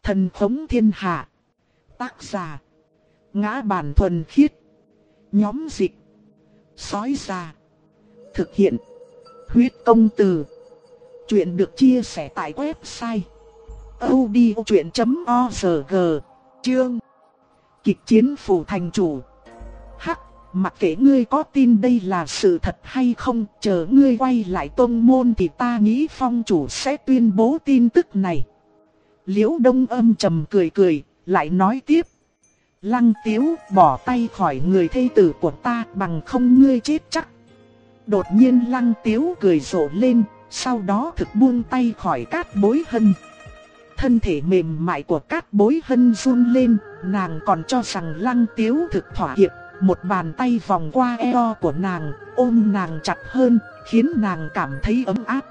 Thần khống thiên hạ. Tác giả: Ngã Bản Thuần Khiết. Nhóm dịch: Sói Già. Thực hiện: Huyết Công Từ. Chuyện được chia sẻ tại website audiochuyện.org. Chương: Kịch chiến phủ thành chủ. Hắc, mặc kệ ngươi có tin đây là sự thật hay không, chờ ngươi quay lại tông môn thì ta nghĩ phong chủ sẽ tuyên bố tin tức này. Liễu Đông âm trầm cười cười, lại nói tiếp: Lăng Tiếu, bỏ tay khỏi người thê tử của ta, bằng không ngươi chết chắc. Đột nhiên Lăng Tiếu cười rộ lên, sau đó thực buông tay khỏi Cát Bối Hân. Thân thể mềm mại của Cát Bối Hân run lên, nàng còn cho rằng Lăng Tiếu thực thỏa hiệp. Một bàn tay vòng qua eo của nàng, ôm nàng chặt hơn, khiến nàng cảm thấy ấm áp.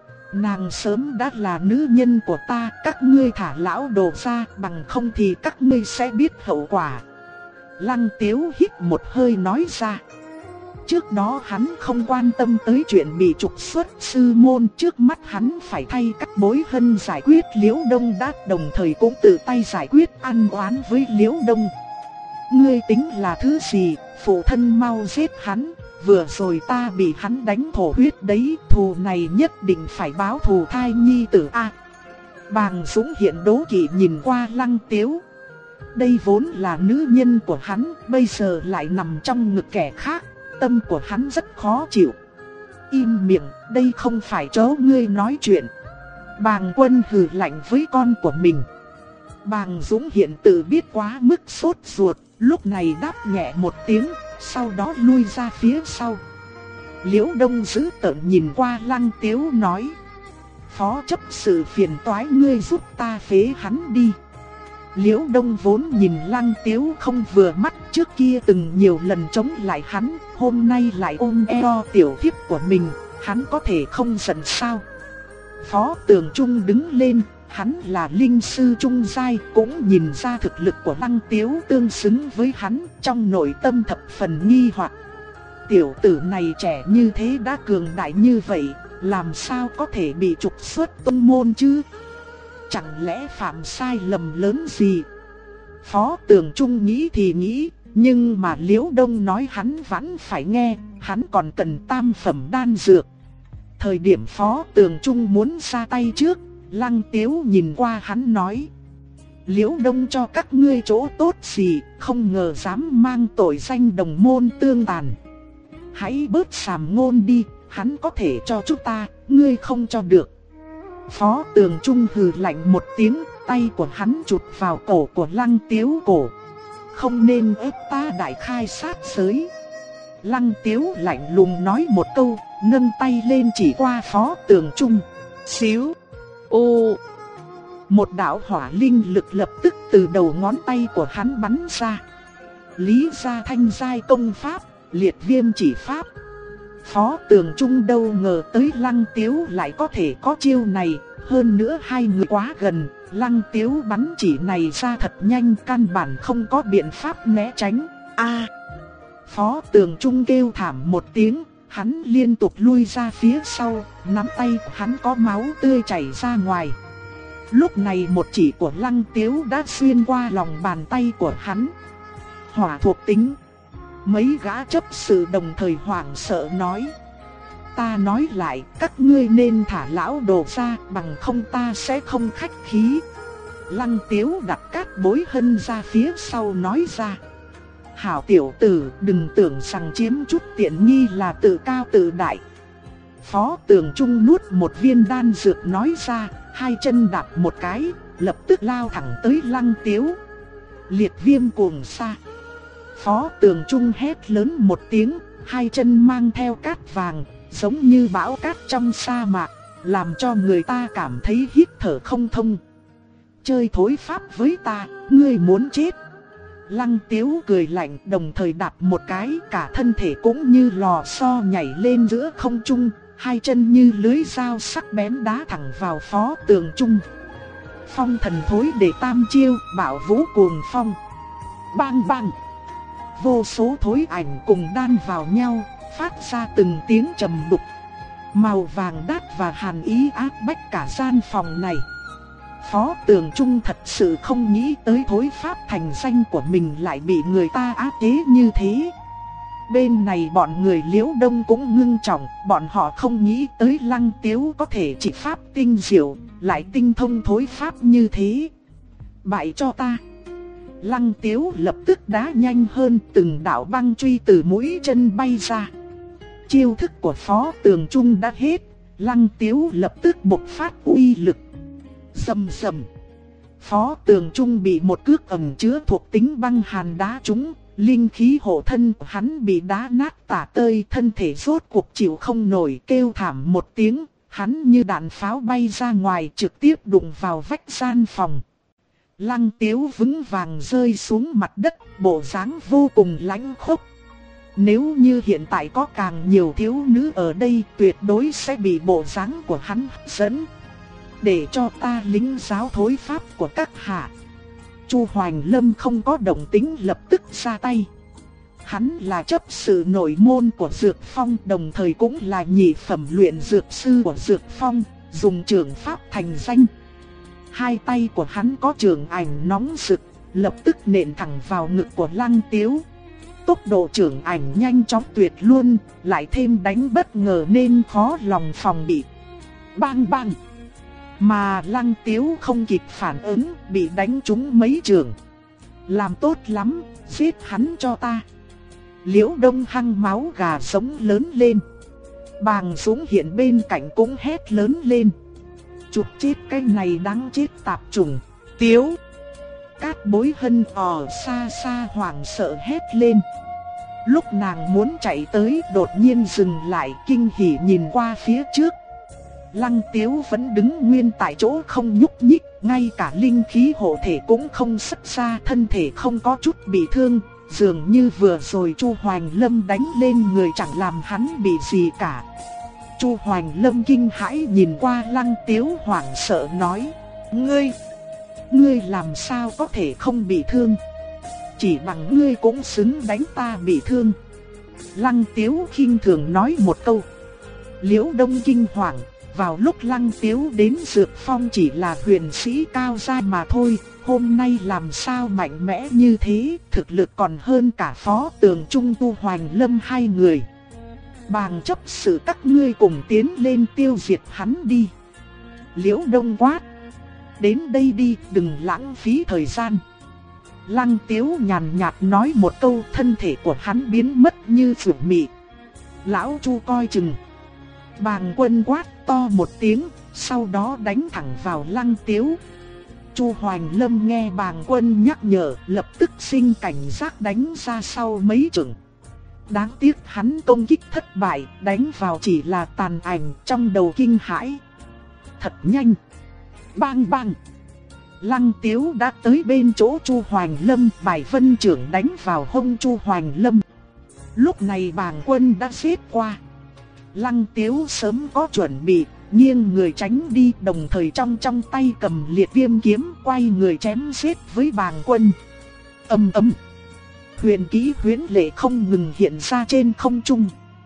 Nàng sớm đã là nữ nhân của ta, các ngươi thả lão đồ ra, bằng không thì các ngươi sẽ biết hậu quả. Lăng Tiếu hít một hơi nói ra. Trước đó hắn không quan tâm tới chuyện bị trục xuất sư môn, trước mắt hắn phải thay Cát Bối Hân giải quyết Liễu Đông Đát, đồng thời cũng tự tay giải quyết ăn oán với Liễu Đông. Ngươi tính là thứ gì, phụ thân mau giết hắn, vừa rồi ta bị hắn đánh thổ huyết đấy, thù này nhất định phải báo thù thai nhi tử a. Bàng Dũng Hiện đố kỵ nhìn qua Lăng Tiếu. Đây vốn là nữ nhân của hắn, bây giờ lại nằm trong ngực kẻ khác, tâm của hắn rất khó chịu. Im miệng, đây không phải chỗ ngươi nói chuyện. Bàng Quân hừ lạnh với con của mình. Bàng Dũng Hiện tự biết quá mức sốt ruột, lúc này đáp nhẹ một tiếng, sau đó lui ra phía sau. Liễu Đông dữ tợn nhìn qua Lăng Tiếu nói: Phó chấp sự phiền toái ngươi giúp ta phế hắn đi. Liễu Đông vốn nhìn Lăng Tiếu không vừa mắt, trước kia từng nhiều lần chống lại hắn, hôm nay lại ôm eo tiểu thiếp của mình, hắn có thể không giận sao? Phó Tường Trung đứng lên, hắn là linh sư trung giai, cũng nhìn ra thực lực của Lăng Tiếu tương xứng với hắn, trong nội tâm thập phần nghi hoặc. Tiểu tử này trẻ như thế đã cường đại như vậy, làm sao có thể bị trục xuất tông môn chứ? Chẳng lẽ phạm sai lầm lớn gì? Phó Tường Trung nghĩ thì nghĩ, nhưng mà Liễu Đông nói hắn vẫn phải nghe, hắn còn cần tam phẩm đan dược. Thời điểm Phó Tường Trung muốn ra tay trước, Lăng Tiếu nhìn qua hắn nói: Liễu Đông cho các ngươi chỗ tốt gì, không ngờ dám mang tội danh đồng môn tương tàn. Hãy bớt sàm ngôn đi, hắn có thể cho chúng ta, ngươi không cho được. Phó Tường Trung hừ lạnh một tiếng, tay của hắn chụp vào cổ của Lăng Tiếu cổ. Không nên ép ta đại khai sát giới. Lăng Tiếu lạnh lùng nói một câu, nâng tay lên chỉ qua Phó Tường Trung. Xíu. Ô. Một đạo hỏa linh lực lập tức từ đầu ngón tay của hắn bắn ra. Lý gia thanh giai công pháp, liệt viêm chỉ pháp. Phó Tường Trung đâu ngờ tới Lăng Tiếu lại có thể có chiêu này, hơn nữa hai người quá gần, Lăng Tiếu bắn chỉ này ra thật nhanh, căn bản không có biện pháp né tránh. A! Phó Tường Trung kêu thảm một tiếng, hắn liên tục lui ra phía sau, nắm tay hắn có máu tươi chảy ra ngoài. Lúc này một chỉ của Lăng Tiếu đã xuyên qua lòng bàn tay của hắn. Hỏa thuộc tính. Mấy gã chấp sự đồng thời hoảng sợ nói: Ta nói lại, các ngươi nên thả lão đồ ra, bằng không ta sẽ không khách khí. Lăng Tiếu đặt Cát Bối Hân ra phía sau nói ra: Hảo tiểu tử, đừng tưởng rằng chiếm chút tiện nghi là tự cao tự đại. Phó Tường Trung nuốt một viên đan dược nói ra, hai chân đạp một cái, lập tức lao thẳng tới Lăng Tiếu. Liệt viêm cuồng sa. Phó Tường Trung hét lớn một tiếng, hai chân mang theo cát vàng, giống như bão cát trong sa mạc, làm cho người ta cảm thấy hít thở không thông. Chơi thối pháp với ta, ngươi muốn chết. Lăng Tiếu cười lạnh, đồng thời đạp một cái, cả thân thể cũng như lò xo nhảy lên giữa không trung, hai chân như lưới dao sắc bén đá thẳng vào Phó Tường Trung. Phong thần thối để tam chiêu, bảo vũ cuồng phong. Bang bang. Vô số thối ảnh cùng đan vào nhau, phát ra từng tiếng trầm đục. Màu vàng đát và hàn ý áp bách cả gian phòng này. Phó Tường Trung thật sự không nghĩ tới thối pháp thành danh của mình lại bị người ta áp chế như thế. Bên này bọn người Liễu Đông cũng ngưng trọng, bọn họ không nghĩ tới Lăng Tiếu có thể chỉ pháp tinh diệu, lại tinh thông thối pháp như thế. Bại cho ta. Lăng Tiếu lập tức đá nhanh hơn, từng đạo băng truy từ mũi chân bay ra. Chiêu thức của Phó Tường Trung đã hết, Lăng Tiếu lập tức bộc phát uy lực. Rầm rầm. Phó Tường Trung bị một cước ẩn chứa thuộc tính băng hàn đá trúng, linh khí hộ thân của hắn bị đá nát tả tơi, thân thể rốt cuộc chịu không nổi, kêu thảm một tiếng, hắn như đạn pháo bay ra ngoài, trực tiếp đụng vào vách gian phòng. Lăng Tiếu vững vàng rơi xuống mặt đất, bộ dáng vô cùng lãnh khốc. Nếu như hiện tại có càng nhiều thiếu nữ ở đây, tuyệt đối sẽ bị bộ dáng của hắn hấp dẫn. Để cho ta lĩnh giáo thối pháp của các hạ. Chu Hoành Lâm không có động tĩnh, lập tức ra tay. Hắn là chấp sự nội môn của Dược Phong, đồng thời cũng là nhị phẩm luyện dược sư của Dược Phong, dùng trường pháp thành danh. Hai tay của hắn có trường ảnh nóng rực, lập tức nện thẳng vào ngực của Lăng Tiếu. Tốc độ trường ảnh nhanh chóng tuyệt luôn, lại thêm đánh bất ngờ nên khó lòng phòng bị. Bang bang. Mà Lăng Tiếu không kịp phản ứng, bị đánh trúng mấy trường. Làm tốt lắm, giết hắn cho ta. Liễu Đông hăng máu gà sống lớn lên. Bàng Dũng hiện bên cạnh cũng hét lớn lên. Chụp chết cái này đáng chết tạp trùng. Tiếu. Cát Bối Hân ở xa xa hoảng sợ hét lên. Lúc nàng muốn chạy tới, đột nhiên dừng lại, kinh hỉ nhìn qua phía trước. Lăng Tiếu vẫn đứng nguyên tại chỗ không nhúc nhích, ngay cả linh khí hộ thể cũng không xuất ra, thân thể không có chút bị thương, dường như vừa rồi Chu Hoành Lâm đánh lên người chẳng làm hắn bị gì cả. Chu Hoành Lâm kinh hãi nhìn qua Lăng Tiếu hoảng sợ nói: Ngươi làm sao có thể không bị thương? Chỉ bằng ngươi cũng xứng đánh ta bị thương. Lăng Tiếu khinh thường nói một câu. Liễu Đông kinh hoàng. Vào lúc Lăng Tiếu đến Dược Phong chỉ là huyền sĩ cao giai mà thôi, hôm nay làm sao mạnh mẽ như thế, thực lực còn hơn cả Phó Tường Trung Tu Hoành Lâm hai người. Bàng chấp sự các ngươi cùng tiến lên tiêu diệt hắn đi. Liễu Đông quát. Đến đây đi, đừng lãng phí thời gian. Lăng Tiếu nhàn nhạt nói một câu, thân thể của hắn biến mất như phượng mị. Lão Chu coi chừng. Bàng Quân quát to một tiếng, sau đó đánh thẳng vào Lăng Tiếu. Chu Hoành Lâm nghe Bàng Quân nhắc nhở, lập tức sinh cảnh giác đánh ra sau mấy chưởng. Đáng tiếc hắn công kích thất bại, đánh vào chỉ là tàn ảnh, trong đầu kinh hãi. Thật nhanh. Bang bang. Lăng Tiếu đã tới bên chỗ Chu Hoành Lâm, bài vân trưởng đánh vào hông Chu Hoành Lâm. Lúc này Bàng Quân đã xếp qua. Lăng Tiếu sớm có chuẩn bị, nghiêng người tránh đi, đồng thời trong tay cầm liệt viêm kiếm, quay người chém giết với Bàng Quân. Ầm ầm. Huyền kỹ huyễn lệ không ngừng hiện ra trên không trung.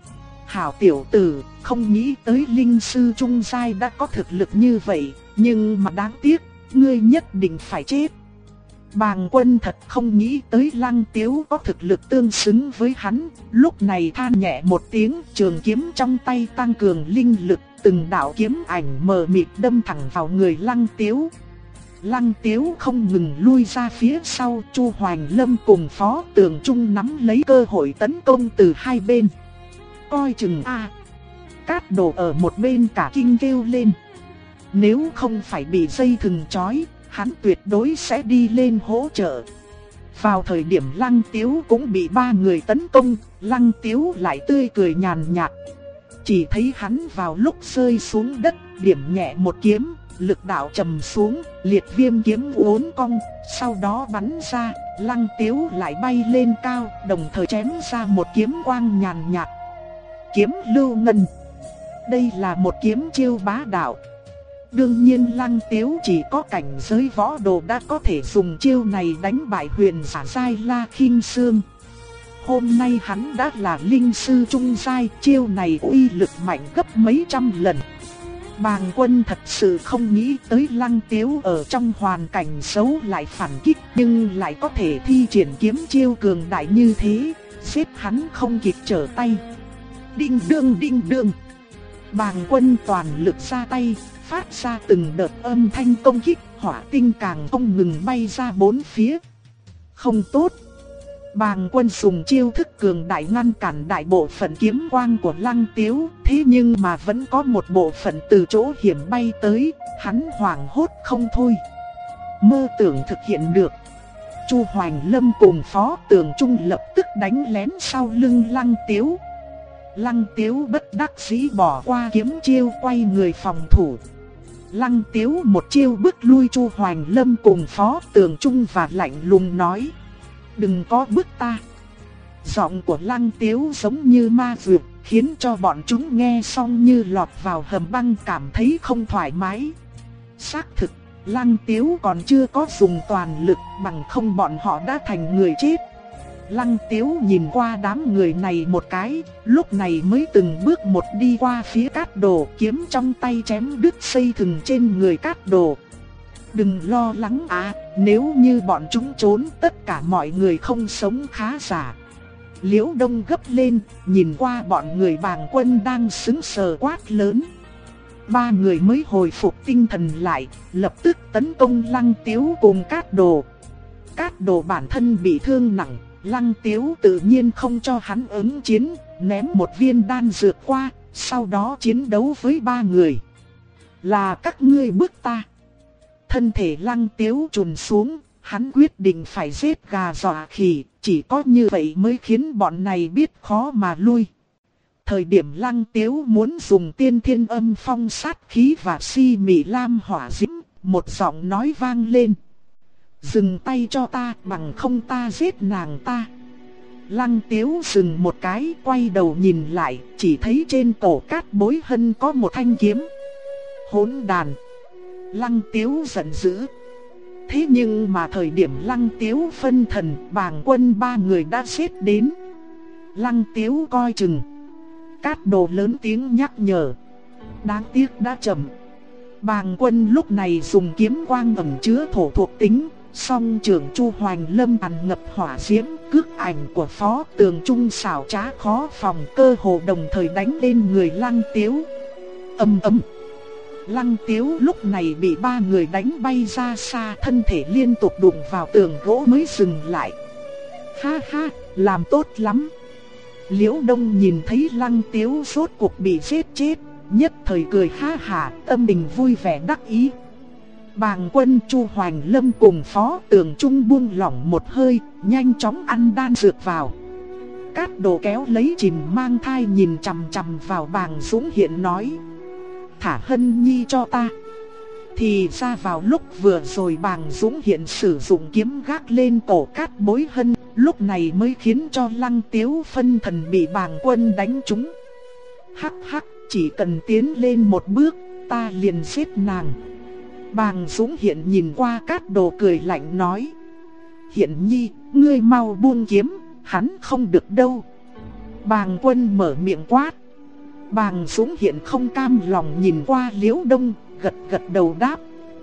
Hảo tiểu tử, không nghĩ tới linh sư trung giai đã có thực lực như vậy, nhưng mà đáng tiếc, ngươi nhất định phải chết. Bàng Quân thật không nghĩ tới Lăng Tiếu có thực lực tương xứng với hắn, lúc này than nhẹ một tiếng, trường kiếm trong tay tăng cường linh lực, từng đạo kiếm ảnh mờ mịt đâm thẳng vào người Lăng Tiếu. Lăng Tiếu không ngừng lui ra phía sau, Chu Hoành Lâm cùng Phó Tường Trung nắm lấy cơ hội tấn công từ hai bên. Coi chừng a. Cát Đồ ở một bên cả kinh kêu lên. Nếu không phải bị dây thừng trói, hắn tuyệt đối sẽ đi lên hỗ trợ. Vào thời điểm Lăng Tiếu cũng bị ba người tấn công, Lăng Tiếu lại tươi cười nhàn nhạt. Chỉ thấy hắn vào lúc rơi xuống đất, điểm nhẹ một kiếm, lực đạo trầm xuống, liệt viêm kiếm uốn cong, sau đó bắn ra, Lăng Tiếu lại bay lên cao, đồng thời chém ra một kiếm quang nhàn nhạt. Kiếm lưu ngân. Đây là một kiếm chiêu bá đạo. Đương nhiên Lăng Tiếu chỉ có cảnh giới võ đồ đã có thể dùng chiêu này đánh bại huyền giả giai La Khinh Sương. Hôm nay hắn đã là linh sư trung giai, chiêu này uy lực mạnh gấp mấy trăm lần. Bàng Quân thật sự không nghĩ tới Lăng Tiếu ở trong hoàn cảnh xấu lại phản kích, nhưng lại có thể thi triển kiếm chiêu cường đại như thế, giết hắn không kịp trở tay. Đinh đương. Bàng Quân toàn lực ra tay, phát ra từng đợt âm thanh công kích, hỏa tinh càng không ngừng bay ra bốn phía. Không tốt. Bàng Quân dùng chiêu thức cường đại ngăn cản đại bộ phận kiếm quang của Lăng Tiếu, thế nhưng mà vẫn có một bộ phận từ chỗ hiểm bay tới, hắn hoảng hốt không thôi. Mơ tưởng thực hiện được. Chu Hoành Lâm cùng Phó Tường Trung lập tức đánh lén sau lưng Lăng Tiếu. Lăng Tiếu bất đắc dĩ bỏ qua kiếm chiêu, quay người phòng thủ. Lăng Tiếu một chiêu bước lui Chu Hoành Lâm cùng Phó Tường Trung và lạnh lùng nói: đừng có bước ta. Giọng của Lăng Tiếu giống như ma dược, khiến cho bọn chúng nghe xong như lọt vào hầm băng, cảm thấy không thoải mái. Xác thực, Lăng Tiếu còn chưa có dùng toàn lực, bằng không bọn họ đã thành người chết. Lăng Tiếu nhìn qua đám người này một cái, lúc này mới từng bước một đi qua phía Cát Đồ, kiếm trong tay chém đứt dây thừng trên người Cát Đồ. Đừng lo lắng nếu như bọn chúng trốn, tất cả mọi người không sống khá giả. Liễu Đông gấp lên, nhìn qua bọn người Bàng Quân đang sững sờ quát lớn. Ba người mới hồi phục tinh thần lại, lập tức tấn công Lăng Tiếu cùng Cát Đồ. Cát Đồ bản thân bị thương nặng, Lăng Tiếu tự nhiên không cho hắn ứng chiến, ném một viên đan dược qua, sau đó chiến đấu với ba người. Là các ngươi bức ta. Thân thể Lăng Tiếu trùn xuống, hắn quyết định phải giết gà dọa khỉ, chỉ có như vậy mới khiến bọn này biết khó mà lui. Thời điểm Lăng Tiếu muốn dùng Tiên Thiên Âm Phong sát khí và Si Mị Lam hỏa diễm, một giọng nói vang lên: dừng tay cho ta, bằng không ta giết nàng ta. Lăng Tiếu dừng một cái, quay đầu nhìn lại, chỉ thấy trên cổ Cát Bối Hân có một thanh kiếm. Hỗn đàn! Lăng Tiếu giận dữ. Thế nhưng mà thời điểm Lăng Tiếu phân thần, Bàng Quân ba người đã giết đến. Lăng Tiếu coi chừng. Cát Đồ lớn tiếng nhắc nhở. Đáng tiếc đã chậm. Bàng Quân lúc này dùng kiếm quang ẩn chứa thổ thuộc tính, song trưởng Chu Hoành Lâm tràn ngập hỏa diễm, cước ảnh của Phó Tường Trung xảo trá khó phòng, cơ hồ đồng thời đánh lên người Lăng Tiếu. Ầm ầm. Lăng Tiếu lúc này bị ba người đánh bay ra xa, thân thể liên tục đụng vào tường gỗ mới dừng lại. Ha ha, làm tốt lắm. Liễu Đông nhìn thấy Lăng Tiếu rốt cuộc bị giết chết, nhất thời cười ha hả, tâm tình vui vẻ đắc ý. Bàng Quân, Chu Hoành Lâm cùng Phó Tường Trung buông lỏng một hơi, nhanh chóng ăn đan dược vào. Cát Đồ kéo lấy Trình Mang Thai nhìn chằm chằm vào Bàng Dũng Hiện nói: thả Hân Nhi cho ta. Thì ra vào lúc vừa rồi Bàng Dũng Hiện sử dụng kiếm gác lên cổ Cát Bối Hân, lúc này mới khiến cho Lăng Tiếu phân thần bị Bàng Quân đánh trúng. Hắc hắc, chỉ cần tiến lên một bước, ta liền giết nàng. Bàng Dũng Hiện nhìn qua Cát Đồ cười lạnh nói: Hiện Nhi, ngươi mau buông kiếm, hắn không được đâu. Bàng Quân mở miệng quát. Bàng Dũng Hiện không cam lòng nhìn qua Liễu Đông, gật gật đầu đáp: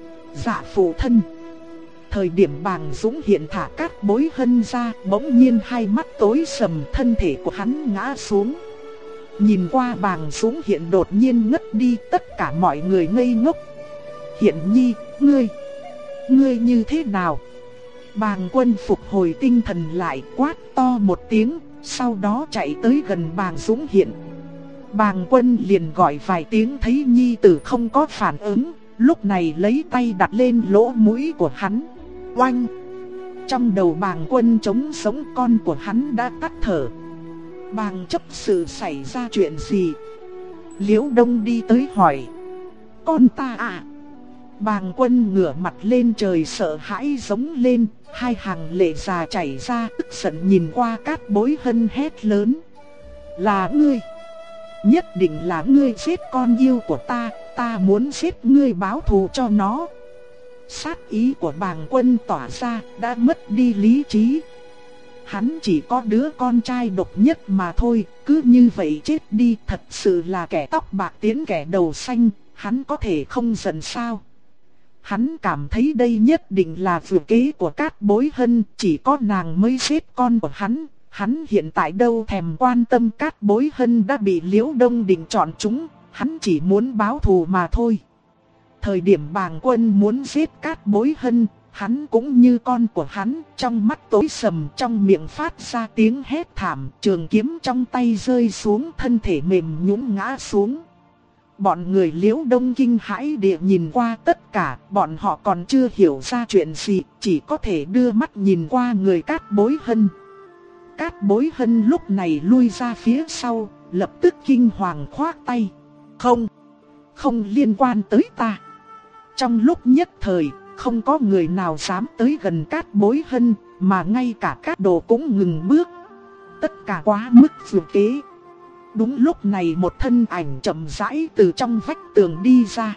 dạ phụ thân. Thời điểm Bàng Dũng Hiện thả Cát Bối Hân ra, bỗng nhiên hai mắt tối sầm, thân thể của hắn ngã xuống. Nhìn qua Bàng Dũng Hiện đột nhiên ngất đi, tất cả mọi người ngây ngốc. Hiện Nhi, ngươi như thế nào? Bàng Quân phục hồi tinh thần lại, quát to một tiếng, sau đó chạy tới gần Bàng Dũng Hiện. Bàng Quân liền gọi vài tiếng, thấy nhi tử không có phản ứng, lúc này lấy tay đặt lên lỗ mũi của hắn. Oanh! Trong đầu Bàng Quân trống sống, con của hắn đã tắt thở. Bàng chấp sự xảy ra chuyện gì? Liễu Đông đi tới hỏi. Con ta à? Bàng Quân ngửa mặt lên trời sợ hãi giống lên, hai hàng lệ già chảy ra, tức giận nhìn qua Cát Bối Hân hét lớn. Là ngươi! Nhất định là ngươi giết con yêu của ta, ta muốn giết ngươi báo thù cho nó. Sát ý của Bàng Quân tỏa ra, đã mất đi lý trí. Hắn chỉ có đứa con trai độc nhất mà thôi, cứ như vậy chết đi, thật sự là kẻ tóc bạc tiến kẻ đầu xanh. hắn có thể không giận sao? Hắn cảm thấy đây nhất định là vừa kế của Cát Bối Hân, chỉ có nàng mới giết con của hắn. Hắn hiện tại đâu thèm quan tâm Cát Bối Hân đã bị Liễu Đông Đình chọn chúng, hắn chỉ muốn báo thù mà thôi. Thời điểm Bàng Quân muốn giết Cát Bối Hân, hắn cũng như con của hắn, trong mắt tối sầm, trong miệng phát ra tiếng hét thảm, trường kiếm trong tay rơi xuống, thân thể mềm nhũn ngã xuống. Bọn người Liễu Đông kinh hãi địa nhìn qua tất cả, bọn họ còn chưa hiểu ra chuyện gì, chỉ có thể đưa mắt nhìn qua người Cát Bối Hân. Cát Bối Hân lúc này lui ra phía sau, lập tức kinh hoàng khoác tay. Không liên quan tới ta. Trong lúc nhất thời, không có người nào dám tới gần Cát Bối Hân, mà ngay cả Cát Đồ cũng ngừng bước. Tất cả quá mức vừa kế. Đúng lúc này một thân ảnh chậm rãi từ trong vách tường đi ra.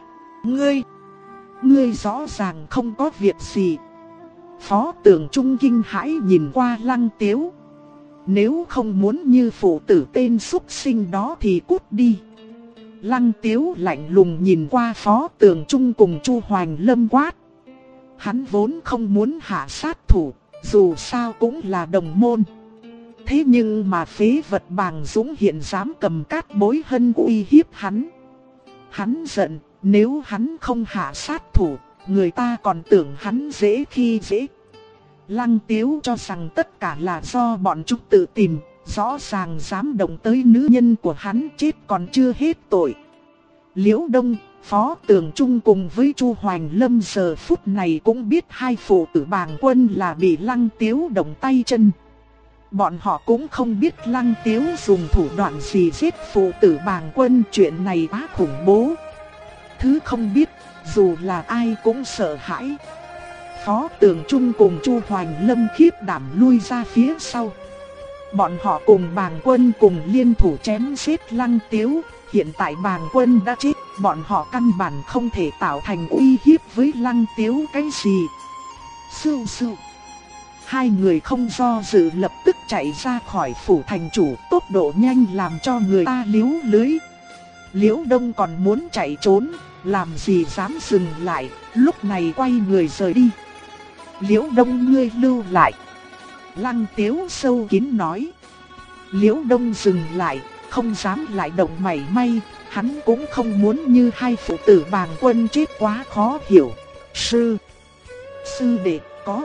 Ngươi rõ ràng không có việc gì. Phó Tường Trung kinh hãi nhìn qua Lăng Tiếu. Nếu không muốn như phụ tử tên súc sinh đó thì cút đi. Lăng Tiếu lạnh lùng nhìn qua Phó Tường Trung cùng Chu Hoành Lâm quát. Hắn vốn không muốn hạ sát thủ, dù sao cũng là đồng môn. Thế nhưng mà phế vật Bàng Dũng hiện dám cầm Cát Bối Hân uy hiếp hắn. Hắn giận, nếu hắn không hạ sát thủ, người ta còn tưởng hắn dễ khi dễ. Lăng Tiếu cho rằng tất cả là do bọn chúng tự tìm, rõ ràng dám động tới nữ nhân của hắn chết còn chưa hết tội. Liễu Đông, Phó Tường Trung cùng với Chu Hoành Lâm giờ phút này cũng biết hai phụ tử Bàng Quân là bị Lăng Tiếu động tay chân. Bọn họ cũng không biết Lăng Tiếu dùng thủ đoạn gì giết phụ tử Bàng Quân, chuyện này quá khủng bố. Thứ không biết, dù là ai cũng sợ hãi. Phó Tường Trung cùng Chu Hoành Lâm khiếp đảm lui ra phía sau. Bọn họ cùng Bàng Quân cùng liên thủ chém giết Lăng Tiếu. Hiện tại Bàng Quân đã chết, bọn họ căn bản không thể tạo thành uy hiếp với Lăng Tiếu cái gì. Sưu sưu. Hai người không do dự lập tức chạy ra khỏi phủ thành chủ, tốc độ nhanh làm cho người ta liếu lưới. Liễu Đông còn muốn chạy trốn, làm gì dám dừng lại, lúc này quay người rời đi. Liễu Đông ngươi lưu lại. Lăng Tiếu sâu kín nói. Liễu Đông dừng lại, không dám lại động mảy may, hắn cũng không muốn như hai phụ tử Bàng Quân chết quá khó hiểu. Sư đệ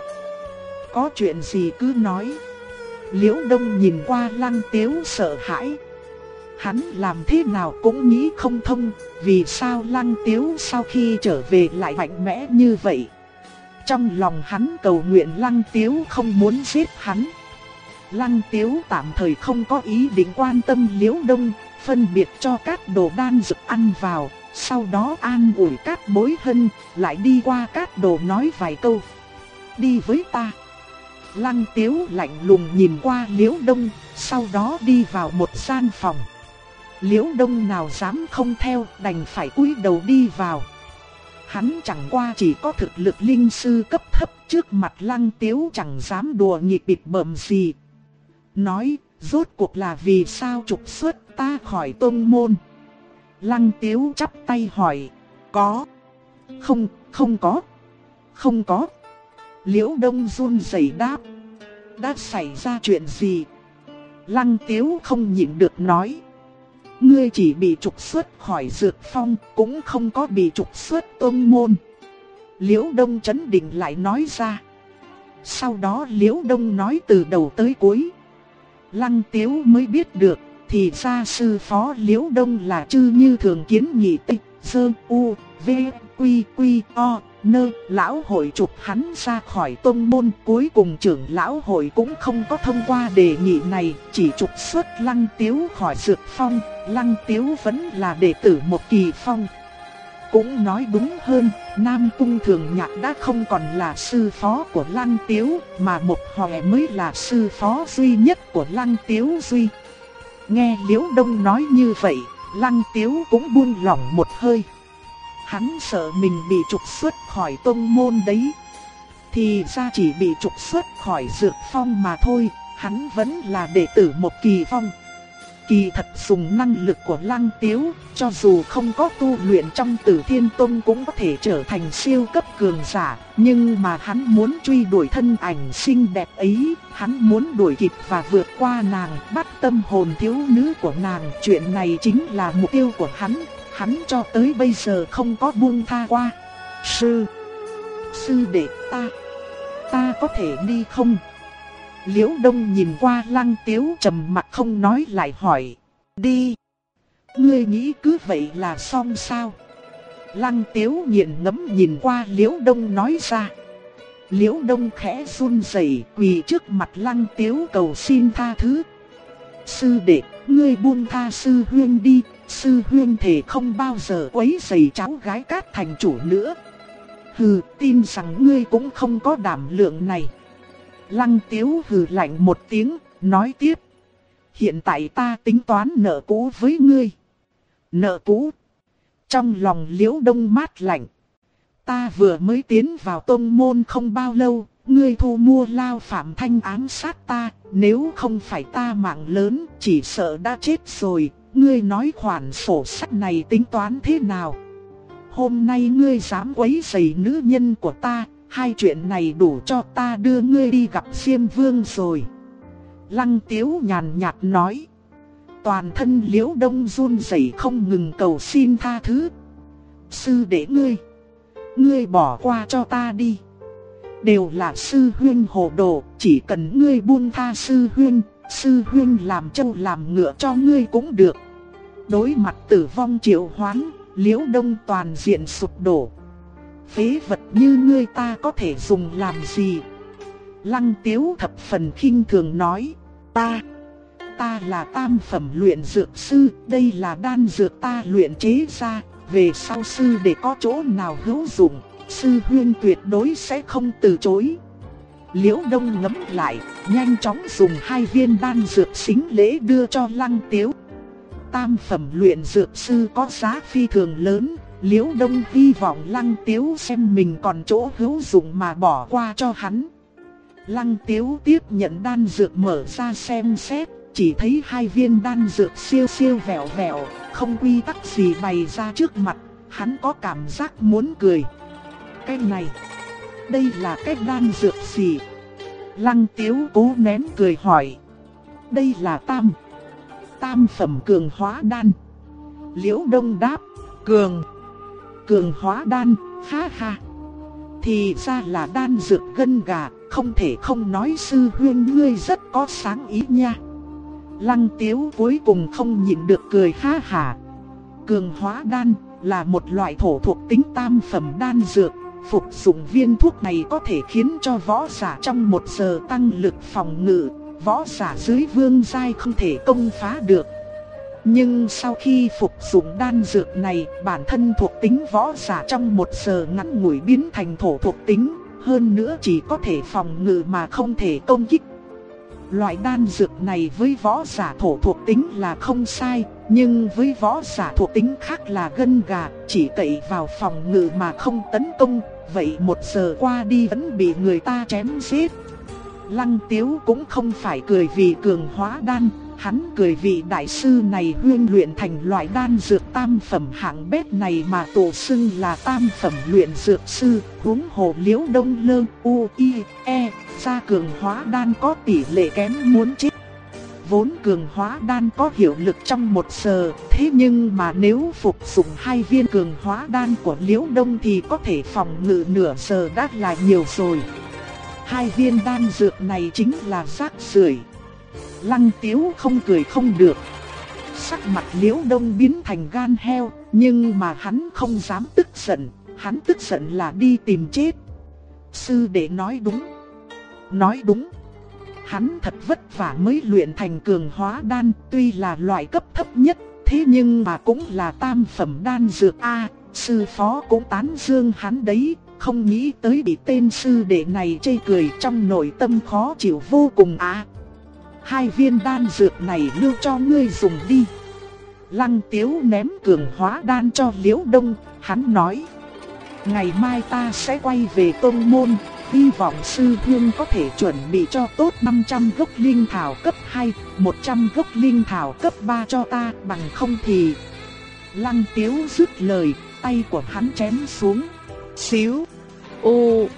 có chuyện gì cứ nói. Liễu Đông nhìn qua Lăng Tiếu sợ hãi. Hắn làm thế nào cũng nghĩ không thông, vì sao Lăng Tiếu sau khi trở về lại mạnh mẽ như vậy. Trong lòng hắn cầu nguyện Lăng Tiếu không muốn giết hắn. Lăng Tiếu tạm thời không có ý định quan tâm Liễu Đông, phân biệt cho Cát Đồ đan dược ăn vào, sau đó an ủi Cát Bối Hân, lại đi qua Cát Đồ nói vài câu. Đi với ta. Lăng Tiếu lạnh lùng nhìn qua Liễu Đông, sau đó đi vào một gian phòng. Liễu Đông nào dám không theo, đành phải cúi đầu đi vào. Hắn chẳng qua chỉ có thực lực linh sư cấp thấp, trước mặt Lăng Tiếu chẳng dám đùa nghịch bịp bợm gì. Nói, rốt cuộc là vì sao trục xuất ta khỏi tông môn? Lăng Tiếu chắp tay hỏi, có? Không có. Liễu Đông run rẩy đáp, đã xảy ra chuyện gì? Lăng Tiếu không nhịn được nói, ngươi chỉ bị trục xuất khỏi Dược Phong, cũng không có bị trục xuất tông môn. Liễu Đông chấn định lại nói ra. Sau đó Liễu Đông nói từ đầu tới cuối. Lăng Tiếu mới biết được, thì ra sư phó Liễu Đông là Chư Như Thường Kiến Nhị Tích, Sơ U, V, Quy, Quy, O, Nơ. Lão hội trục hắn ra khỏi tông môn, cuối cùng trưởng lão hội cũng không có thông qua đề nghị này, chỉ trục xuất Lăng Tiếu khỏi Dược Phong. Lăng Tiếu vẫn là đệ tử một Kỳ Phong. Cũng nói đúng hơn, Nam Cung Thường Nhạc đã không còn là sư phó của Lăng Tiếu, mà Một Hòe mới là sư phó duy nhất của Lăng Tiếu Duy. Nghe Liễu Đông nói như vậy, Lăng Tiếu cũng buông lỏng một hơi. Hắn sợ mình bị trục xuất khỏi tông môn đấy. Thì ra chỉ bị trục xuất khỏi Dược Phong mà thôi, hắn vẫn là đệ tử một Kỳ Phong. Kỳ thật dùng năng lực của Lăng Tiếu, cho dù không có tu luyện trong Tử Thiên Tông cũng có thể trở thành siêu cấp cường giả, nhưng mà hắn muốn truy đuổi thân ảnh xinh đẹp ấy, hắn muốn đuổi kịp và vượt qua nàng, bắt tâm hồn thiếu nữ của nàng, chuyện này chính là mục tiêu của hắn cho tới bây giờ không có buông tha qua. Sư đệ, ta có thể đi không? Liễu Đông nhìn qua Lăng Tiếu trầm mặc không nói, lại hỏi. Đi. Ngươi nghĩ cứ vậy là xong sao? Lăng Tiếu nghiền ngẫm nhìn qua Liễu Đông nói ra. Liễu Đông khẽ run rẩy quỳ trước mặt Lăng Tiếu cầu xin tha thứ. Sư đệ, ngươi buông tha sư huynh đi, sư huynh thề không bao giờ quấy rầy cháu gái Cát thành chủ nữa. Hừ, tin rằng ngươi cũng không có đảm lượng này. Lăng Tiếu hừ lạnh một tiếng, nói tiếp. Hiện tại ta tính toán nợ cũ với ngươi. Nợ cũ? Trong lòng Liễu Đông mát lạnh. Ta vừa mới tiến vào tông môn không bao lâu, ngươi thu mua Lao Phạm Thanh ám sát ta, nếu không phải ta mạng lớn, chỉ sợ đã chết rồi. Ngươi nói khoản sổ sách này tính toán thế nào? Hôm nay ngươi dám quấy rầy nữ nhân của ta, hai chuyện này đủ cho ta đưa ngươi đi gặp Diêm Vương rồi. Lăng Tiếu nhàn nhạt nói. Toàn thân Liễu Đông run rẩy không ngừng cầu xin tha thứ. Sư đệ ngươi bỏ qua cho ta đi. Đều là sư huynh hồ đồ, chỉ cần ngươi buông tha sư huynh làm trâu làm ngựa cho ngươi cũng được. Đối mặt tử vong triệu hoán, Liễu Đông toàn diện sụp đổ. Phế vật như ngươi ta có thể dùng làm gì? Lăng Tiếu thập phần khinh thường nói. Ta là tam phẩm luyện dược sư, đây là đan dược ta luyện chế ra. Về sau sư để có chỗ nào hữu dụng, sư huynh tuyệt đối sẽ không từ chối. Liễu Đông ngẫm lại, nhanh chóng dùng 2 viên đan dược xính lễ đưa cho Lăng Tiếu. Tam phẩm luyện dược sư có giá phi thường lớn, Liễu Đông hy vọng Lăng Tiếu xem mình còn chỗ hữu dụng mà bỏ qua cho hắn. Lăng Tiếu tiếp nhận đan dược mở ra xem xét, chỉ thấy 2 viên đan dược siêu siêu vẹo vẹo, không quy tắc gì bày ra trước mặt, hắn có cảm giác muốn cười. Cái này, đây là cái đan dược gì? Lăng Tiếu cố nén cười hỏi. Đây là tam phẩm cường hóa đan. Liễu Đông đáp. Cường hóa đan, ha ha. Thì ra là đan dược gân gà, không thể không nói sư huynh ngươi rất có sáng ý nha. Lăng Tiếu cuối cùng không nhịn được cười ha hả. Cường hóa đan là một loại thổ thuộc tính tam phẩm đan dược. Phục dụng viên thuốc này có thể khiến cho võ giả trong 1 giờ tăng lực phòng ngự. Võ giả dưới vương giai không thể công phá được. Nhưng sau khi phục dụng đan dược này, bản thân thuộc tính võ giả trong 1 giờ ngắn ngủi biến thành thổ thuộc tính, hơn nữa chỉ có thể phòng ngự mà không thể công kích. Loại đan dược này với võ giả thổ thuộc tính là không sai, nhưng với võ giả thuộc tính khác là gân gà, chỉ cậy vào phòng ngự mà không tấn công, vậy 1 giờ qua đi vẫn bị người ta chém giết. Lăng Tiếu cũng không phải cười vì cường hóa đan, hắn cười vì đại sư này huyên luyện thành loại đan dược tam phẩm hạng bét này mà tổ xưng là tam phẩm luyện dược sư. Huống hồ Liễu Đông lơ ra cường hóa đan có tỷ lệ kém muốn chết. Vốn cường hóa đan có hiệu lực trong 1 giờ, thế nhưng mà nếu phục dụng 2 viên cường hóa đan của Liễu Đông thì có thể phòng ngự nửa giờ đã là nhiều rồi. 2 viên đan dược này chính là rác rưởi. Lăng Tiếu không cười không được. Sắc mặt Liễu Đông biến thành gan heo, nhưng mà hắn không dám tức giận, hắn tức giận là đi tìm chết. Sư đệ nói đúng. Hắn thật vất vả mới luyện thành cường hóa đan, tuy là loại cấp thấp nhất, thế nhưng mà cũng là tam phẩm đan dược a. Sư phó cũng tán dương hắn đấy, không nghĩ tới bị tên sư đệ này chê cười, trong nội tâm khó chịu vô cùng a. 2 viên đan dược này lưu cho ngươi dùng đi. Lăng Tiếu ném cường hóa đan cho Liễu Đông, hắn nói. Ngày mai ta sẽ quay về tông môn, Hy vọng sư huynh có thể chuẩn bị cho tốt 500 gốc linh thảo cấp 2, 100 gốc linh thảo cấp 3 cho ta, bằng không thì... Lăng Tiếu dứt lời, tay của hắn chém xuống. Xíu. Ô.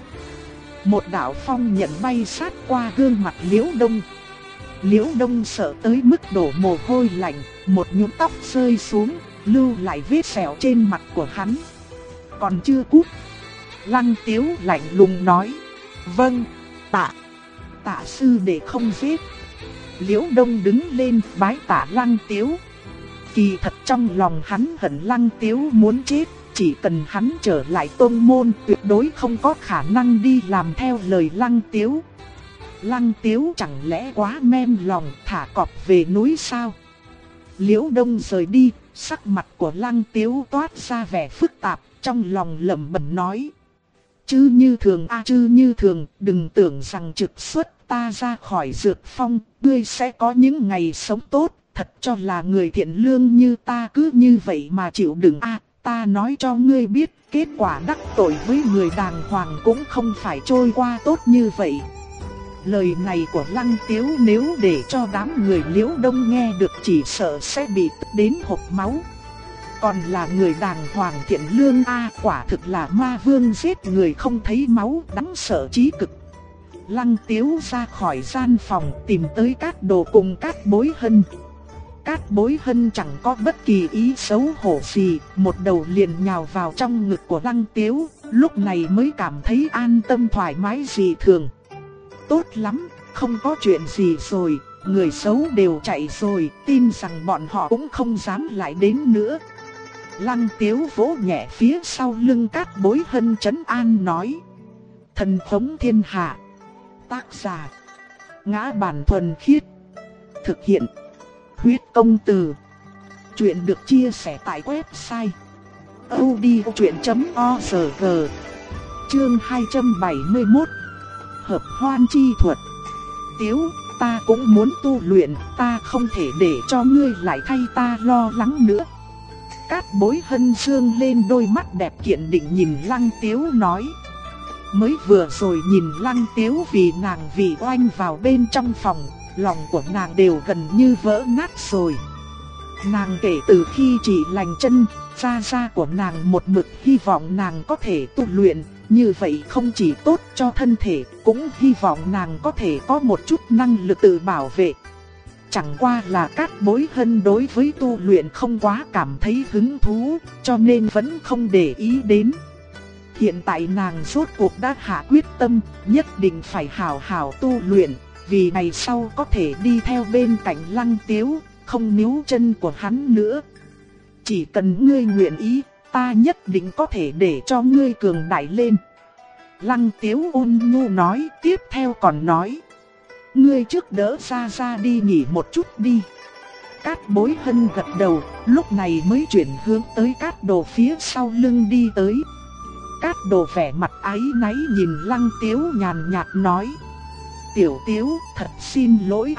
Một đạo phong nhận bay sát qua gương mặt Liễu Đông. Liễu Đông sợ tới mức đổ mồ hôi lạnh, một nhúm tóc rơi xuống, lưu lại vết sẹo trên mặt của hắn. Còn chưa cút. Lăng Tiếu lạnh lùng nói. Vâng, tạ. Tạ sư đệ không giết. Liễu Đông đứng lên bái tạ Lăng Tiếu. Kỳ thật trong lòng hắn hận Lăng Tiếu muốn chết. Chỉ cần hắn trở lại tôn môn tuyệt đối không có khả năng đi làm theo lời Lăng Tiếu. Lăng Tiếu chẳng lẽ quá mềm lòng thả cọp về núi sao? Liễu Đông rời đi, sắc mặt của Lăng Tiếu toát ra vẻ phức tạp, trong lòng lẩm bẩm nói. Chứ như thường chứ như thường, đừng tưởng rằng trực xuất ta ra khỏi dược phong, ngươi sẽ có những ngày sống tốt, thật cho là người thiện lương như ta cứ như vậy mà chịu đựng ta nói cho ngươi biết, kết quả đắc tội với người đàng hoàng cũng không phải trôi qua tốt như vậy. Lời này của Lăng Tiếu nếu để cho đám người Liễu Đông nghe được chỉ sợ sẽ bị tức đến hộc máu. Còn là người đàng hoàng thiện lương quả thực là ma vương giết người không thấy máu, đáng sợ chí cực. Lăng Tiếu ra khỏi gian phòng tìm tới Cát Đồ cùng Cát Bối Hân. Cát Bối Hân chẳng có bất kỳ ý xấu hổ gì, một đầu liền nhào vào trong ngực của Lăng Tiếu, lúc này mới cảm thấy an tâm thoải mái dị thường. Tốt lắm, không có chuyện gì rồi, người xấu đều chạy rồi, tin rằng bọn họ cũng không dám lại đến nữa. Lăng Tiếu vỗ nhẹ phía sau lưng Cát Bối Hân trấn an nói. Thần phóng thiên hạ. Tác giả. Ngã Bản Thuần Khiết. Thực hiện. Huyết Công Từ. Chuyện được chia sẻ tại website audiochuyện.org. Chương 271. Hợp hoan chi thuật. Tiếu, ta cũng muốn tu luyện, ta không thể để cho ngươi lại thay ta lo lắng nữa. Cát Bối Hân dương lên đôi mắt đẹp kiên định nhìn Lăng Tiếu nói. Mới vừa rồi nhìn Lăng Tiếu vì nàng vì oanh vào bên trong phòng, lòng của nàng đều gần như vỡ nát rồi. Nàng kể từ khi chỉ lành chân, gia của nàng một mực hy vọng nàng có thể tu luyện, như vậy không chỉ tốt cho thân thể, cũng hy vọng nàng có thể có một chút năng lực tự bảo vệ. Chẳng qua là Cát Bối Hân đối với tu luyện không quá cảm thấy hứng thú, cho nên vẫn không để ý đến. Hiện tại nàng rốt cuộc đã hạ quyết tâm, nhất định phải hảo hảo tu luyện, vì ngày sau có thể đi theo bên cạnh Lăng Tiếu, không níu chân của hắn nữa. Chỉ cần ngươi nguyện ý, ta nhất định có thể để cho ngươi cường đại lên. Lăng Tiếu ôn nhu nói, tiếp theo còn nói. Ngươi trước đỡ ra đi nghỉ một chút đi. Cát Bối Hân gật đầu, lúc này mới chuyển hướng tới Cát Đồ phía sau lưng đi tới. Cát Đồ vẻ mặt áy náy nhìn Lăng Tiếu nhàn nhạt nói. Tiểu Tiếu, thật xin lỗi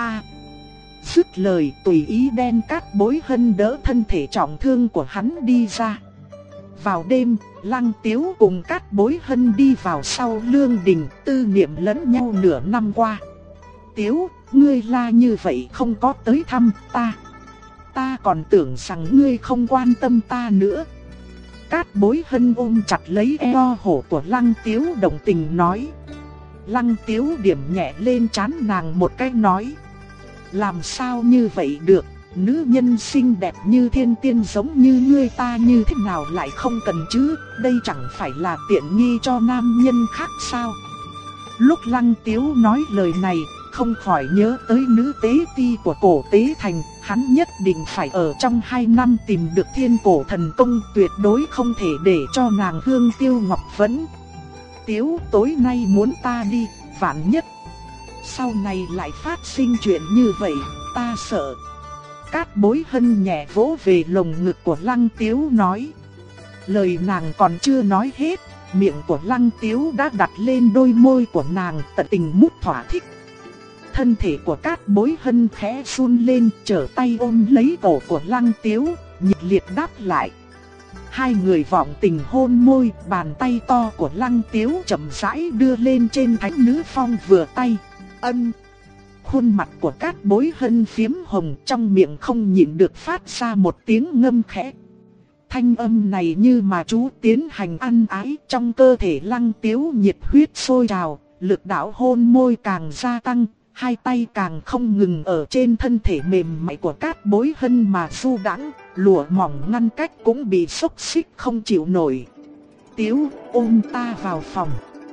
Dứt lời tùy ý đem Cát Bối Hân đỡ thân thể trọng thương của hắn đi ra. Vào đêm, Lăng Tiếu cùng Cát Bối Hân đi vào sau lương đình, tư niệm lẫn nhau nửa năm qua. Tiếu, ngươi la như vậy không có tới thăm ta. Ta còn tưởng rằng ngươi không quan tâm ta nữa. Cát Bối Hân ôm chặt lấy eo hổ của Lăng Tiếu đồng tình nói. Lăng Tiếu điểm nhẹ lên trán nàng một cái nói. Làm sao như vậy được, nữ nhân xinh đẹp như thiên tiên giống như ngươi ta như thế nào lại không cần chứ, đây chẳng phải là tiện nghi cho nam nhân khác sao. Lúc Lăng Tiếu nói lời này, không khỏi nhớ tới nữ tế ti của Cổ Tế Thành, hắn nhất định phải ở trong 2 năm tìm được Thiên Cổ Thần Công, tuyệt đối không thể để cho nàng hương tiêu ngọc vẫn. Tiếu, tối nay muốn ta đi, vạn nhất sau này lại phát sinh chuyện như vậy, ta sợ. Cát Bối Hân nhẹ vỗ về lồng ngực của Lăng Tiếu nói. Lời nàng còn chưa nói hết, miệng của Lăng Tiếu đã đặt lên đôi môi của nàng, tận tình mút thỏa thích. Thân thể của Cát Bối Hân khẽ run lên, trở tay ôm lấy cổ của Lăng Tiếu, nhiệt liệt đáp lại. Hai người vọng tình hôn môi, bàn tay to của Lăng Tiếu chậm rãi đưa lên trên thánh nữ phong vừa tay. Ân. Khuôn mặt của Cát Bối Hân phiếm hồng, trong miệng không nhịn được phát ra một tiếng ngâm khẽ. Thanh âm này như mà chú tiến hành ăn ái, trong cơ thể Lăng Tiếu nhiệt huyết sôi trào, lực đạo hôn môi càng gia tăng, hai tay càng không ngừng ở trên thân thể mềm mại của Cát Bối Hân mà du đãng, lụa mỏng ngăn cách cũng bị xốc xích không chịu nổi. Tiếu, ôm ta vào phòng.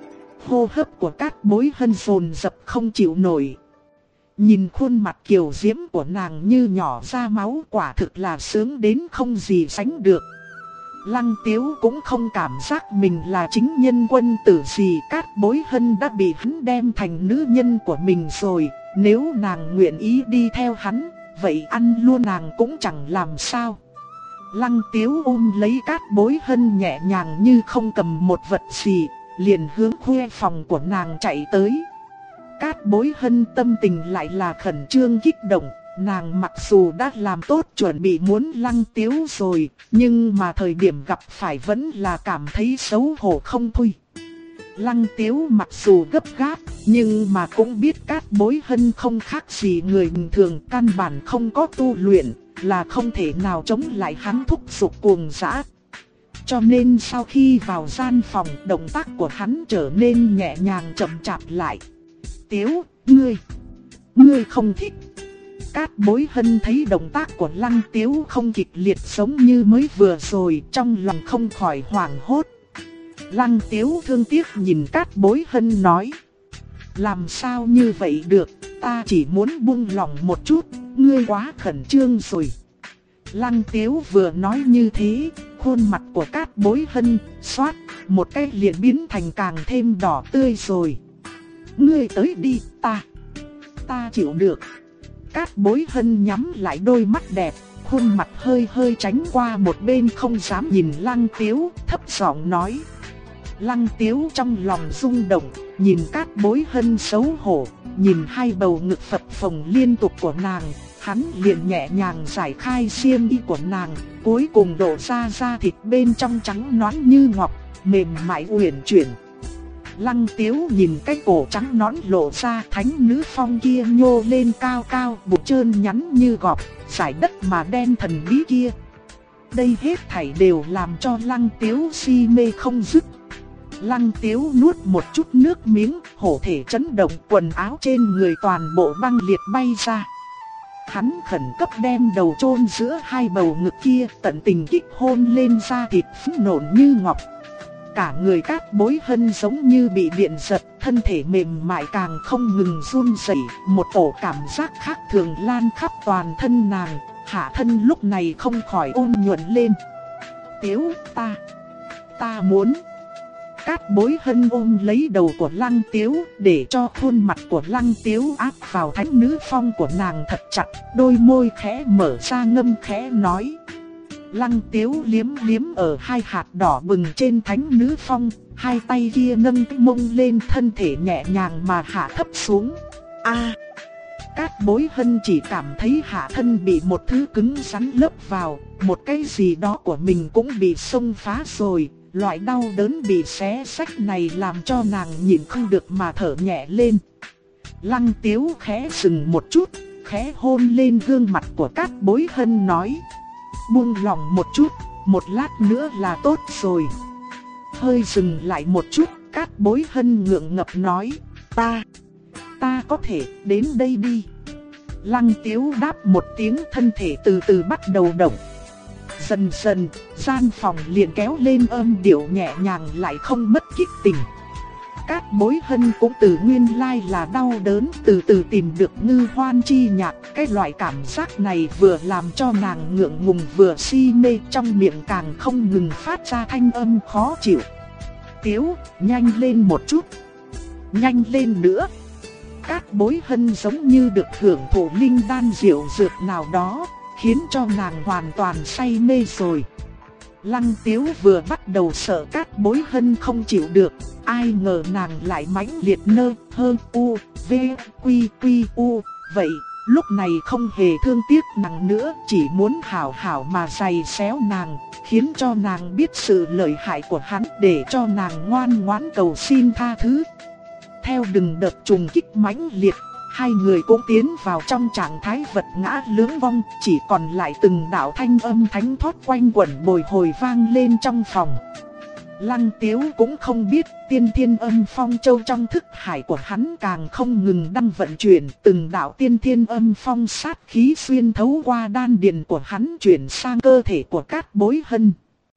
Hô hấp của Cát Bối Hân dồn dập không chịu nổi. Nhìn khuôn mặt kiều diễm của nàng như nhỏ ra máu, quả thực là sướng đến không gì sánh được. Lăng Tiếu cũng không cảm giác mình là chính nhân quân tử gì. Cát Bối Hân đã bị hắn đem thành nữ nhân của mình rồi. Nếu nàng nguyện ý đi theo hắn, vậy ăn luôn nàng cũng chẳng làm sao. Lăng Tiếu ôm lấy Cát Bối Hân nhẹ nhàng như không cầm một vật gì, liền hướng khuê phòng của nàng chạy tới. Cát Bối Hân tâm tình lại là khẩn trương kích động. Nàng mặc dù đã làm tốt chuẩn bị muốn Lăng Tiếu rồi, nhưng mà thời điểm gặp phải vẫn là cảm thấy xấu hổ không thôi. Lăng Tiếu mặc dù gấp gáp, nhưng mà cũng biết Cát Bối Hân không khác gì người bình thường, căn bản không có tu luyện, là không thể nào chống lại hắn thúc giục cuồng dã. Cho nên sau khi vào gian phòng, động tác của hắn trở nên nhẹ nhàng chậm chạp lại. Tiếu, ngươi không thích. Cát Bối Hân thấy động tác của Lăng Tiếu không kịch liệt giống như mới vừa rồi, trong lòng không khỏi hoảng hốt. Lăng Tiếu thương tiếc nhìn Cát Bối Hân nói: làm sao như vậy được, ta chỉ muốn buông lòng một chút, ngươi quá khẩn trương rồi. Lăng Tiếu vừa nói như thế, khuôn mặt của Cát Bối Hân xoát một cái liền biến thành càng thêm đỏ tươi rồi. Ngươi tới đi, ta chịu được. Cát Bối Hân nhắm lại đôi mắt đẹp, khuôn mặt hơi tránh qua một bên không dám nhìn Lăng Tiếu, thấp giọng nói. Lăng Tiếu trong lòng rung động, nhìn Cát Bối Hân xấu hổ, nhìn hai bầu ngực phập phồng liên tục của nàng, hắn liền nhẹ nhàng giải khai xiêm y của nàng, cuối cùng đổ ra da thịt bên trong trắng nõn như ngọc, mềm mại uyển chuyển. Lăng Tiếu nhìn cái cổ trắng nõn lộ ra, thánh nữ phong kia nhô lên cao cao, bụng trơn nhắn như gọt, giải đất mà đen thần bí kia. Đây hết thảy đều làm cho Lăng Tiếu si mê không dứt. Lăng Tiếu nuốt một chút nước miếng, hổ thể chấn động, quần áo trên người toàn bộ băng liệt bay ra. Hắn khẩn cấp đem đầu chôn giữa hai bầu ngực kia, tận tình kích hôn lên da thịt phấn nộn như ngọc. Cả người Cát Bối Hân giống như bị điện giật, thân thể mềm mại càng không ngừng run rẩy, một tổ cảm giác khác thường lan khắp toàn thân nàng, hạ thân lúc này không khỏi ôn nhuận lên. Tiếu, ta muốn. Cát Bối Hân ôm lấy đầu của Lăng Tiếu, để cho khuôn mặt của Lăng Tiếu áp vào thánh nữ phong của nàng thật chặt, đôi môi khẽ mở ra ngâm khẽ nói. Lăng Tiếu liếm liếm ở hai hạt đỏ bừng trên thánh nữ phong, hai tay kia nâng cái mông lên, thân thể nhẹ nhàng mà hạ thấp xuống. Cát Bối Hân chỉ cảm thấy hạ thân bị một thứ cứng rắn lấp vào, một cái gì đó của mình cũng bị xông phá rồi. Loại đau đớn bị xé xách này làm cho nàng nhịn không được mà thở nhẹ lên. Lăng Tiếu khẽ dừng một chút, khẽ hôn lên gương mặt của Cát Bối Hân nói. Buông lòng một chút, một lát nữa là tốt rồi. Hơi dừng lại một chút, Cát Bối Hân ngượng ngập nói. Ta có thể đến đây đi. Lăng Tiếu đáp một tiếng, thân thể từ từ bắt đầu động. Dần dần, gian phòng liền kéo lên âm điệu nhẹ nhàng lại không mất kích tình. Cát Bối Hân cũng từ nguyên lai là đau đớn, từ từ tìm được ngư hoan chi nhạc. Cái loại cảm giác này vừa làm cho nàng ngượng ngùng vừa si mê, trong miệng càng không ngừng phát ra thanh âm khó chịu. Tiếu, nhanh lên một chút. Nhanh lên nữa. Cát Bối Hân giống như được hưởng thụ linh đan diệu dược nào đó, khiến cho nàng hoàn toàn say mê rồi. Lăng Tiếu vừa bắt đầu sợ Cát Bối Hân không chịu được, ai ngờ nàng lại mãnh liệt nơ hơn u v quy quy u, vậy lúc này không hề thương tiếc nàng nữa, chỉ muốn hảo hảo mà giày xéo nàng, khiến cho nàng biết sự lợi hại của hắn, để cho nàng ngoan ngoãn cầu xin tha thứ. Theo từng đợt trùng kích mãnh liệt, hai người cũng tiến vào trong trạng thái vật ngã lưỡng vong, chỉ còn lại từng đạo thanh âm thánh thót quanh quẩn bồi hồi vang lên trong phòng. Lăng Tiếu cũng không biết tiên thiên âm phong châu trong thức hải của hắn càng không ngừng đang vận chuyển, từng đạo tiên thiên âm phong sát khí xuyên thấu qua đan điền của hắn chuyển sang cơ thể của Cát Bối Hân.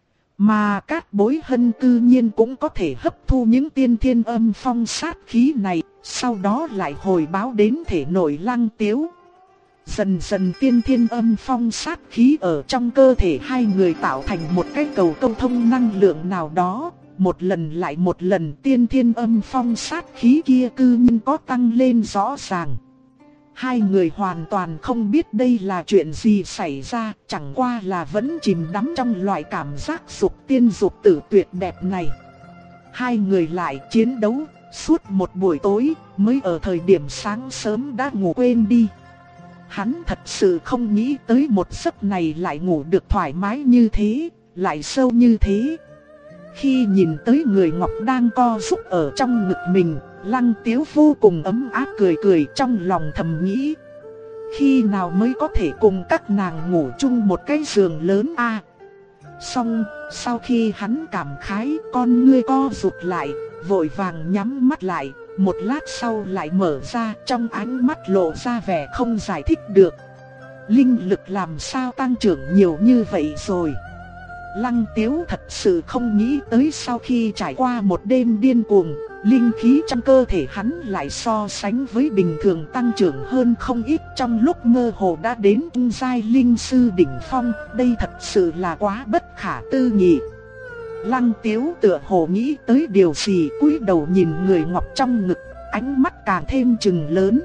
Mà Cát Bối Hân tự nhiên cũng có thể hấp thu những tiên thiên âm phong sát khí này, sau đó lại hồi báo đến thể nội Lăng Tiếu. Dần dần tiên thiên âm phong sát khí ở trong cơ thể hai người tạo thành một cái cầu câu thông năng lượng nào đó. Một lần lại một lần tiên thiên âm phong sát khí kia cư nhiên có tăng lên rõ ràng. Hai người hoàn toàn không biết đây là chuyện gì xảy ra, chẳng qua là vẫn chìm đắm trong loại cảm giác dục tiên dục tử tuyệt đẹp này. Hai người lại chiến đấu suốt một buổi tối, mới ở thời điểm sáng sớm đã ngủ quên đi. Hắn thật sự không nghĩ tới một giấc này lại ngủ được thoải mái như thế, lại sâu như thế. Khi nhìn tới người ngọc đang co rúm ở trong ngực mình, Lăng Tiếu vô cùng ấm áp cười cười, trong lòng thầm nghĩ: khi nào mới có thể cùng các nàng ngủ chung một cái giường lớn a? Xong, sau khi hắn cảm khái, con ngươi co rụt lại, vội vàng nhắm mắt lại. Một lát sau lại mở ra, trong ánh mắt lộ ra vẻ không giải thích được. Linh lực làm sao tăng trưởng nhiều như vậy rồi? Lăng Tiếu thật sự không nghĩ tới sau khi trải qua một đêm điên cuồng, linh khí trong cơ thể hắn lại so sánh với bình thường tăng trưởng hơn không ít, trong lúc mơ hồ đã đến trung giai linh sư đỉnh phong, đây thật sự là quá bất khả tư nghị. Lăng Tiếu tựa hồ nghĩ tới điều gì, cúi đầu nhìn người ngọc trong ngực, ánh mắt càng thêm trừng lớn.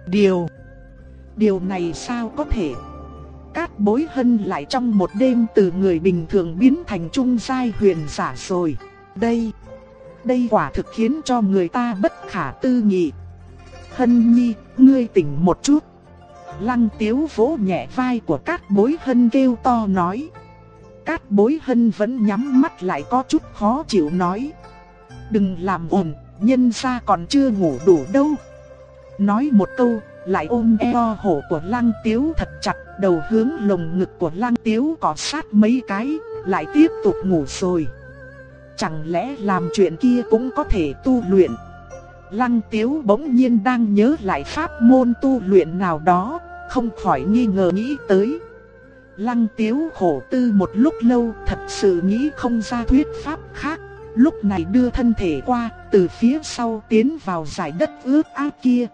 Điều này sao có thể? Cát Bối Hân lại trong một đêm từ người bình thường biến thành trung giai huyền giả rồi. Đây quả thực khiến cho người ta bất khả tư nghị. Hân nhi, ngươi tỉnh một chút. Lăng Tiếu vỗ nhẹ vai của Cát Bối Hân kêu to nói. Cát Bối Hân vẫn nhắm mắt lại có chút khó chịu nói: đừng làm ồn, nhân gia còn chưa ngủ đủ đâu. Nói một câu, lại ôm eo hổ của Lăng Tiếu thật chặt, đầu hướng lồng ngực của Lăng Tiếu cọ sát mấy cái, lại tiếp tục ngủ rồi. Chẳng lẽ làm chuyện kia cũng có thể tu luyện? Lăng Tiếu bỗng nhiên đang nhớ lại pháp môn tu luyện nào đó, không khỏi nghi ngờ nghĩ tới. Lăng Tiếu khổ tư một lúc lâu, thật sự nghĩ không ra thuyết pháp khác. Lúc này đưa thân thể qua, từ phía sau tiến vào dải đất ướt át kia.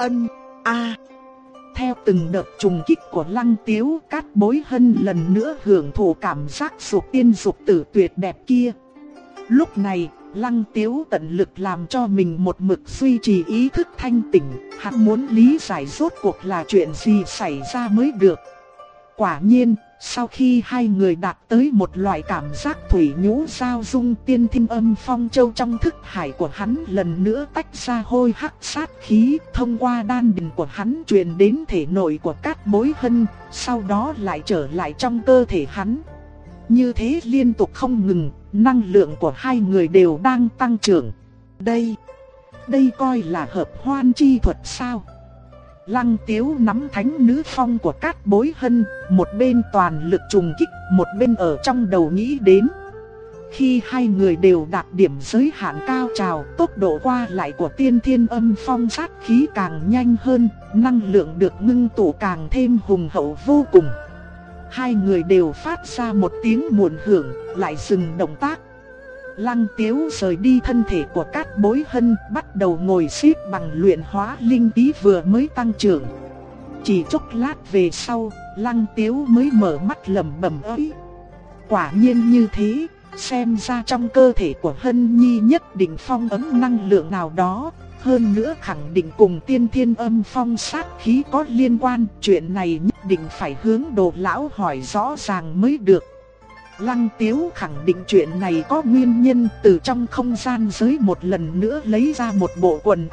Theo từng đợt trùng kích của Lăng Tiếu, Cát Bối Hân lần nữa hưởng thụ cảm giác dục tiên dục tử tuyệt đẹp kia. Lúc này, Lăng Tiếu tận lực làm cho mình một mực duy trì ý thức thanh tỉnh, hắn muốn lý giải rốt cuộc là chuyện gì xảy ra mới được. Quả nhiên, sau khi hai người đạt tới một loại cảm giác thủy nhũ giao dung, tiên thiên âm phong châu trong thức hải của hắn lần nữa tách ra hôi hắc sát khí, thông qua đan điền của hắn truyền đến thể nội của Cát Bối Hân, sau đó lại trở lại trong cơ thể hắn. Như thế liên tục không ngừng, năng lượng của hai người đều đang tăng trưởng. Đây coi là hợp hoan chi thuật sao? Lăng Tiếu nắm thánh nữ phong của Cát Bối Hân, một bên toàn lực trùng kích, một bên ở trong đầu nghĩ đến. Khi hai người đều đạt điểm giới hạn cao trào, tốc độ qua lại của tiên thiên âm phong sát khí càng nhanh hơn, năng lượng được ngưng tụ càng thêm hùng hậu vô cùng. Hai người đều phát ra một tiếng muộn hưởng, lại dừng động tác. Lăng Tiếu rời đi thân thể của Cát Bối Hân, bắt đầu ngồi xếp bằng luyện hóa linh khí vừa mới tăng trưởng. Chỉ chốc lát về sau, Lăng Tiếu mới mở mắt lẩm bẩm ấy. Quả nhiên như thế, xem ra trong cơ thể của Hân Nhi nhất định phong ấn năng lượng nào đó, hơn nữa khẳng định cùng tiên thiên âm phong sát khí có liên quan, chuyện này nhất định phải hướng Đồ lão hỏi rõ ràng mới được. Lăng Tiếu khẳng định chuyện này có nguyên nhân, từ trong không gian giới một lần nữa lấy ra một bộ quần áo,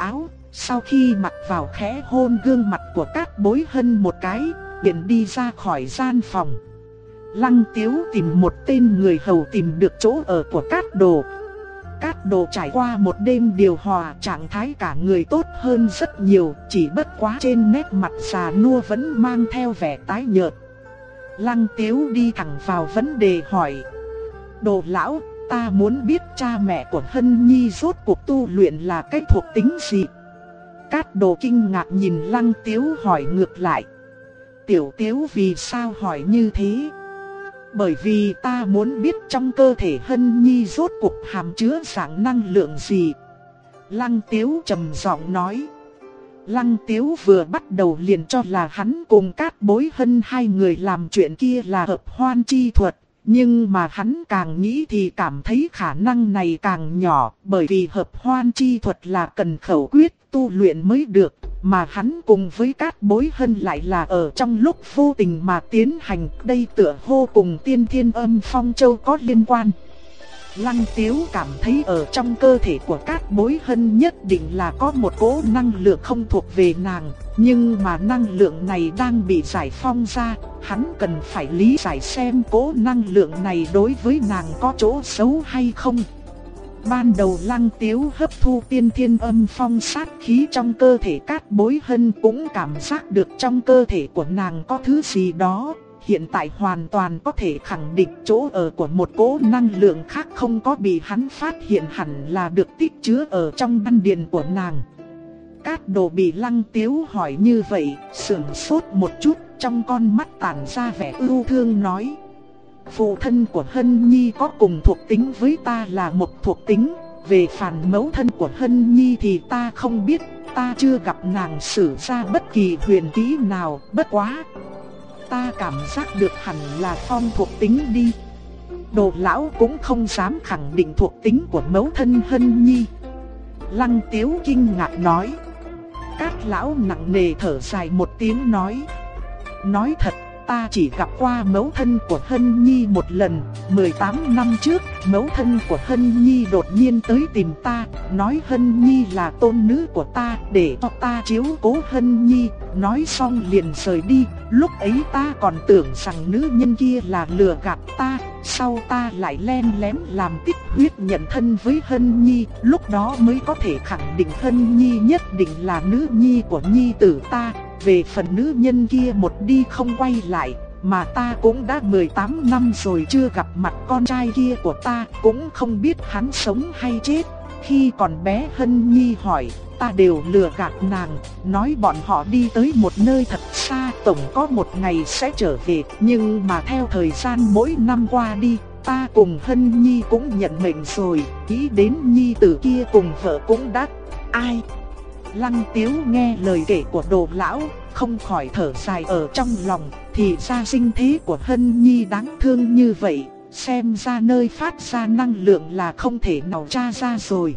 Sau khi mặc vào khẽ hôn gương mặt của Cát Bối Hân một cái, liền đi ra khỏi gian phòng. Lăng Tiếu tìm một tên người hầu tìm được chỗ ở của Cát Đồ. Cát Đồ trải qua một đêm điều hòa, trạng thái cả người tốt hơn rất nhiều, chỉ bất quá trên nét mặt già nua vẫn mang theo vẻ tái nhợt. Lăng Tiếu đi thẳng vào vấn đề hỏi: Đồ lão, ta muốn biết cha mẹ của Hân Nhi rốt cuộc tu luyện là cái thuộc tính gì? Cát Đồ kinh ngạc nhìn Lăng Tiếu hỏi ngược lại: Tiểu Tiếu vì sao hỏi như thế? Bởi vì ta muốn biết trong cơ thể Hân Nhi rốt cuộc hàm chứa dạng năng lượng gì. Lăng Tiếu trầm giọng nói. Lăng Tiếu vừa bắt đầu liền cho là hắn cùng Cát Bối Hân hai người làm chuyện kia là hợp hoan chi thuật. Nhưng mà hắn càng nghĩ thì cảm thấy khả năng này càng nhỏ, bởi vì hợp hoan chi thuật là cần khẩu quyết tu luyện mới được, mà hắn cùng với Cát Bối Hân lại là ở trong lúc vô tình mà tiến hành, đây tựa hồ cùng Tiên Thiên Âm Phong Châu có liên quan. Lăng Tiếu cảm thấy ở trong cơ thể của Cát Bối Hân nhất định là có một cỗ năng lượng không thuộc về nàng, nhưng mà năng lượng này đang bị giải phóng ra, hắn cần phải lý giải xem cỗ năng lượng này đối với nàng có chỗ xấu hay không. Ban đầu Lăng Tiếu hấp thu Tiên Thiên Âm Phong sát khí trong cơ thể Cát Bối Hân cũng cảm giác được trong cơ thể của nàng có thứ gì đó. Hiện tại hoàn toàn có thể khẳng định chỗ ở của một cỗ năng lượng khác không có bị hắn phát hiện, hẳn là được tích chứa ở trong đan điền của nàng. Cát Đồ bị Lăng Tiếu hỏi như vậy, sững sốt một chút, trong con mắt tản ra vẻ ưu thương nói: Phụ thân của Hân Nhi có cùng thuộc tính với ta là một thuộc tính, về phản mẫu thân của Hân Nhi thì ta không biết, ta chưa gặp nàng sử ra bất kỳ huyền kỹ nào, bất quá ta cảm giác được hẳn là phong thuộc tính đi. Đồ lão cũng không dám khẳng định thuộc tính của mẫu thân Hân Nhi. Lăng Tiếu kinh ngạc nói. Cát lão nặng nề thở dài một tiếng nói: Nói thật, ta chỉ gặp qua mẫu thân của Hân Nhi một lần, 18 năm trước, mẫu thân của Hân Nhi đột nhiên tới tìm ta, nói Hân Nhi là tôn nữ của ta, để cho ta chiếu cố Hân Nhi, nói xong liền rời đi. Lúc ấy ta còn tưởng rằng nữ nhân kia là lừa gạt ta, sau ta lại len lén làm tích huyết nhận thân với Hân Nhi, lúc đó mới có thể khẳng định Hân Nhi nhất định là nữ nhi của nhi tử ta. Về phần nữ nhân kia một đi không quay lại, mà ta cũng đã 18 năm rồi chưa gặp mặt con trai kia của ta, cũng không biết hắn sống hay chết. Khi còn bé Hân Nhi hỏi, ta đều lừa gạt nàng, nói bọn họ đi tới một nơi thật xa, tổng có một ngày sẽ trở về. Nhưng mà theo thời gian mỗi năm qua đi, ta cùng Hân Nhi cũng nhận mệnh rồi, nghĩ đến nhi tử kia cùng vợ cũng đã... Ai? Lăng Tiếu nghe lời kể của Đồ lão, không khỏi thở dài ở trong lòng, thì ra sinh thế của Hân Nhi đáng thương như vậy, xem ra nơi phát ra năng lượng là không thể nào tra ra rồi.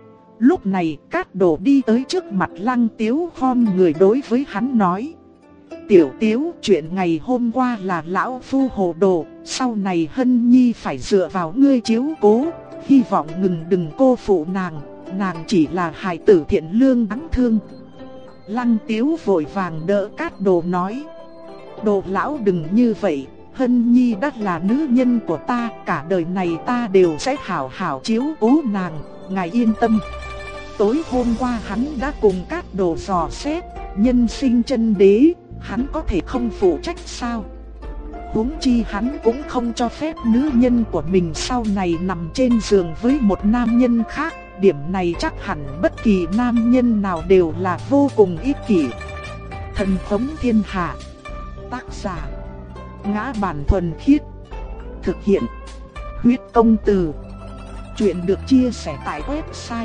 Lúc này Cát Đồ đi tới trước mặt Lăng Tiếu khom người đối với hắn nói: Tiểu Tiếu, chuyện ngày hôm qua là lão phu hồ đồ, sau này Hân Nhi phải dựa vào ngươi chiếu cố, hy vọng đừng cô phụ nàng. Nàng chỉ là hài tử thiện lương đáng thương. Lăng Tiếu vội vàng đỡ Cát Đồ nói: Đồ lão đừng như vậy, Hân Nhi đã là nữ nhân của ta, cả đời này ta đều sẽ hảo hảo chiếu cố nàng, ngài yên tâm. Tối hôm qua hắn đã cùng Cát Đồ dò xét, nhân sinh chân đế, hắn có thể không phụ trách sao? Huống chi hắn cũng không cho phép nữ nhân của mình sau này nằm trên giường với một nam nhân khác. Điểm này chắc hẳn bất kỳ nam nhân nào đều là vô cùng ích kỷ. Thần Tống Thiên Hạ. Tác giả: Ngã Bản Thuần Khiết. Thực hiện: Huyết Công Từ. Chuyện được chia sẻ tại website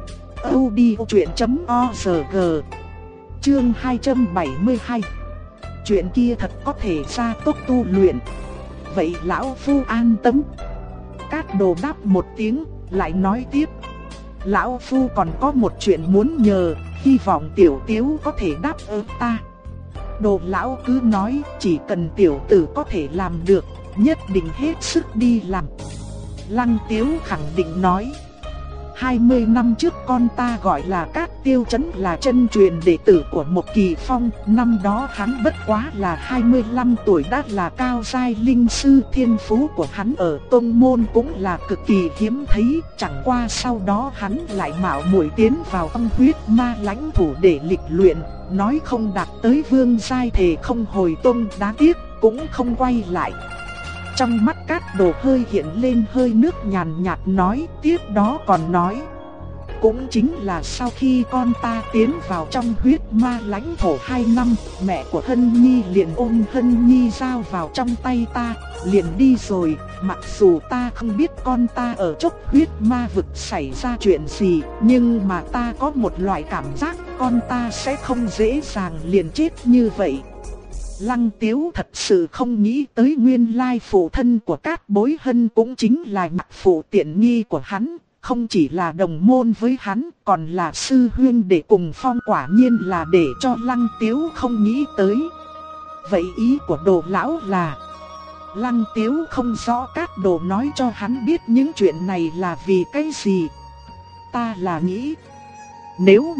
audiochuyện.org. Chương 272. Chuyện kia thật có thể gia tốc tu luyện. Vậy lão phu an tâm. Cát Đồ đáp một tiếng, lại nói tiếp: Lão phu còn có một chuyện muốn nhờ, hy vọng Tiểu Tiếu có thể đáp ứng ta. Đồ lão cứ nói, chỉ cần tiểu tử có thể làm được, nhất định hết sức đi làm. Lăng Tiếu khẳng định nói: 20 năm trước con ta gọi là Cát Tiêu Chấn là chân truyền đệ tử của Một Kỳ Phong, năm đó hắn bất quá là 25 tuổi đã là cao giai linh sư, thiên phú của hắn ở tông môn cũng là cực kỳ hiếm thấy, chẳng qua sau đó hắn lại mạo muội tiến vào trong huyết ma lãnh thổ để lịch luyện, nói không đạt tới vương giai thề không hồi tông, đáng tiếc cũng không quay lại. Trong mắt Cát Đồ hơi hiện lên hơi nước nhàn nhạt nói, tiếp đó còn nói: cũng chính là sau khi con ta tiến vào trong huyết ma lãnh thổ 2 năm, mẹ của Hân Nhi liền ôm Hân Nhi giao vào trong tay ta, liền đi rồi. Mặc dù ta không biết con ta ở chốc huyết ma vực xảy ra chuyện gì, nhưng mà ta có một loại cảm giác con ta sẽ không dễ dàng liền chết như vậy. Lăng Tiếu thật sự không nghĩ tới nguyên lai phụ thân của Cát Bối Hân cũng chính là nhạc phụ tiện nghi của hắn. Không chỉ là đồng môn với hắn, còn là sư huynh đệ cùng phong, quả nhiên là để cho Lăng Tiếu không nghĩ tới. Vậy ý của Đồ lão là? Lăng Tiếu không rõ Cát Đồ nói cho hắn biết những chuyện này là vì cái gì. Ta là nghĩ, nếu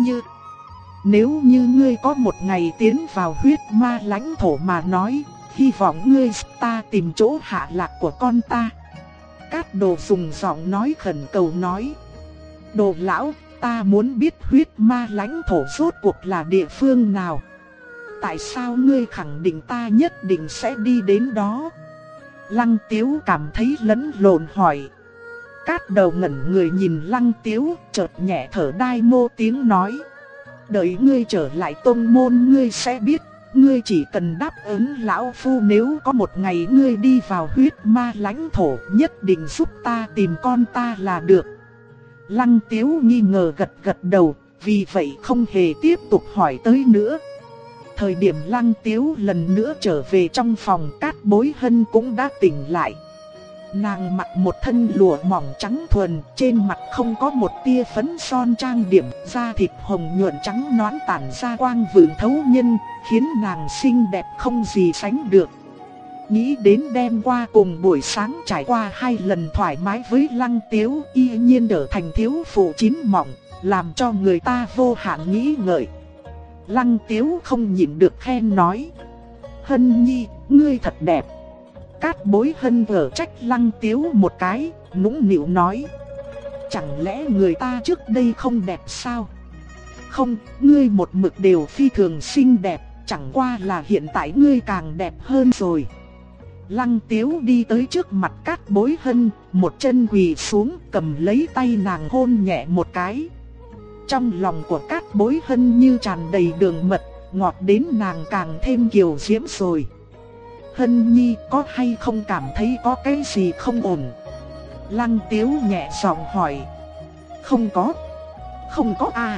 như ngươi có một ngày tiến vào huyết ma lãnh thổ mà nói, hy vọng ngươi ta tìm chỗ hạ lạc của con ta. Cát Đồ dùng giọng nói khẩn cầu nói: Đồ lão, ta muốn biết huyết ma lãnh thổ rốt cuộc là địa phương nào. Tại sao ngươi khẳng định ta nhất định sẽ đi đến đó? Lăng Tiếu cảm thấy lẫn lộn hỏi. Cát Đầu ngẩn người nhìn Lăng Tiếu, chợt nhẹ thở đai mô tiếng nói: đợi ngươi trở lại tông môn ngươi sẽ biết. Ngươi chỉ cần đáp ứng lão phu, nếu có một ngày ngươi đi vào huyết ma lãnh thổ, nhất định giúp ta tìm con ta là được. Lăng Tiếu nghi ngờ gật gật đầu, vì vậy không hề tiếp tục hỏi tới nữa. Thời điểm Lăng Tiếu lần nữa trở về trong phòng, Cát Bối Hân cũng đã tỉnh lại. Nàng mặc một thân lụa mỏng trắng thuần, trên mặt không có một tia phấn son trang điểm, da thịt hồng nhuận trắng nõn tản ra quang vượng thấu nhân, khiến nàng xinh đẹp không gì sánh được. Nghĩ đến đêm qua cùng buổi sáng trải qua 2 lần thoải mái với Lăng Tiếu, y nhiên trở thành thiếu phụ chín mỏng, làm cho người ta vô hạn nghĩ ngợi. Lăng Tiếu không nhịn được khen nói: Hân Nhi, ngươi thật đẹp. Cát Bối Hân ở trách Lăng Tiếu một cái, nũng nịu nói: chẳng lẽ người ta trước đây không đẹp sao? Không, ngươi một mực đều phi thường xinh đẹp, chẳng qua là hiện tại ngươi càng đẹp hơn rồi. Lăng Tiếu đi tới trước mặt Cát Bối Hân, một chân quỳ xuống cầm lấy tay nàng hôn nhẹ một cái. Trong lòng của Cát Bối Hân như tràn đầy đường mật, ngọt đến nàng càng thêm kiều diễm rồi. Hân Nhi có hay không cảm thấy có cái gì không ổn? Lăng Tiếu nhẹ giọng hỏi. Không có à,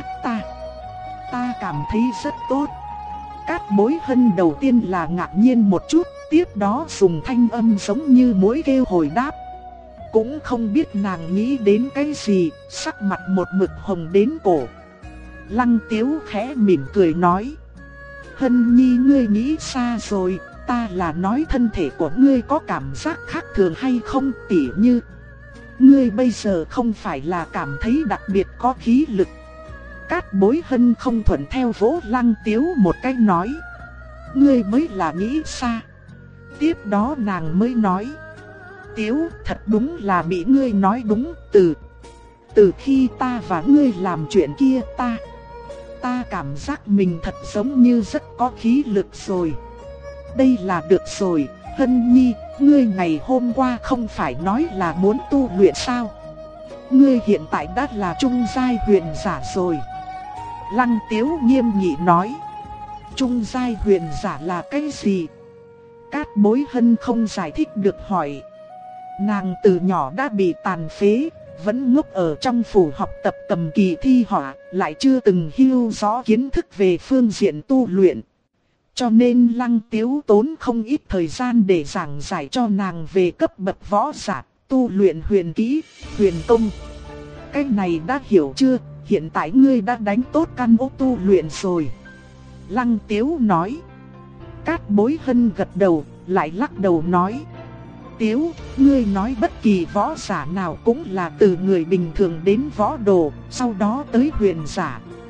ta cảm thấy rất tốt. Cát Bối Hân đầu tiên là ngạc nhiên một chút, tiếp đó dùng thanh âm giống như muỗi kêu hồi đáp. Cũng không biết nàng nghĩ đến cái gì, sắc mặt một mực hồng đến cổ. Lăng Tiếu khẽ mỉm cười nói: Hân Nhi ngươi nghĩ xa rồi, ta là nói thân thể của ngươi có cảm giác khác thường hay không, tỉ như ngươi bây giờ không phải là cảm thấy đặc biệt có khí lực. Cát Bối Hân không thuận theo vỗ Lăng Tiếu một cái nói: ngươi mới là nghĩ xa. Tiếp đó nàng mới nói: Tiếu, thật đúng là bị ngươi nói đúng, từ khi ta và ngươi làm chuyện kia ta cảm giác mình thật giống như rất có khí lực rồi. Đây là được rồi, Hân Nhi, ngươi ngày hôm qua không phải nói là muốn tu luyện sao? Ngươi hiện tại đã là trung giai huyền giả rồi. Lăng Tiếu nghiêm nghị nói: trung giai huyền giả là cái gì? Cát Bối Hân không giải thích được hỏi. Nàng từ nhỏ đã bị tàn phế, vẫn ngốc ở trong phủ học tập cầm kỳ thi họa, lại chưa từng hiểu rõ kiến thức về phương diện tu luyện. Cho nên Lăng Tiếu tốn không ít thời gian để giảng giải cho nàng về cấp bậc võ giả, tu luyện huyền kỹ, huyền công. Cái này đã hiểu chưa? Hiện tại ngươi đã đánh tốt căn ốc tu luyện rồi. Lăng Tiếu nói. Cát Bối Hân gật đầu, lại lắc đầu nói: Tiếu, ngươi nói bất kỳ võ giả nào cũng là từ người bình thường đến võ đồ, sau đó tới huyền giả.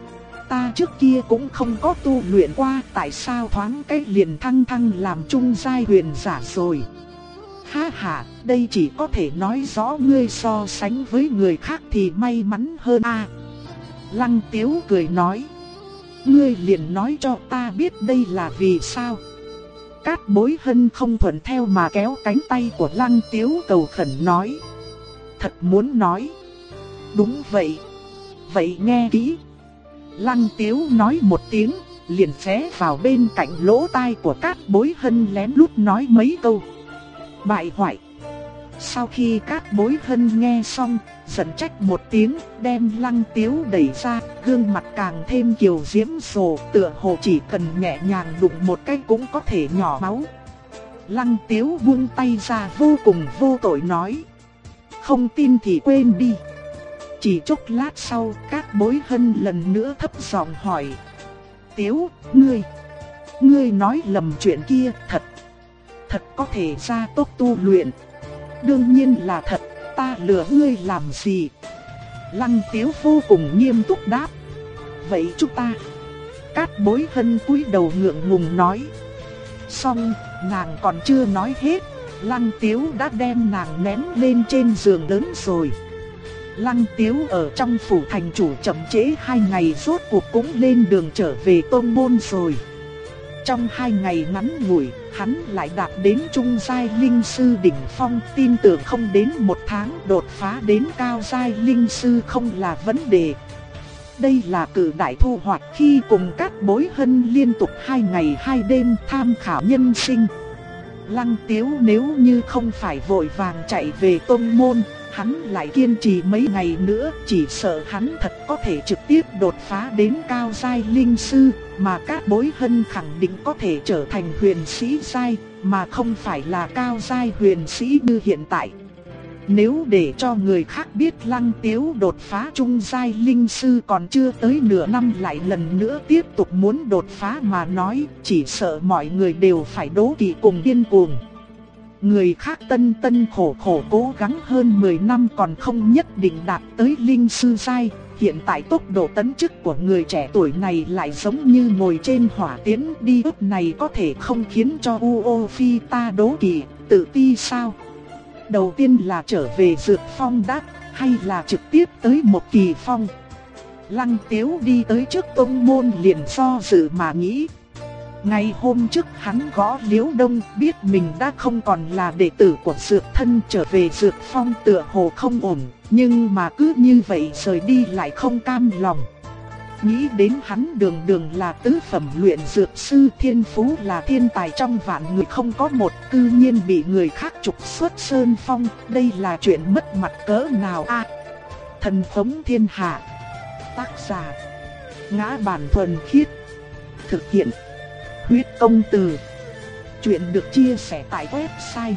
ta trước kia cũng không có tu luyện qua, tại sao thoáng cái liền thăng làm trung giai huyền giả rồi. Ha ha, đây chỉ có thể nói rõ ngươi so sánh với người khác thì may mắn hơn a. Lăng Tiếu cười nói. Ngươi liền nói cho ta biết đây là vì sao. Cát Bối Hân không thuận theo mà kéo cánh tay của Lăng Tiếu cầu khẩn nói. Thật muốn nói. Đúng vậy. Vậy nghe kỹ. Lăng Tiếu nói một tiếng, liền ghé vào bên cạnh lỗ tai của Cát Bối Hân lén lút nói mấy câu. Bại hoại. Sau khi Cát Bối Hân nghe xong, giận trách một tiếng, đem Lăng Tiếu đẩy ra, gương mặt càng thêm kiều diễm rồ, tựa hồ chỉ cần nhẹ nhàng đụng một cái cũng có thể nhỏ máu. Lăng Tiếu buông tay ra vô cùng vô tội nói. Không tin thì quên đi. Chỉ chốc lát sau, Cát Bối Hân lần nữa thấp giọng hỏi. Tiếu, ngươi nói lầm chuyện kia, thật có thể ra tốc tu luyện. Đương nhiên là thật, ta lừa ngươi làm gì? Lăng Tiếu vô cùng nghiêm túc đáp. Vậy chúng ta. Cát Bối Hân cúi đầu ngượng ngùng nói. Xong, nàng còn chưa nói hết, Lăng Tiếu đã đem nàng ném lên trên giường lớn rồi. Lăng Tiếu ở trong phủ thành chủ chậm trễ 2 ngày, rốt cuộc cũng lên đường trở về tông môn rồi. Trong 2 ngày ngắn ngủi, hắn lại đạt đến trung giai linh sư đỉnh phong, tin tưởng không đến 1 tháng đột phá đến cao giai linh sư không là vấn đề. Đây là cử đại thu hoạch khi cùng Cát Bối Hân liên tục 2 ngày 2 đêm tham khảo nhân sinh. Lăng Tiếu nếu như không phải vội vàng chạy về tông môn, hắn lại kiên trì mấy ngày nữa, chỉ sợ hắn thật có thể trực tiếp đột phá đến cao giai linh sư, mà Cát Bối Hân khẳng định có thể trở thành huyền sĩ giai, mà không phải là cao giai huyền sĩ như hiện tại. Nếu để cho người khác biết Lăng Tiếu đột phá trung giai linh sư còn chưa tới nửa năm lại lần nữa tiếp tục muốn đột phá mà nói, chỉ sợ mọi người đều phải đố kỵ cùng điên cuồng. Người khác tân khổ cố gắng hơn 10 năm còn không nhất định đạt tới linh sư giai. Hiện tại tốc độ tấn chức của người trẻ tuổi này lại giống như ngồi trên hỏa tiễn đi, ước này có thể không khiến cho Uo Phi ta đố kỵ, tự ti sao? Đầu tiên là trở về Dược Phong đắc, hay là trực tiếp tới một Kỳ Phong? Lăng Tiếu đi tới trước tông môn liền do dự mà nghĩ. Ngày hôm trước hắn gõ Liễu Đông, biết mình đã không còn là đệ tử của Dược Thân, trở về Dược Phong tựa hồ không ổn, nhưng mà cứ như vậy rời đi lại không cam lòng. Nghĩ đến hắn đường là tứ phẩm luyện dược sư, thiên phú là thiên tài trong vạn người không có một, cư nhiên bị người khác trục xuất sơn phong, đây là chuyện mất mặt cỡ nào a? Thần Phóng Thiên Hạ. Tác giả: Ngã Bản Thuần Khiết. Thực hiện: Huyết Công Từ. Chuyện được chia sẻ tại website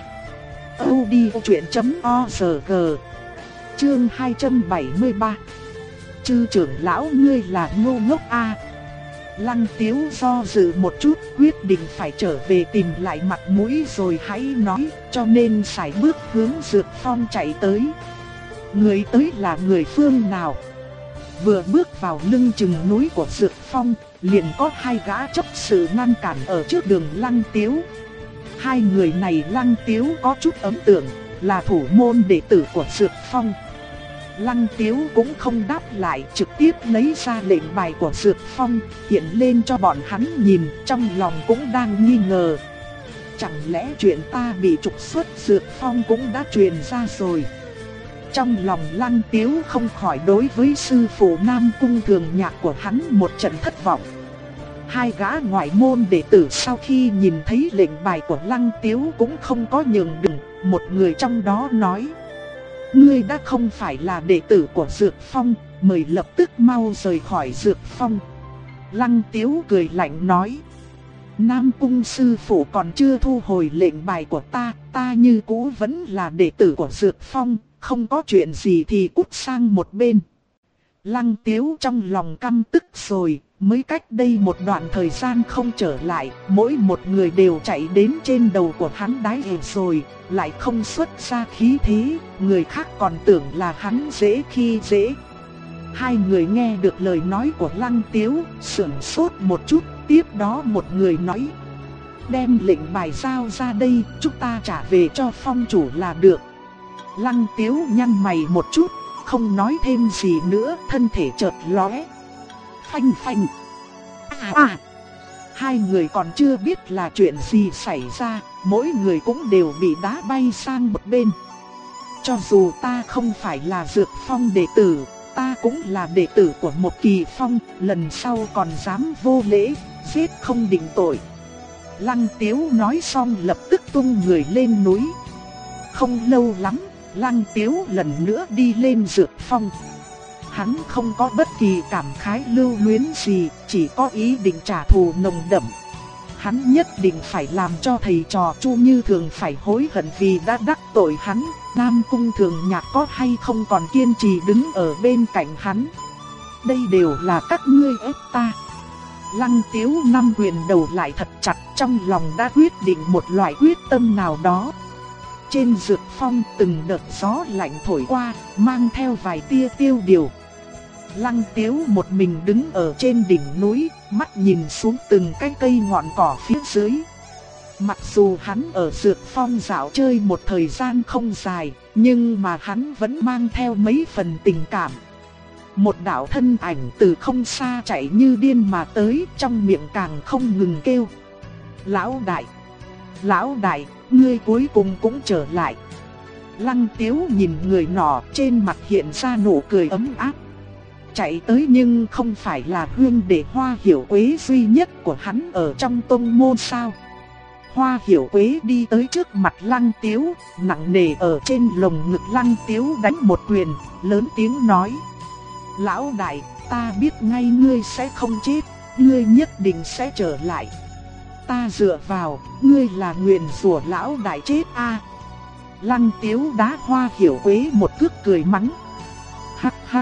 audiochuyện.org. Chương 273. Chư trưởng lão ngươi là ngu ngốc a. Lăng Tiếu do dự một chút, quyết định phải trở về tìm lại mặt mũi rồi hãy nói, cho nên sải bước hướng Dược Phong chạy tới. Người tới là người phương nào? Vừa bước vào lưng chừng núi của Dược Phong, liền có 2 gã chấp sự ngăn cản ở trước đường Lăng Tiếu. 2 người này Lăng Tiếu có chút ấn tượng, là thủ môn đệ tử của Dược Phong. Lăng Tiếu cũng không đáp lại, trực tiếp lấy ra lệnh bài của Dược Phong, hiện lên cho bọn hắn nhìn, trong lòng cũng đang nghi ngờ. Chẳng lẽ chuyện ta bị trục xuất Dược Phong cũng đã truyền ra rồi? Trong lòng Lăng Tiếu không khỏi đối với sư phụ Nam Cung Thường Nhạc của hắn một trận thất vọng. 2 gã ngoại môn đệ tử sau khi nhìn thấy lệnh bài của Lăng Tiếu cũng không có nhường đường, một người trong đó nói: Ngươi đã không phải là đệ tử của Dược Phong, mời lập tức mau rời khỏi Dược Phong. Lăng Tiếu cười lạnh nói: Nam Cung sư phụ còn chưa thu hồi lệnh bài của ta như cũ vẫn là đệ tử của Dược Phong, không có chuyện gì thì cút sang một bên. Lăng Tiếu trong lòng căm tức rồi, mới cách đây một đoạn thời gian không trở lại, mỗi một người đều chạy đến trên đầu của hắn đái rồi, lại không xuất ra khí thế, người khác còn tưởng là hắn dễ khi dễ. Hai người nghe được lời nói của Lăng Tiếu, sững sốt một chút, tiếp đó một người nói: đem lệnh bài giao ra đây, chúng ta trả về cho phong chủ là được. Lăng Tiếu nhăn mày một chút, không nói thêm gì nữa, thân thể chợt lóe. Phanh phanh. Hai người còn chưa biết là chuyện gì xảy ra, mỗi người cũng đều bị đá bay sang một bên. Cho dù ta không phải là Dược Phong đệ tử, ta cũng là đệ tử của một Kỳ Phong, lần sau còn dám vô lễ, giết không định tội. Lăng Tiếu nói xong lập tức tung người lên núi. Không lâu lắm, Lăng Tiếu lần nữa đi lên Dược Phong. Hắn không có bất kỳ cảm khái lưu luyến gì, chỉ có ý định trả thù nồng đậm. Hắn nhất định phải làm cho thầy trò Chu Như Thường phải hối hận vì đã đắc tội hắn. Nam Cung Thường Nhạc có hay không còn kiên trì đứng ở bên cạnh hắn. Đây đều là các ngươi ép ta. Lăng Tiếu năm quyền đầu lại thật chặt, trong lòng đã quyết định một loại quyết tâm nào đó. Trên Dược Phong từng đợt gió lạnh thổi qua, mang theo vài tia tiêu điều. Lăng Tiếu một mình đứng ở trên đỉnh núi, mắt nhìn xuống từng cái cây ngọn cỏ phía dưới. Mặc dù hắn ở Dược Phong dạo chơi một thời gian không dài, nhưng mà hắn vẫn mang theo mấy phần tình cảm. Một đạo thân ảnh từ không xa chạy như điên mà tới, trong miệng càng không ngừng kêu: Lão đại! Lão đại! Ngươi cuối cùng cũng trở lại. Lăng Tiếu nhìn người nọ, trên mặt hiện ra nụ cười ấm áp. Chạy tới nhưng không phải là huynh đệ Hoa Hiểu Quế duy nhất của hắn ở trong tông môn sao? Hoa Hiểu Quế đi tới trước mặt Lăng Tiếu, nặng nề ở trên lồng ngực Lăng Tiếu đánh một quyền, lớn tiếng nói: Lão đại, ta biết ngay ngươi sẽ không chết, ngươi nhất định sẽ trở lại. Ta dựa vào, ngươi là nguyền rủa lão đại chết a. Lăng Tiếu đá Hoa Hiểu Quế một cước cười mắng: hắc hắc,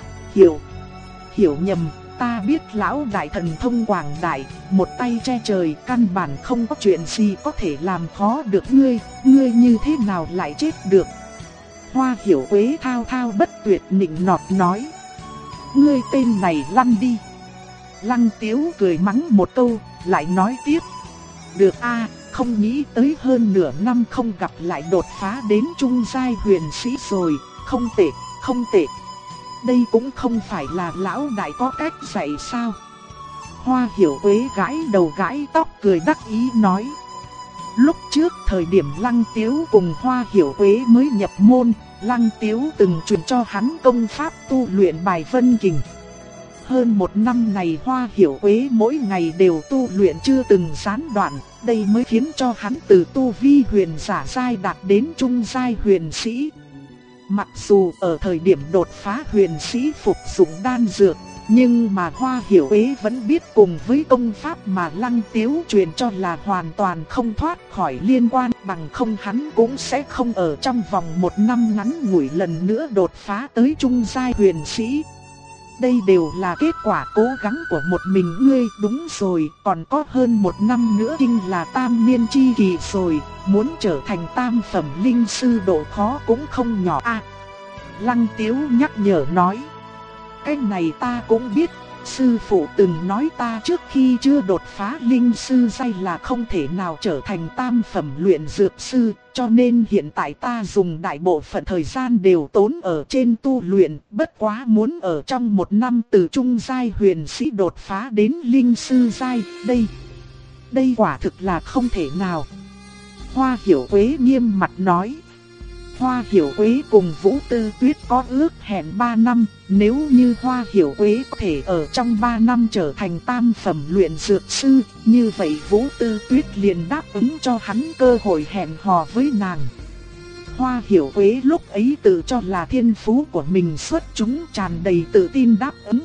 hiểu nhầm, ta biết lão đại thần thông quảng đại, một tay che trời, căn bản không có chuyện gì có thể làm khó được ngươi, ngươi như thế nào lại chết được. Hoa Hiểu Quế thao thao bất tuyệt nịnh nọt nói: ngươi tên này lăn đi. Lăng Tiếu cười mắng một câu, lại nói tiếp: được a, không nghĩ tới hơn nửa năm không gặp lại đột phá đến trung giai huyền sĩ rồi, không tệ, không tệ. Đây cũng không phải là lão đại có cách dạy sao? Hoa Hiểu Quế gãi đầu gãi tóc cười đắc ý nói: lúc trước thời điểm Lăng Tiếu cùng Hoa Hiểu Quế mới nhập môn, Lăng Tiếu từng truyền cho hắn công pháp tu luyện bài vân kình. Hơn một năm này Hoa Hiểu Quế mỗi ngày đều tu luyện chưa từng gián đoạn, đây mới khiến cho hắn từ tu vi huyền giả giai đạt đến trung giai huyền sĩ. Mặc dù ở thời điểm đột phá huyền sĩ phục dụng đan dược, nhưng mà Hoa Hiểu Quế vẫn biết cùng với công pháp mà Lăng Tiếu truyền cho là hoàn toàn không thoát khỏi liên quan, bằng không hắn cũng sẽ không ở trong vòng một năm ngắn ngủi lần nữa đột phá tới trung giai huyền sĩ. Đây đều là kết quả cố gắng của một mình ngươi. Đúng rồi, còn có hơn một năm nữa kinh là tam niên chi kỳ rồi, muốn trở thành tam phẩm linh sư độ khó cũng không nhỏ a. Lăng Tiếu nhắc nhở nói: cái này ta cũng biết, sư phụ từng nói ta trước khi chưa đột phá linh sư giai là không thể nào trở thành tam phẩm luyện dược sư, cho nên hiện tại ta dùng đại bộ phận thời gian đều tốn ở trên tu luyện, bất quá muốn ở trong một năm từ trung giai huyền sĩ đột phá đến linh sư giai, đây quả thực là không thể nào. Hoa Hiểu Quế nghiêm mặt nói. Hoa Hiểu Quế cùng Vũ Tư Tuyết có ước hẹn 3 năm, nếu như Hoa Hiểu Quế có thể ở trong 3 năm trở thành tam phẩm luyện dược sư, như vậy Vũ Tư Tuyết liền đáp ứng cho hắn cơ hội hẹn hò với nàng. Hoa Hiểu Quế lúc ấy tự cho là thiên phú của mình xuất chúng, tràn đầy tự tin đáp ứng.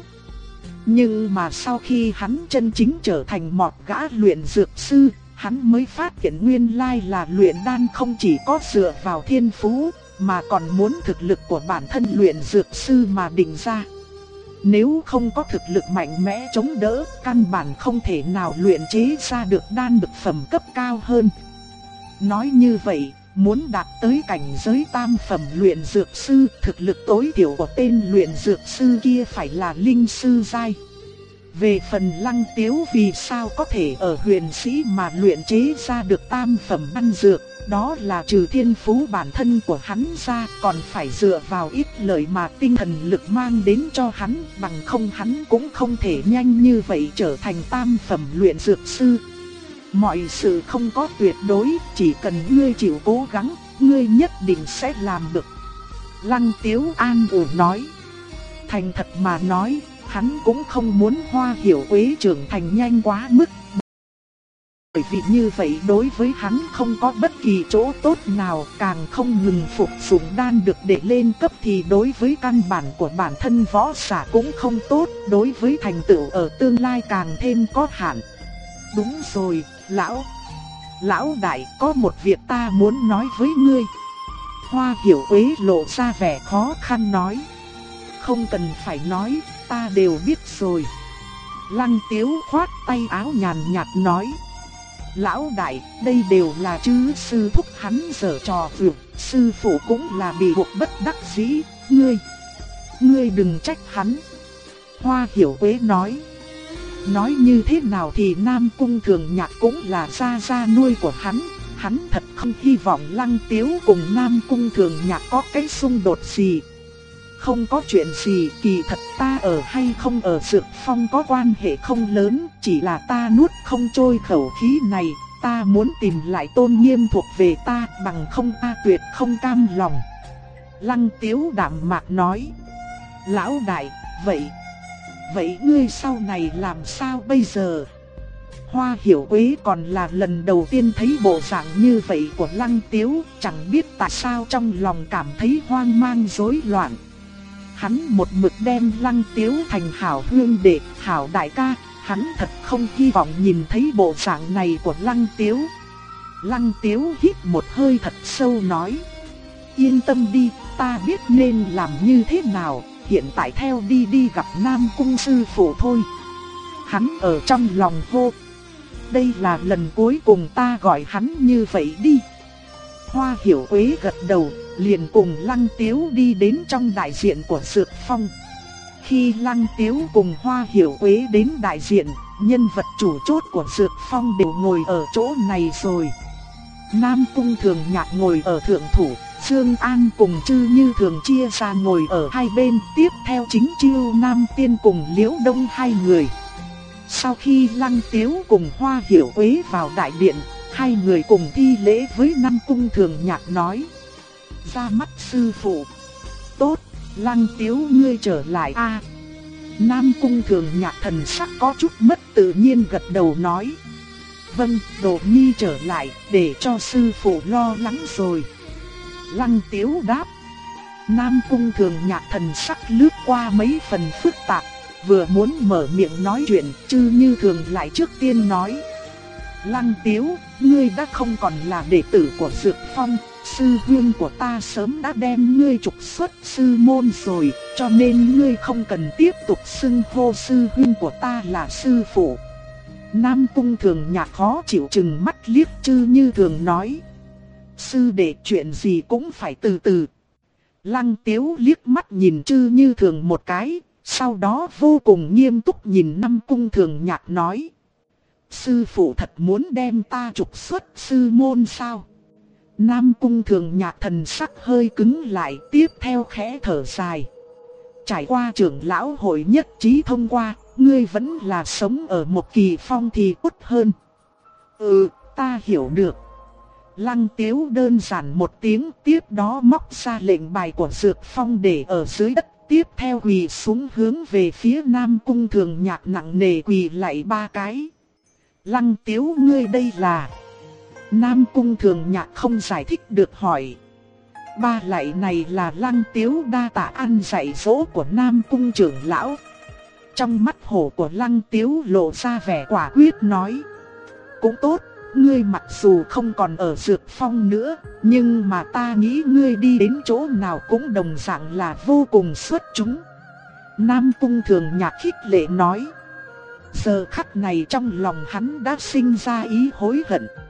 Nhưng mà sau khi hắn chân chính trở thành một gã luyện dược sư, hắn mới phát hiện nguyên lai là luyện đan không chỉ có dựa vào thiên phú, mà còn muốn thực lực của bản thân luyện dược sư mà định ra. Nếu không có thực lực mạnh mẽ chống đỡ, căn bản không thể nào luyện chế ra được đan dược phẩm cấp cao hơn. Nói như vậy, Muốn đạt tới cảnh giới tam phẩm luyện dược sư, thực lực tối thiểu của tên luyện dược sư kia phải là linh sư giai. Về phần Lăng Tiếu vì sao có thể ở huyền sĩ mà luyện chế ra được tam phẩm đan dược, đó là trừ thiên phú bản thân của hắn ra, còn phải dựa vào ít lợi mà tinh thần lực mang đến cho hắn, bằng không hắn cũng không thể nhanh như vậy trở thành tam phẩm luyện dược sư. Mọi sự không có tuyệt đối, chỉ cần ngươi chịu cố gắng, ngươi nhất định sẽ làm được. Lăng Tiếu an ủi nói. Thành thật mà nói, hắn cũng không muốn Hoa Hiểu Quế trưởng thành nhanh quá mức. Bởi vì như vậy đối với hắn không có bất kỳ chỗ tốt nào, càng không ngừng phục dụng đan được để lên cấp thì đối với căn bản của bản thân võ giả cũng không tốt, đối với thành tựu ở tương lai càng thêm có hạn. Đúng rồi, lão đại, có một việc ta muốn nói với ngươi. Hoa Hiểu Quế lộ ra vẻ khó khăn nói. Không cần phải nói, ta đều biết rồi. Lăng Tiếu khoát tay áo nhàn nhạt nói. Lão đại, đây đều là chư sư thúc hắn giở trò vượt, sư phụ cũng là bị buộc bất đắc dĩ, ngươi đừng trách hắn. Hoa Hiểu Quế nói. Nói như thế nào thì Nam Cung Thường Nhạc cũng là gia nuôi của hắn thật không hy vọng Lăng Tiếu cùng Nam Cung Thường Nhạc có cái xung đột gì. Không có chuyện gì, kỳ thật ta ở hay không ở Dược Phong có quan hệ không lớn, chỉ là ta nuốt không trôi khẩu khí này, ta muốn tìm lại tôn nghiêm thuộc về ta, bằng không ta tuyệt không cam lòng. Lăng Tiếu đạm mạc nói. Lão đại, vậy ngươi sau này làm sao bây giờ? Hoa Hiểu Quế còn là lần đầu tiên thấy bộ dạng như vậy của Lăng Tiếu, chẳng biết tại sao trong lòng cảm thấy hoang mang rối loạn. Hắn một mực đem Lăng Tiếu thành hảo huynh đệ, hảo đại ca, hắn thật không hy vọng nhìn thấy bộ dạng này của Lăng Tiếu. Lăng Tiếu hít một hơi thật sâu nói. Yên tâm đi, ta biết nên làm như thế nào, hiện tại theo đi gặp Nam Cung sư phụ thôi. Hắn ở trong lòng hô. Đây là lần cuối cùng ta gọi hắn như vậy đi. Hoa Hiểu Quế gật đầu, liền cùng Lăng Tiếu đi đến trong đại diện của Dược Phong. Khi Lăng Tiếu cùng Hoa Hiểu Quế đến đại diện, nhân vật chủ chốt của Dược Phong đều ngồi ở chỗ này rồi. Nam Cung Thường Nhạc ngồi ở thượng thủ, Dương An cùng Trư Như Thường chia ra ngồi ở hai bên, tiếp theo chính Chiêu Nam Tiên cùng Liễu Đông hai người. Sau khi Lăng Tiếu cùng Hoa Hiểu Quế vào đại điện, hai người cùng thi lễ với Nam Cung Thường Nhạc nói. Ra mắt sư phụ. Tốt, Lăng Tiếu ngươi trở lại a. Nam Cung Thường Nhạc thần sắc có chút mất tự nhiên gật đầu nói. Vâng, Đồ Nhi trở lại, để cho sư phụ lo lắng rồi. Lăng Tiếu đáp. Nam Cung Thường Nhạc thần sắc lướt qua mấy phần phức tạp, vừa muốn mở miệng nói chuyện, Trư Như Thường lại trước tiên nói. Lăng Tiếu, ngươi đã không còn là đệ tử của Dược Phong, sư huynh của ta sớm đã đem ngươi trục xuất sư môn rồi, cho nên ngươi không cần tiếp tục xưng hô sư huynh của ta là sư phụ. Nam Cung Thường Nhạc khó chịu chừng mắt liếc Trư Như Thường nói. Sư đệ chuyện gì cũng phải từ từ. Lăng Tiếu liếc mắt nhìn Trư Như Thường một cái, sau đó vô cùng nghiêm túc nhìn Nam Cung Thường Nhạc nói. Sư phụ thật muốn đem ta trục xuất sư môn sao? Nam Cung Thường Nhạc thần sắc hơi cứng lại, tiếp theo khẽ thở dài. Trải qua trưởng lão hội nhất trí thông qua, ngươi vẫn là sống ở một kỳ phong thì tốt hơn. Ta hiểu được. Lăng Tiếu đơn giản một tiếng, tiếp đó móc ra lệnh bài của Dược Phong để ở dưới đất, tiếp theo quỳ xuống hướng về phía Nam Cung Thường Nhạc nặng nề quỳ lạy ba cái. Lăng Tiếu ngươi đây là... Nam Cung Thường Nhạc không giải thích được hỏi. Ba lạy này là Lăng Tiếu đa tạ ăn dạy dỗ của Nam Cung trưởng lão. Trong mắt hổ của Lăng Tiếu lộ ra vẻ quả quyết nói. Cũng tốt, ngươi mặc dù không còn ở Dược Phong nữa, nhưng mà ta nghĩ ngươi đi đến chỗ nào cũng đồng dạng là vô cùng xuất chúng. Nam Cung Thường Nhạc khích lệ nói. Giờ khắc này trong lòng hắn đã sinh ra ý hối hận.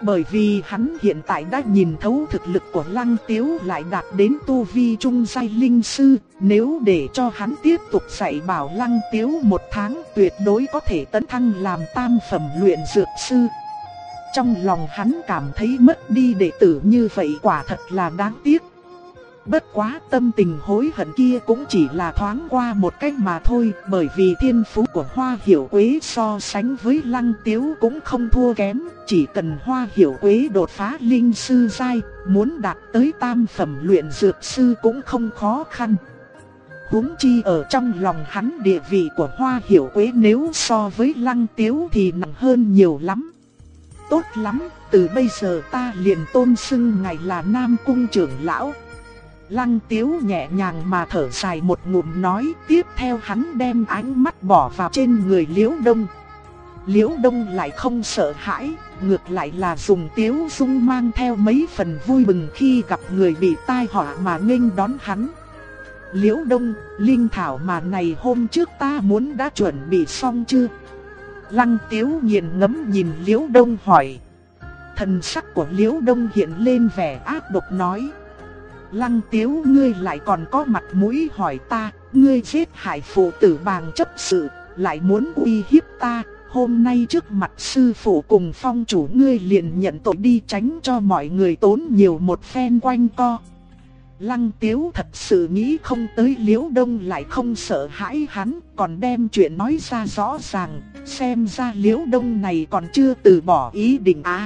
Bởi vì hắn hiện tại đã nhìn thấu thực lực của Lăng Tiếu lại đạt đến tu vi trung giai linh sư, nếu để cho hắn tiếp tục dạy bảo Lăng Tiếu 1 tháng tuyệt đối có thể tấn thăng làm tam phẩm luyện dược sư. Trong lòng hắn cảm thấy mất đi đệ tử như vậy quả thật là đáng tiếc. Bất quá tâm tình hối hận kia cũng chỉ là thoáng qua một cách mà thôi, bởi vì thiên phú của Hoa Hiểu Quế so sánh với Lăng Tiếu cũng không thua kém, chỉ cần Hoa Hiểu Quế đột phá linh sư giai, muốn đạt tới tam phẩm luyện dược sư cũng không khó khăn. Huống chi ở trong lòng hắn địa vị của Hoa Hiểu Quế nếu so với Lăng Tiếu thì nặng hơn nhiều lắm. Tốt lắm, từ bây giờ ta liền tôn xưng ngài là Nam Cung trưởng lão. Lăng Tiếu nhẹ nhàng mà thở dài một ngụm nói, tiếp theo hắn đem ánh mắt bỏ vào trên người Liễu Đông. Liễu Đông lại không sợ hãi, ngược lại là dùng tiếu dung mang theo mấy phần vui mừng khi gặp người bị tai họa mà nghênh đón hắn. Liễu Đông, linh thảo mà này hôm trước ta muốn đã chuẩn bị xong chưa? Lăng Tiếu nghiền ngẫm nhìn Liễu Đông hỏi. Thần sắc của Liễu Đông hiện lên vẻ ác độc nói. Lăng Tiếu, ngươi lại còn có mặt mũi hỏi ta, ngươi giết hại phụ tử Bàng chấp sự, lại muốn uy hiếp ta, hôm nay trước mặt sư phụ cùng phong chủ ngươi liền nhận tội đi, tránh cho mọi người tốn nhiều một phen quanh co. Lăng Tiếu thật sự nghĩ không tới Liễu Đông lại không sợ hãi hắn, còn đem chuyện nói ra rõ ràng, xem ra Liễu Đông này còn chưa từ bỏ ý định à.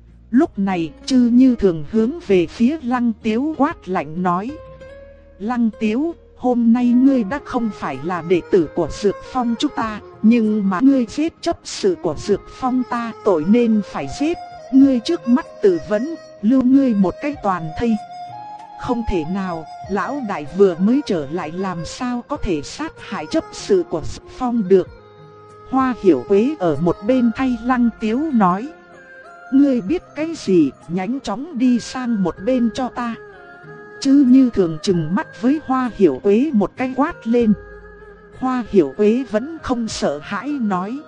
Lúc này Chư Như Thường hướng về phía Lăng Tiếu quát lạnh nói. Lăng Tiếu, hôm nay ngươi đã không phải là đệ tử của Dược Phong chúng ta, nhưng mà ngươi giết chấp sự của Dược Phong ta, tội nên phải giết. Ngươi trước mắt tự vấn, lưu ngươi một cái toàn thây. Không thể nào, lão đại vừa mới trở lại làm sao có thể sát hại chấp sự của Dược Phong được. Hoa Hiểu Quế ở một bên thay Lăng Tiếu nói. Ngươi biết cái gì, nhanh chóng đi sang một bên cho ta. Chư Như Thường trừng mắt với Hoa Hiểu Quế một cái quát lên. Hoa Hiểu Quế vẫn không sợ hãi nói.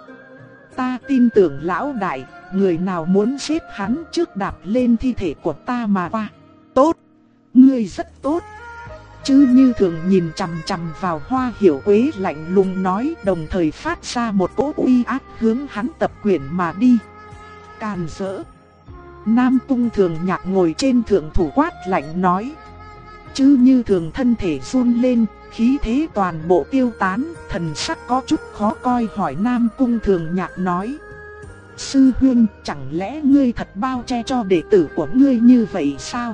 Ta tin tưởng lão đại, người nào muốn giết hắn trước đạp lên thi thể của ta mà qua. Tốt, ngươi rất tốt. Chư Như Thường nhìn chằm chằm vào Hoa Hiểu Quế lạnh lùng nói, đồng thời phát ra một cỗ uy áp hướng hắn tập quyền mà đi. Càn rỡ. Nam Cung Thường Nhạc ngồi trên thượng thủ quát lạnh nói. Chư Như Thường thân thể run lên, khí thế toàn bộ tiêu tán, thần sắc có chút khó coi hỏi Nam Cung Thường Nhạc nói. Sư huynh, chẳng lẽ ngươi thật bao che cho đệ tử của ngươi như vậy sao?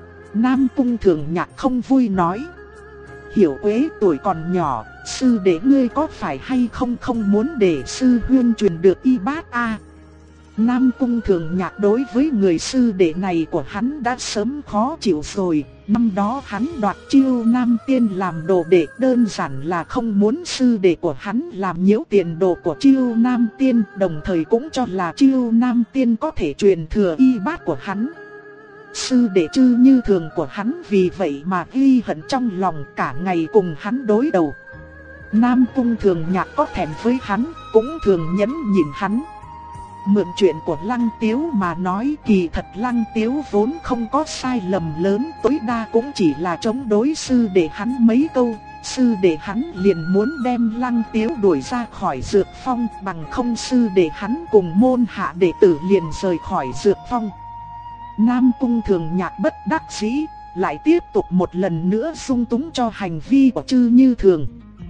Nam Cung Thường Nhạc không vui nói. Hiểu Quế tuổi còn nhỏ, sư đệ ngươi có phải hay không muốn để sư huynh truyền được y bát a? Nam Cung Thường Nhạc đối với người sư đệ này của hắn đã sớm khó chịu rồi. Năm đó hắn đoạt Chiêu Nam Tiên làm đồ đệ, đơn giản là không muốn sư đệ của hắn làm nhiễu tiền đồ của Chiêu Nam Tiên, đồng thời cũng cho là Chiêu Nam Tiên có thể truyền thừa y bát của hắn. Sư đệ Chư Như Thường của hắn vì vậy mà ghi hận trong lòng, cả ngày cùng hắn đối đầu. Nam Cung Thường Nhạc có thèm với hắn, cũng thường nhẫn nhịn hắn. Mượn chuyện của Lăng Tiếu mà nói, kỳ thật Lăng Tiếu vốn không có sai lầm lớn, tối đa cũng chỉ là chống đối sư đệ hắn mấy câu. Sư đệ hắn liền muốn đem Lăng Tiếu đuổi ra khỏi Dược Phong, bằng không sư đệ hắn cùng môn hạ đệ tử liền rời khỏi Dược Phong. Nam Cung Thường Nhạc bất đắc dĩ, lại tiếp tục một lần nữa dung túng cho hành vi của Chư Như Thường.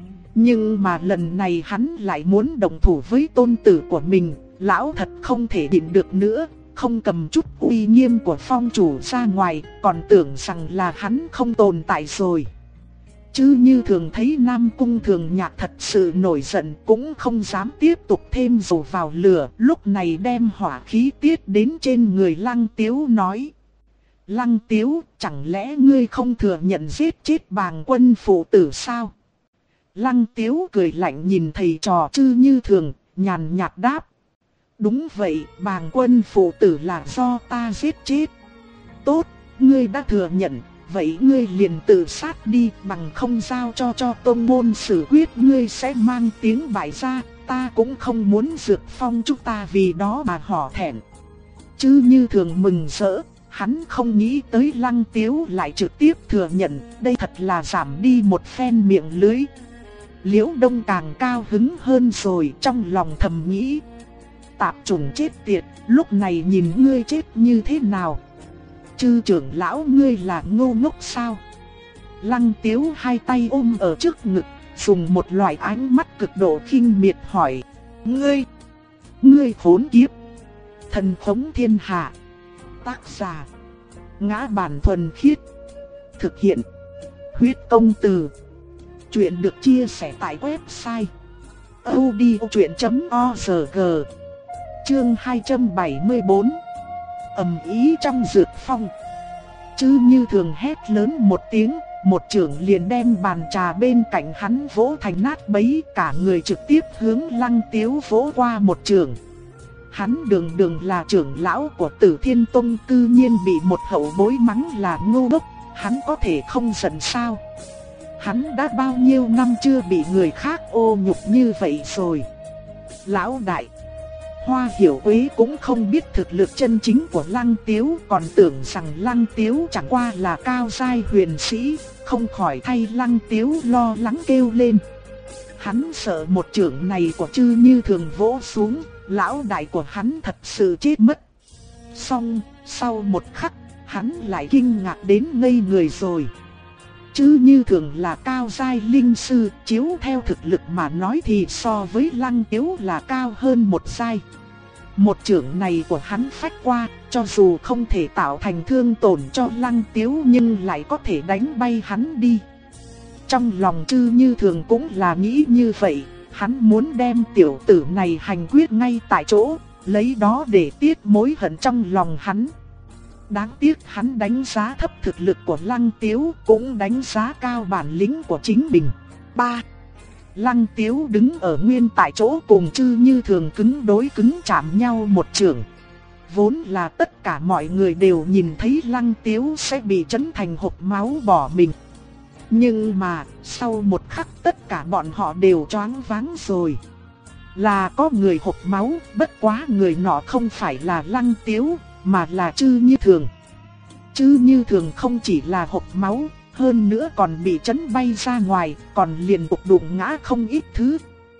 Nhưng mà lần này hắn lại muốn động thủ với tôn tử của mình. Lão thật không thể nhịn được nữa, không cầm chút uy nghiêm của phong chủ ra ngoài, còn tưởng rằng là hắn không tồn tại rồi. Chư Như Thường thấy Nam Cung Thường Nhạc thật sự nổi giận, cũng không dám tiếp tục thêm dầu vào lửa, lúc này đem hỏa khí tiết đến trên người Lăng Tiếu nói. Lăng Tiếu, chẳng lẽ ngươi không thừa nhận giết chết Bàng Quân phụ tử sao? Lăng Tiếu cười lạnh nhìn thầy trò Chư Như Thường, nhàn nhạt đáp. Đúng vậy, Bàng Quân phụ tử là do ta giết chết. Tốt, ngươi đã thừa nhận, vậy ngươi liền tự sát đi, bằng không giao cho tông môn xử quyết ngươi sẽ mang tiếng bại gia, ta cũng không muốn Dược Phong chúng ta vì đó mà hổ thẹn. Chứ Như Thường mừng rỡ, hắn không nghĩ tới Lăng Tiếu lại trực tiếp thừa nhận, đây thật là giảm đi một phen miệng lưới. Liễu Đông càng cao hứng hơn rồi, trong lòng thầm nghĩ. Tạp chủng chết tiệt, lúc này nhìn ngươi chết như thế nào? Chư trưởng lão ngươi là ngu ngốc sao? Lăng Tiếu hai tay ôm ở trước ngực, dùng một loại ánh mắt cực độ khinh miệt hỏi. Ngươi khốn kiếp! Thần khống thiên hạ. Tác giả: Ngã Bản Thuần Khiết. Thực hiện: Huyết Công Từ. Chuyện được chia sẻ tại website audiochuyện.org. Chương 274. Ầm ĩ trong dược phong. Chứ Như Thường hét lớn một tiếng, một chưởng liền đem bàn trà bên cạnh hắn vỗ thành nát bấy, cả người trực tiếp hướng Lăng Tiếu vỗ qua một chưởng. Hắn đường là trưởng lão của Tử Thiên Tông, cư nhiên bị một hậu bối mắng là ngu ngốc, hắn có thể không giận sao? Hắn đã bao nhiêu năm chưa bị người khác ô nhục như vậy rồi. Lão đại, Hoa Hiểu Quế cũng không biết thực lực chân chính của Lăng Tiếu, còn tưởng rằng Lăng Tiếu chẳng qua là cao giai huyền sĩ, không khỏi thay Lăng Tiếu lo lắng kêu lên. Hắn sợ một chưởng này của Chư Như Thường vỗ xuống, lão đại của hắn thật sự chết mất. Xong, sau một khắc, hắn lại kinh ngạc đến ngây người rồi. Chư Như Thường là cao giai linh sư, chiếu theo thực lực mà nói thì so với Lăng Tiếu là cao hơn một giai. Một chưởng này của hắn phách qua, cho dù không thể tạo thành thương tổn cho Lăng Tiếu nhưng lại có thể đánh bay hắn đi. Trong lòng Chư Như Thường cũng là nghĩ như vậy, hắn muốn đem tiểu tử này hành quyết ngay tại chỗ, lấy đó để tiết mối hận trong lòng hắn. Đáng tiếc hắn đánh giá thấp thực lực của Lăng Tiếu, cũng đánh giá cao bản lĩnh của chính mình. 3. Lăng Tiếu đứng ở nguyên tại chỗ cùng Chư Như Thường cứng đối cứng chạm nhau một chưởng. Vốn là tất cả mọi người đều nhìn thấy Lăng Tiếu sẽ bị chấn thành hộc máu bỏ mình. Nhưng mà, sau một khắc tất cả bọn họ đều choáng váng rồi. Là có người hộc máu, bất quá người nọ không phải là Lăng Tiếu, mà là Chư Như Thường. Chư Như Thường không chỉ là hộc máu, hơn nữa còn bị chấn bay ra ngoài, còn liền tục đụng ngã không ít thứ.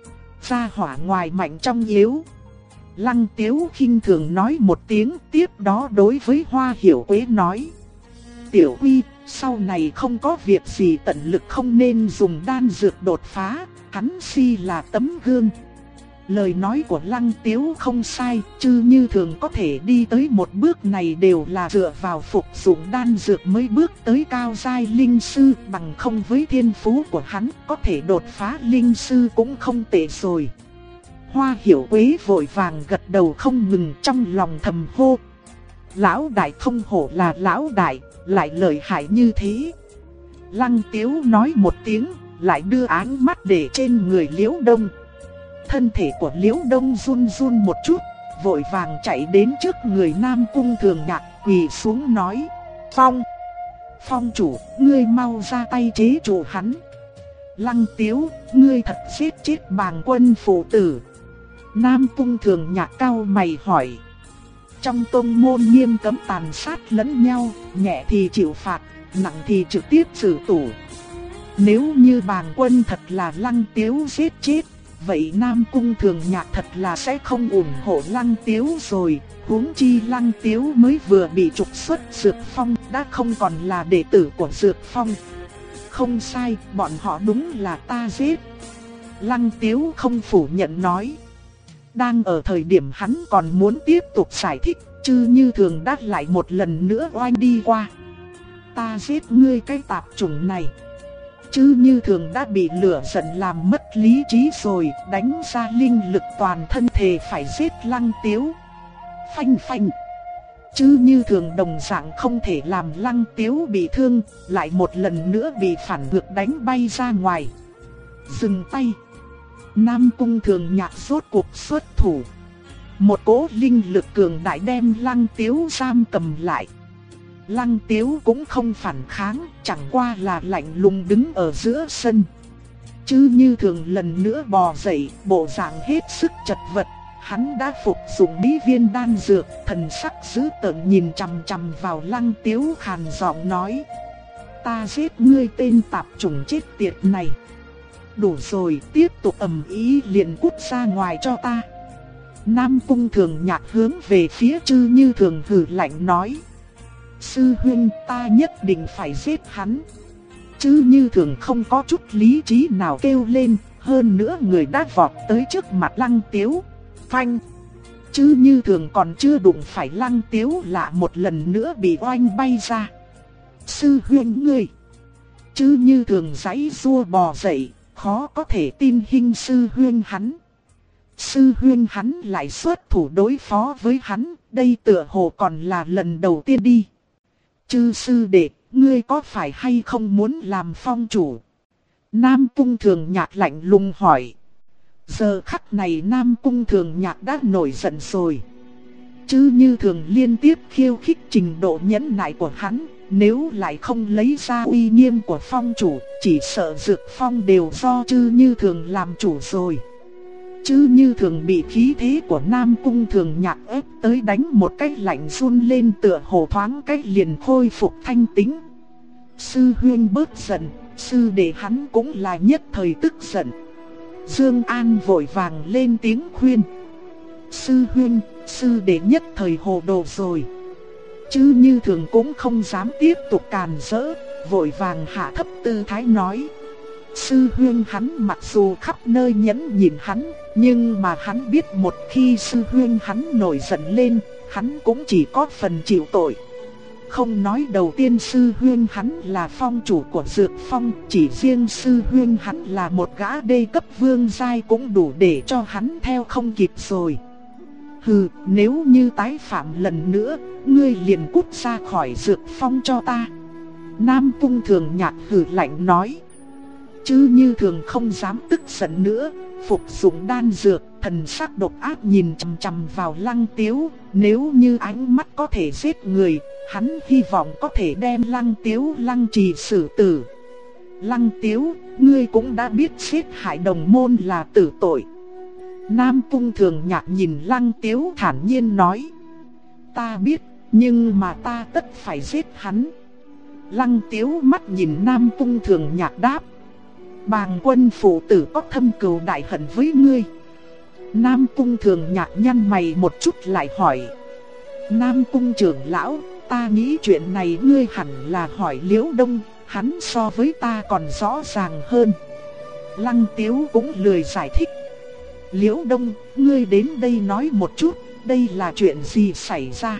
Ra hỏa ngoài mạnh trong yếu. Lăng Tiếu khinh thường nói một tiếng, tiếp đó đối với Hoa Hiểu Quế nói. Tiểu Uy, sau này không có việc gì tận lực không nên dùng đan dược đột phá, hắn si là tấm gương. Lời nói của Lăng Tiếu không sai, Chư Như Thường có thể đi tới một bước này đều là dựa vào phục dụng đan dược mới bước tới cao giai linh sư, bằng không với thiên phú của hắn có thể đột phá linh sư cũng không tệ rồi. Hoa Hiểu Quế vội vàng gật đầu không ngừng, trong lòng thầm hô. Lão đại không hổ là lão đại, lại lợi hại như thế. Lăng Tiếu nói một tiếng, lại đưa ánh mắt để trên người Liễu Đông. Thân thể của Liễu Đông run run một chút, vội vàng chạy đến trước người Nam Cung Thường Nhạc, quỳ xuống nói. Phong chủ, ngươi mau ra tay chế trụ hắn. Lăng Tiếu, ngươi thật giết chết Bàng Quân phụ tử. Nam Cung Thường Nhạc cau mày hỏi. Trong tông môn nghiêm cấm tàn sát lẫn nhau, nhẹ thì chịu phạt, nặng thì trực tiếp xử tử. Nếu như Bàng Quân thật là Lăng Tiếu giết chết, vậy Nam Cung Thường Nhạc thật là sẽ không ủng hộ Lăng Tiếu rồi. Huống chi Lăng Tiếu mới vừa bị trục xuất Dược Phong, đã không còn là đệ tử của Dược Phong. Không sai, bọn họ đúng là ta giết. Lăng Tiếu không phủ nhận nói. Đang ở thời điểm hắn còn muốn tiếp tục giải thích, Chư Như Thường đáp lại một lần nữa oanh đi qua. Ta giết ngươi cái tạp chủng này. Chư Như Thường đã bị lửa giận làm mất lý trí rồi, đánh ra linh lực toàn thân thề phải giết Lăng Tiếu. Phanh phanh. Chư Như Thường đồng dạng không thể làm Lăng Tiếu bị thương, lại một lần nữa bị phản ngược đánh bay ra ngoài. Dừng tay. Nam Cung Thường Nhạc rốt cuộc xuất thủ. Một cỗ linh lực cường đại đem Lăng Tiếu giam cầm lại. Lăng Tiếu cũng không phản kháng, chẳng qua là lạnh lùng đứng ở giữa sân. Chư Như Thường lần nữa bò dậy, bộ dạng hết sức chật vật, Hắn đã phục dụng bí viên đan dược, thần sắc dữ tợn nhìn chằm chằm vào Lăng Tiếu, khàn giọng nói: ta giết ngươi tên tạp chủng chết tiệt này. Đủ rồi, tiếp tục ầm ĩ liền cút ra ngoài cho ta. Nam Cung Thường Nhạc hướng về phía Trư Như Thường hừ lạnh nói: sư huynh, ta nhất định phải giết hắn. Trư Như Thường không có chút lý trí nào kêu lên, hơn nữa người đã vọt tới trước mặt Lăng Tiếu. Phanh! Trư Như Thường còn chưa đụng phải Lăng Tiếu lạ một lần nữa bị oanh bay ra. Sư huynh ngươi! Trư Như Thường giãy giụa bò dậy, khó có thể tin hình sư huynh hắn. Sư huynh hắn lại xuất thủ đối phó với hắn, đây tựa hồ còn là lần đầu tiên đi. Trư sư đệ, ngươi có phải hay không muốn làm phong chủ? Nam Cung Thường Nhạc lạnh lùng hỏi. Giờ khắc này Nam Cung Thường Nhạc đã nổi giận rồi. Trư Như Thường liên tiếp khiêu khích trình độ nhẫn nại của hắn, nếu lại không lấy ra uy nghiêm của phong chủ, chỉ sợ Dược Phong đều do Trư Như Thường làm chủ rồi. Trư Như Thường bị khí thế của Nam Cung Thường Nhạc ép tới đánh một cái lạnh run lên, tựa hồ thoáng cái liền khôi phục thanh tĩnh. Sư huynh bớt giận, sư đệ hắn cũng là nhất thời tức giận. Dương An vội vàng lên tiếng khuyên. Sư huynh, sư đệ nhất thời hồ đồ rồi. Trư Như Thường cũng không dám tiếp tục càn rỡ, vội vàng hạ thấp tư thái nói: sư huynh hắn mặc dù khắp nơi nhẫn nhịn hắn, nhưng mà hắn biết một khi sư huynh hắn nổi giận lên, hắn cũng chỉ có phần chịu tội. Không nói đầu tiên sư huynh hắn là phong chủ của Dược Phong, chỉ riêng sư huynh hắn là một gã đê cấp vương giai cũng đủ để cho hắn theo không kịp rồi. Hừ, nếu như tái phạm lần nữa, ngươi liền cút ra khỏi Dược Phong cho ta. Nam Cung Thường Nhạc hừ lạnh nói. Trư Như Thường không dám tức giận nữa, phục dụng đan dược, thần sắc độc ác nhìn chằm chằm vào Lăng Tiếu. Nếu như ánh mắt có thể giết người, hắn hy vọng có thể đem Lăng Tiếu lăng trì xử tử. Lăng Tiếu, ngươi cũng đã biết giết hại đồng môn là tử tội. Nam Cung Thường Nhạc nhìn Lăng Tiếu thản nhiên nói. Ta biết, nhưng mà ta tất phải giết hắn. Lăng Tiếu mắt nhìn Nam Cung Thường Nhạc đáp. Bàng quân phụ tử có thâm cừu đại hận với ngươi. Nam Cung Thường Nhạc nhăn mày một chút lại hỏi. Nam Cung trưởng lão, ta nghĩ chuyện này ngươi hẳn là hỏi Liễu Đông, hắn so với ta còn rõ ràng hơn. Lăng Tiếu cũng lười giải thích. Liễu Đông, ngươi đến đây nói một chút, đây là chuyện gì xảy ra?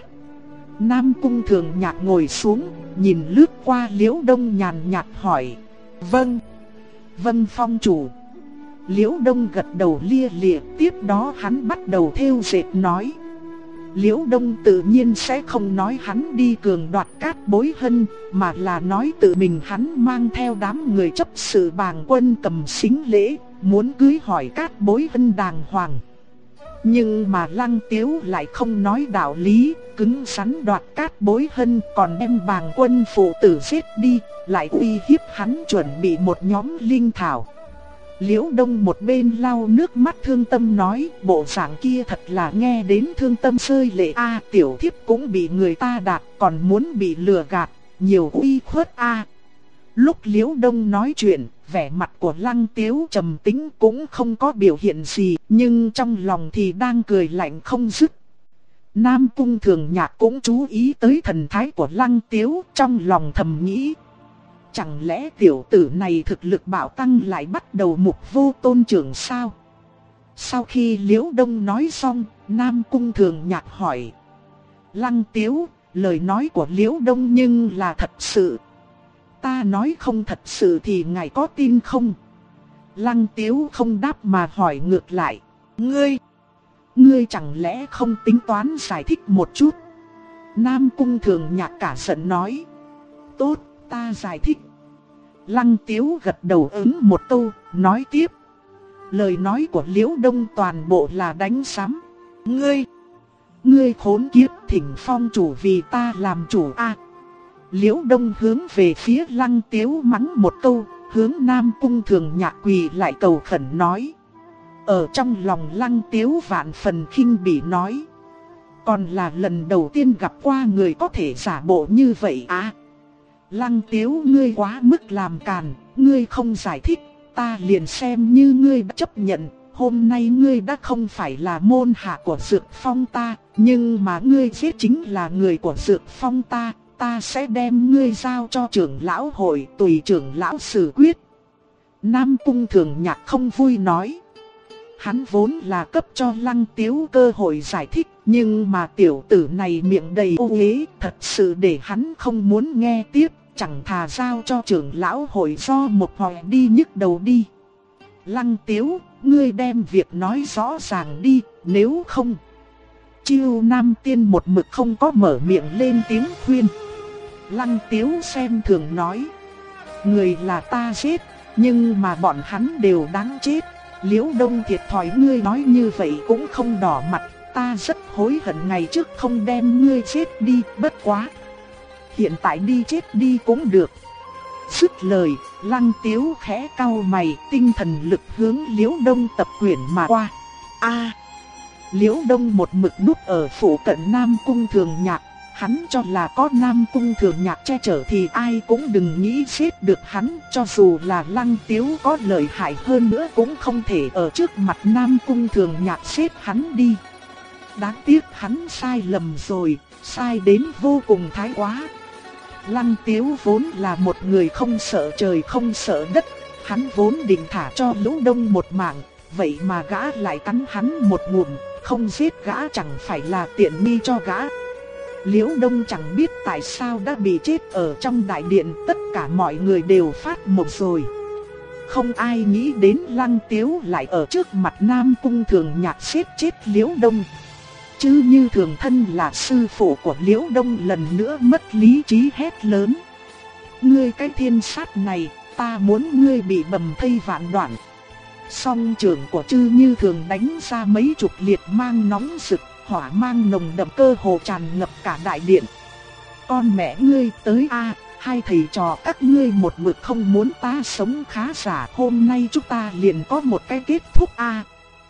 Nam Cung Thường Nhạc ngồi xuống, nhìn lướt qua Liễu Đông nhàn nhạt hỏi. Vâng. Vâng phong chủ. Liễu Đông gật đầu lia lịa, tiếp đó hắn bắt đầu thêu dệt nói. Liễu Đông tự nhiên sẽ không nói hắn đi cường đoạt Cát Bối Hân, mà là nói tự mình hắn mang theo đám người chấp sự Bàng Quân cầm xính lễ, muốn cưới hỏi Cát Bối Hân đàng hoàng. Nhưng mà Lăng Tiếu lại không nói đạo lý, cứng rắn đoạt Cát Bối Hân, còn đem Bàng Quân phụ tử giết đi, lại uy hiếp hắn chuẩn bị một nhóm linh thảo. Liễu Đông một bên lau nước mắt thương tâm nói, bộ dạng kia thật là nghe đến thương tâm rơi lệ a, tiểu thiếp cũng bị người ta đạp, còn muốn bị lừa gạt, nhiều uy khuất a. Lúc Liễu Đông nói chuyện, vẻ mặt của Lăng Tiếu trầm tĩnh cũng không có biểu hiện gì, nhưng trong lòng thì đang cười lạnh không dứt. Nam Cung Thường Nhạc cũng chú ý tới thần thái của Lăng Tiếu, trong lòng thầm nghĩ. Chẳng lẽ tiểu tử này thực lực bạo tăng lại bắt đầu mục vô tôn trưởng sao? Sau khi Liễu Đông nói xong, Nam Cung Thường Nhạc hỏi. Lăng Tiếu, lời nói của Liễu Đông nhưng là thật sự. Ta nói không thật sự thì ngài có tin không? Lăng Tiếu không đáp mà hỏi ngược lại. Ngươi chẳng lẽ không tính toán giải thích một chút? Nam Cung Thường Nhạc cả giận nói. Tốt, ta giải thích. Lăng Tiếu gật đầu ứng một câu, nói tiếp. Lời nói của Liễu Đông toàn bộ là đánh sắm. Ngươi khốn kiếp, thỉnh phong chủ vì ta làm chủ a. Liễu Đông hướng về phía Lăng Tiếu mắng một câu, hướng Nam Cung Thường Nhạc quỳ lại cầu khẩn nói. Ở trong lòng Lăng Tiếu vạn phần khinh bỉ nói. Còn là lần đầu tiên gặp qua người có thể giả bộ như vậy à? Lăng Tiếu, ngươi quá mức làm càn, ngươi không giải thích, ta liền xem như ngươi đã chấp nhận. Hôm nay ngươi đã không phải là môn hạ của Dược Phong ta, nhưng mà ngươi giết chính là người của Dược Phong ta, ta sẽ đem ngươi giao cho trưởng lão hội, tùy trưởng lão xử quyết. Nam Cung Thường Nhạc không vui nói. Hắn vốn là cấp cho Lăng Tiếu cơ hội giải thích, nhưng mà tiểu tử này miệng đầy ô uế, thật sự để hắn không muốn nghe tiếp, chẳng thà giao cho trưởng lão hội do một hồi đi nhức đầu đi. Lăng Tiếu, ngươi đem việc nói rõ ràng đi, nếu không. Chiêu Nam Tiên một mực không có mở miệng lên tiếng khuyên. Lăng Tiếu xem thường nói. Người là ta giết, nhưng mà bọn hắn đều đáng chết. Liễu Đông thiệt thòi, ngươi nói như vậy cũng không đỏ mặt. Ta rất hối hận ngày trước không đem ngươi chết đi, bất quá. Hiện tại đi chết đi cũng được. Dứt lời, Lăng Tiếu khẽ cau mày, tinh thần lực hướng Liễu Đông tập quyển mà qua. Liễu Đông một mực núp ở phủ cận Nam Cung Thường Nhạc, hắn cho là có Nam Cung Thường Nhạc che chở thì ai cũng đừng nghĩ giết được hắn, cho dù là Lăng Tiếu có lợi hại hơn nữa cũng không thể ở trước mặt Nam Cung Thường Nhạc giết hắn đi. Đáng tiếc hắn sai lầm rồi, sai đến vô cùng thái quá. Lăng Tiếu vốn là một người không sợ trời không sợ đất, hắn vốn định thả cho Liễu Đông một mạng, vậy mà gã lại cắn hắn một ngụm, không giết gã chẳng phải là tiện nghi cho gã. Liễu Đông chẳng biết tại sao đã bị chết ở trong đại điện, tất cả mọi người đều phát mộng rồi. Không ai nghĩ đến Lăng Tiếu lại ở trước mặt Nam Cung Thường Nhạc giết chết Liễu Đông. Chứ như Thường thân là sư phụ của Liễu Đông lần nữa mất lý trí hét lớn. Ngươi cái thiên sát này, ta muốn ngươi bị bầm thây vạn đoạn. Song trưởng của Chư Như Thường đánh ra mấy chục liệt mang nóng rực, hỏa mang nồng đậm cơ hồ tràn ngập cả đại điện. Con mẹ ngươi tới a, hai thầy trò các ngươi một mực không muốn ta sống khá giả, hôm nay chúng ta liền có một cái kết thúc a.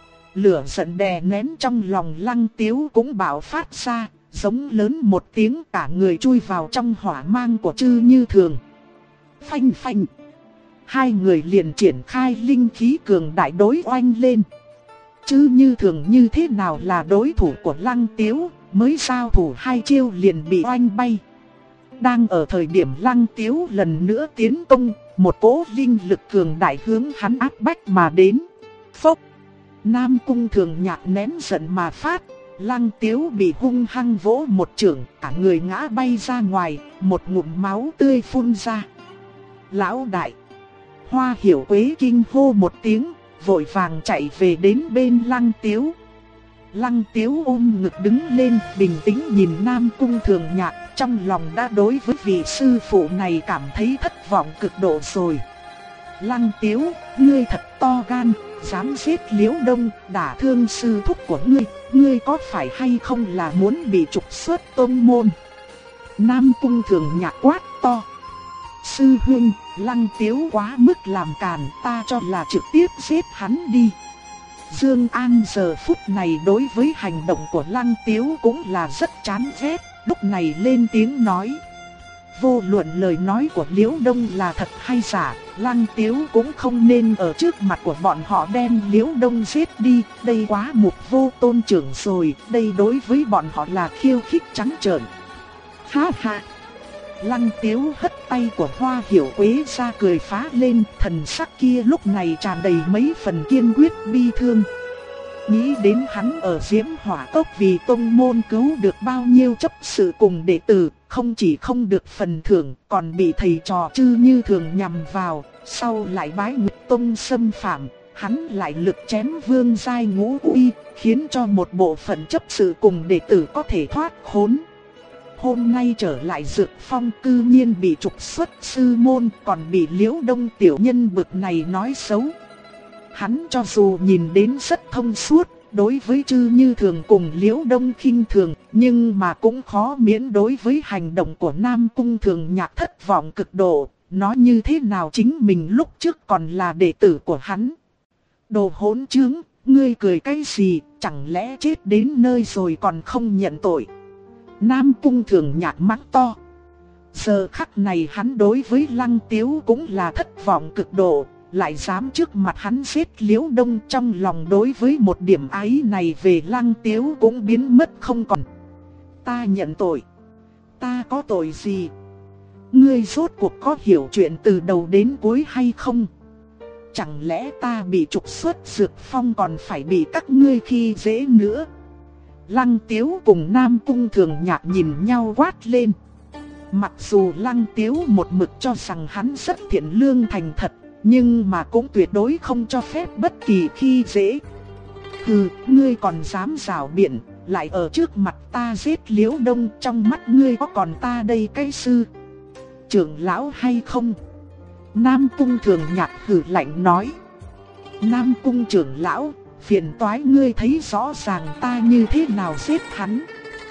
Lửa giận đè nén trong lòng Lăng Tiếu cũng bạo phát ra, giống lớn một tiếng, cả người chui vào trong hỏa mang của Chư Như Thường. Phanh phanh. Hai người liền triển khai linh khí cường đại đối oanh lên. Chư Như Thường như thế nào là đối thủ của Lăng Tiếu, mới giao thủ hai chiêu liền bị oanh bay. Đang ở thời điểm Lăng Tiếu lần nữa tiến công, một cỗ linh lực cường đại hướng hắn áp bách mà đến. Phốc. Nam Cung Thường Nhạc nén giận mà phát, Lăng Tiếu bị hung hăng vỗ một chưởng, cả người ngã bay ra ngoài, một ngụm máu tươi phun ra. Lão đại! Hoa Hiểu Quế kinh hô một tiếng, vội vàng chạy về đến bên Lăng Tiếu. Lăng Tiếu ôm ngực đứng lên, bình tĩnh nhìn Nam Cung Thường Nhạc, trong lòng đã đối với vị sư phụ này cảm thấy thất vọng cực độ rồi. Lăng Tiếu, ngươi thật to gan, dám giết Liễu Đông, đả thương sư thúc của ngươi có phải hay không là muốn bị trục xuất tông môn? Nam Cung Thường Nhạc quát to. Sư huynh, Lăng Tiếu quá mức làm càn, ta cho là trực tiếp giết hắn đi. Dương An giờ phút này đối với hành động của Lăng Tiếu cũng là rất chán ghét, lúc này lên tiếng nói. Vô luận lời nói của Liễu Đông là thật hay giả, Lăng Tiếu cũng không nên ở trước mặt của bọn họ đem Liễu Đông giết đi, đây quá mục vô tôn trưởng rồi, đây đối với bọn họ là khiêu khích trắng trợn. Ha ha! Lăng Tiếu hất tay của Hoa Hiểu Quế ra cười phá lên, thần sắc kia lúc này tràn đầy mấy phần kiên quyết bi thương. Nghĩ đến hắn ở Diễm Hỏa Cốc vì tông môn cứu được bao nhiêu chấp sự cùng đệ tử, không chỉ không được phần thưởng, còn bị thầy trò Chư Như Thường nhằm vào, sau lại bái Nguyệt Tông xâm phạm, hắn lại lực chém vương giai ngũ uy, khiến cho một bộ phận chấp sự cùng đệ tử có thể thoát khốn. Hôm nay trở lại Dược Phong cư nhiên bị trục xuất sư môn, còn bị Liễu Đông tiểu nhân bực này nói xấu. Hắn cho dù nhìn đến rất thông suốt, đối với Chư Như Thường cùng Liễu Đông khinh thường, nhưng mà cũng khó miễn đối với hành động của Nam Cung Thường Nhạc thất vọng cực độ, nói như thế nào chính mình lúc trước còn là đệ tử của hắn. Đồ hỗn trướng, ngươi cười cái gì, chẳng lẽ chết đến nơi rồi còn không nhận tội. Nam Cung Thường Nhạc mắng to. Giờ khắc này hắn đối với Lăng Tiếu cũng là thất vọng cực độ, lại dám trước mặt hắn giết Liễu Đông, trong lòng đối với một điểm ái này về Lăng Tiếu cũng biến mất không còn. Ta nhận tội. Ta có tội gì? Ngươi rốt cuộc có hiểu chuyện từ đầu đến cuối hay không? Chẳng lẽ ta bị trục xuất Dược Phong còn phải bị các ngươi khi dễ nữa? Lăng Tiếu cùng Nam Cung Thường Nhạc nhìn nhau quát lên. Mặc dù Lăng Tiếu một mực cho rằng hắn rất thiện lương thành thật, nhưng mà cũng tuyệt đối không cho phép bất kỳ khi dễ. Hừ, ngươi còn dám rảo biện, lại ở trước mặt ta giết Liễu Đông, trong mắt ngươi có còn ta đây cái sư trưởng lão hay không? Nam Cung Thường Nhạc hừ lạnh nói. Nam Cung trưởng lão, phiền toái ngươi thấy rõ ràng ta như thế nào giết hắn.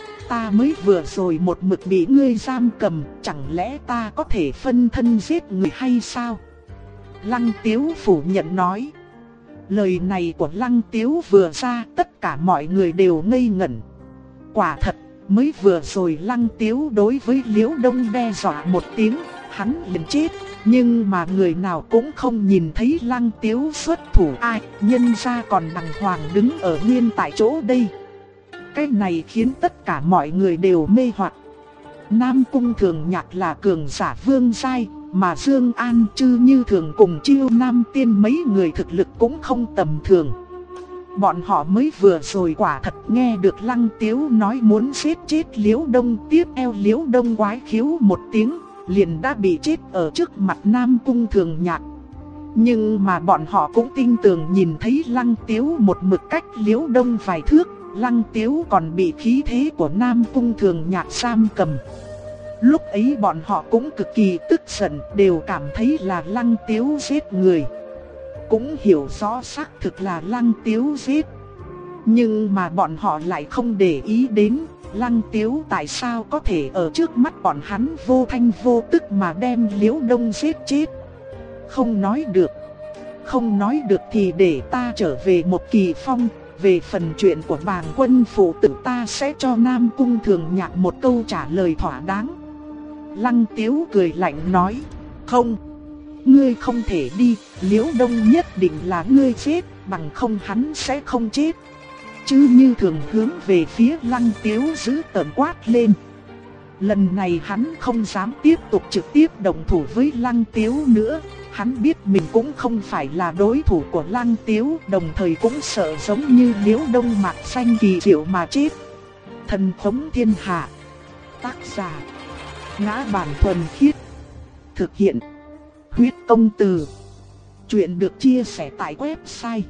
Ta mới vừa rồi một mực bị ngươi giam cầm, chẳng lẽ ta có thể phân thân giết người hay sao? Lăng Tiếu phủ nhận nói. Lời này của Lăng Tiếu vừa ra, tất cả mọi người đều ngây ngẩn. Quả thật, mới vừa rồi Lăng Tiếu đối với Liễu Đông đe dọa một tiếng, hắn liền chết. Nhưng mà người nào cũng không nhìn thấy Lăng Tiếu xuất thủ ai, nhân ra còn đàng hoàng đứng ở nguyên tại chỗ đây. Cái này khiến tất cả mọi người đều mê hoặc. Nam Cung Thường Nhạc là cường giả vương giai, mà Dương An, Trư Như Thường cùng Chiêu Nam Tiên mấy người thực lực cũng không tầm thường. Bọn họ mới vừa rồi quả thật nghe được Lăng Tiếu nói muốn giết chết Liễu Đông, tiếp theo Liễu Đông quái khiếu một tiếng, liền đã bị chết ở trước mặt Nam Cung Thường Nhạc. Nhưng mà bọn họ cũng tin tưởng nhìn thấy Lăng Tiếu một mực cách Liễu Đông vài thước, Lăng Tiếu còn bị khí thế của Nam Cung Thường Nhạc giam cầm. Lúc ấy bọn họ cũng cực kỳ tức giận, đều cảm thấy là Lăng Tiếu giết người. Cũng hiểu rõ xác thực là Lăng Tiếu giết. Nhưng mà bọn họ lại không để ý đến Lăng Tiếu tại sao có thể ở trước mắt bọn hắn vô thanh vô tức mà đem Liễu Đông giết chết. Không nói được. Không nói được thì để ta trở về một Kỳ Phong. Về phần chuyện của Bàng Quân phụ tử ta sẽ cho Nam Cung Thường Nhạc một câu trả lời thỏa đáng. Lăng Tiếu cười lạnh nói. Không, ngươi không thể đi, Liễu Đông nhất định là ngươi chết, bằng không hắn sẽ không chết. Chứ Như Thường hướng về phía Lăng Tiếu giữ tợn quát lên. Lần này hắn không dám tiếp tục trực tiếp động thủ với Lăng Tiếu nữa. Hắn biết mình cũng không phải là đối thủ của Lăng Tiếu, đồng thời cũng sợ giống như Liễu Đông mạc xanh kỳ diệu mà chết. Thần thống thiên hạ. Tác giả: Ngã Bản Thuần Khiết. Thực hiện: Huyết Công Từ. Chuyện được chia sẻ tại website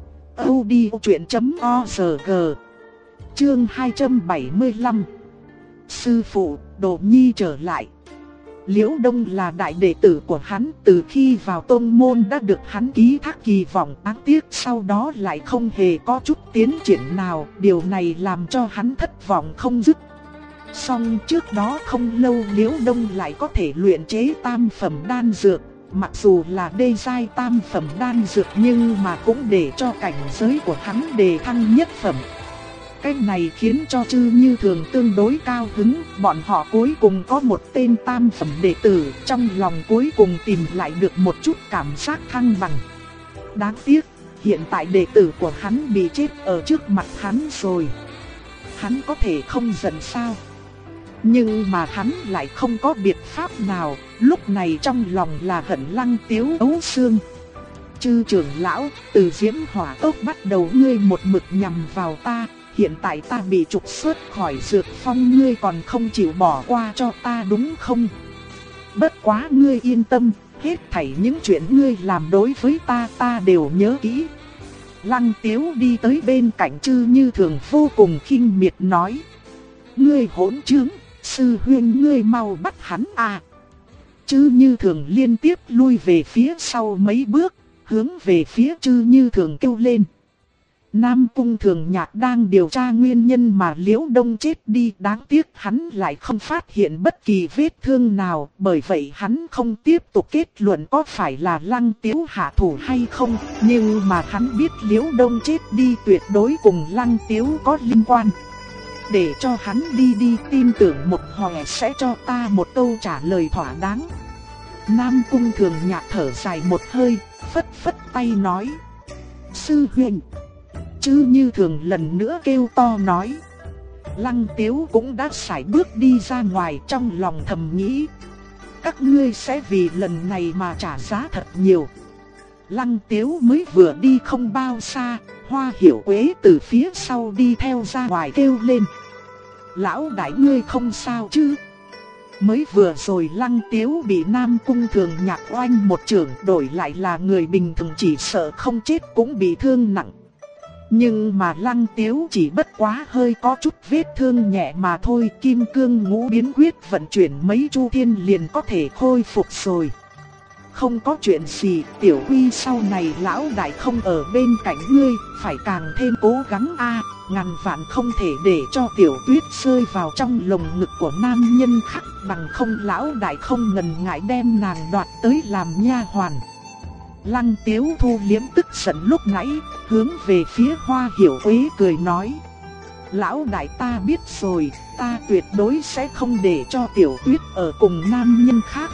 audiochuyện.org. Chương 275. Sư phụ, Đồ Nhi trở lại. Liễu Đông là đại đệ tử của hắn, từ khi vào tôn môn đã được hắn ký thác kỳ vọng, đáng tiếc sau đó lại không hề có chút tiến triển nào, điều này làm cho hắn thất vọng không dứt. Song trước đó không lâu Liễu Đông lại có thể luyện chế tam phẩm đan dược, mặc dù là đê giai tam phẩm đan dược nhưng mà cũng để cho cảnh giới của hắn đề thăng nhất phẩm. Cái này khiến cho Trư Như Thường tương đối cao hứng, bọn họ cuối cùng có một tên tam phẩm đệ tử, trong lòng cuối cùng tìm lại được một chút cảm giác thăng bằng. Đáng tiếc, hiện tại đệ tử của hắn bị chết ở trước mặt hắn rồi. Hắn có thể không giận sao? Nhưng mà hắn lại không có biện pháp nào, lúc này trong lòng là hận Lăng Tiếu ấu xương. Chư trưởng lão, từ Diễm Hỏa Tốc bắt đầu ngươi một mực nhằm vào ta. Hiện tại ta bị trục xuất khỏi Dược Phong, ngươi còn không chịu bỏ qua cho ta đúng không? Bất quá ngươi yên tâm, hết thảy những chuyện ngươi làm đối với ta đều nhớ kỹ. Lăng Tiếu đi tới bên cạnh Trư Như Thường vô cùng khinh miệt nói. Ngươi hỗn trướng, sư huynh ngươi mau bắt hắn à. Trư Như Thường liên tiếp lui về phía sau mấy bước, hướng về phía Trư Như Thường kêu lên. Nam Cung Thường Nhạc đang điều tra nguyên nhân mà Liễu Đông chết đi, đáng tiếc hắn lại không phát hiện bất kỳ vết thương nào, bởi vậy hắn không tiếp tục kết luận có phải là Lăng Tiếu hạ thủ hay không, nhưng mà hắn biết Liễu Đông chết đi tuyệt đối cùng Lăng Tiếu có liên quan. Để cho hắn đi tin tưởng một hồi sẽ cho ta một câu trả lời thỏa đáng. Nam Cung Thường Nhạc thở dài một hơi, phất phất tay nói: Sư huynh. Chứ Như Thường lần nữa kêu to nói. Lăng Tiếu cũng đã sải bước đi ra ngoài, trong lòng thầm nghĩ: các ngươi sẽ vì lần này mà trả giá thật nhiều. Lăng Tiếu mới vừa đi không bao xa, Hoa Hiểu Quế từ phía sau đi theo ra ngoài kêu lên: lão đại ngươi không sao chứ? Mới vừa rồi Lăng Tiếu bị Nam Cung Thường Nhạc oanh một chưởng, đổi lại là người bình thường chỉ sợ không chết cũng bị thương nặng. Nhưng mà Lăng Tiếu chỉ bất quá hơi có chút vết thương nhẹ mà thôi, Kim Cương Ngũ Biến Quyết vận chuyển mấy chu thiên liền có thể khôi phục rồi. Không có chuyện gì, Tiểu Huy sau này lão đại không ở bên cạnh ngươi, phải càng thêm cố gắng a, ngàn vạn không thể để cho Tiểu Tuyết rơi vào trong lồng ngực của nam nhân khác, bằng không lão đại không ngần ngại đem nàng đoạt tới làm nha hoàn. Lăng Tiếu thu liếm tức giận lúc nãy, hướng về phía Hoa Hiểu Quế cười nói: lão đại ta biết rồi, ta tuyệt đối sẽ không để cho Tiểu Tuyết ở cùng nam nhân khác.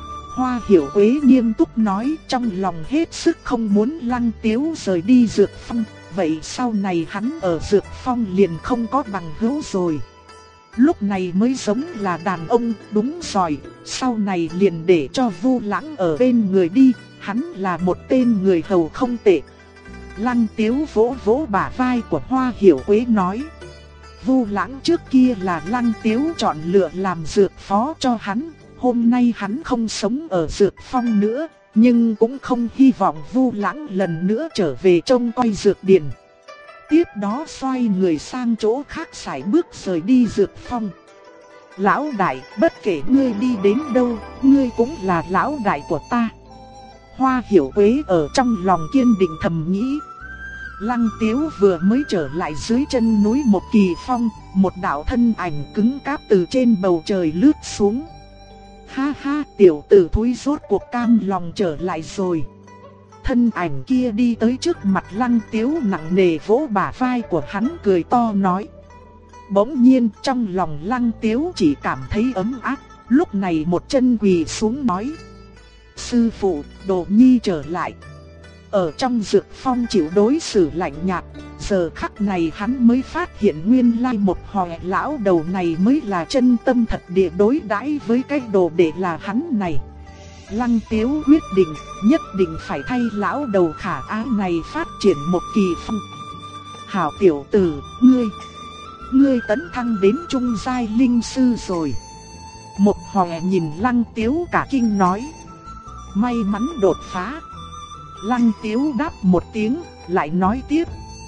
Hoa Hiểu Quế nghiêm túc nói, trong lòng hết sức không muốn Lăng Tiếu rời đi Dược Phong, vậy sau này hắn ở Dược Phong liền không có bằng hữu rồi. Lúc này mới giống là đàn ông, đúng rồi, sau này liền để cho Vu Lãng ở bên người đi, hắn là một tên người hầu không tệ. Lăng Tiếu vỗ vỗ bả vai của Hoa Hiểu Quế nói: Vu Lãng trước kia là Lăng Tiếu chọn lựa làm dược phó cho hắn, hôm nay hắn không sống ở Dược Phong nữa, nhưng cũng không hy vọng Vu Lãng lần nữa trở về trông coi dược điển. Tiếp đó xoay người sang chỗ khác sải bước rời đi Dược Phong. Lão đại, bất kể ngươi đi đến đâu, ngươi cũng là lão đại của ta. Hoa Hiểu Quế ở trong lòng kiên định thầm nghĩ. Lăng Tiếu vừa mới trở lại dưới chân núi Một Kỳ Phong, một đạo thân ảnh cứng cáp từ trên bầu trời lướt xuống. Ha ha, tiểu tử thúi rốt cuộc cam lòng trở lại rồi. Thân ảnh kia đi tới trước mặt Lăng Tiếu nặng nề vỗ bả vai của hắn cười to nói. Bỗng nhiên trong lòng Lăng Tiếu chỉ cảm thấy ấm áp, lúc này một chân quỳ xuống nói: sư phụ, Đồ Nhi trở lại. Ở trong Dược Phong chịu đối xử lạnh nhạt, giờ khắc này hắn mới phát hiện nguyên lai một hòe lão đầu này mới là chân tâm thật địa đối đãi với cái đồ đệ là hắn này. Lăng Tiếu quyết định, nhất định phải thay lão đầu khả ái này phát triển Một Kỳ Phong. Hảo tiểu tử, ngươi tấn thăng đến trung giai linh sư rồi. Một hòe nhìn Lăng Tiếu cả kinh nói: may mắn đột phá. Lăng Tiếu đáp một tiếng, lại nói tiếp: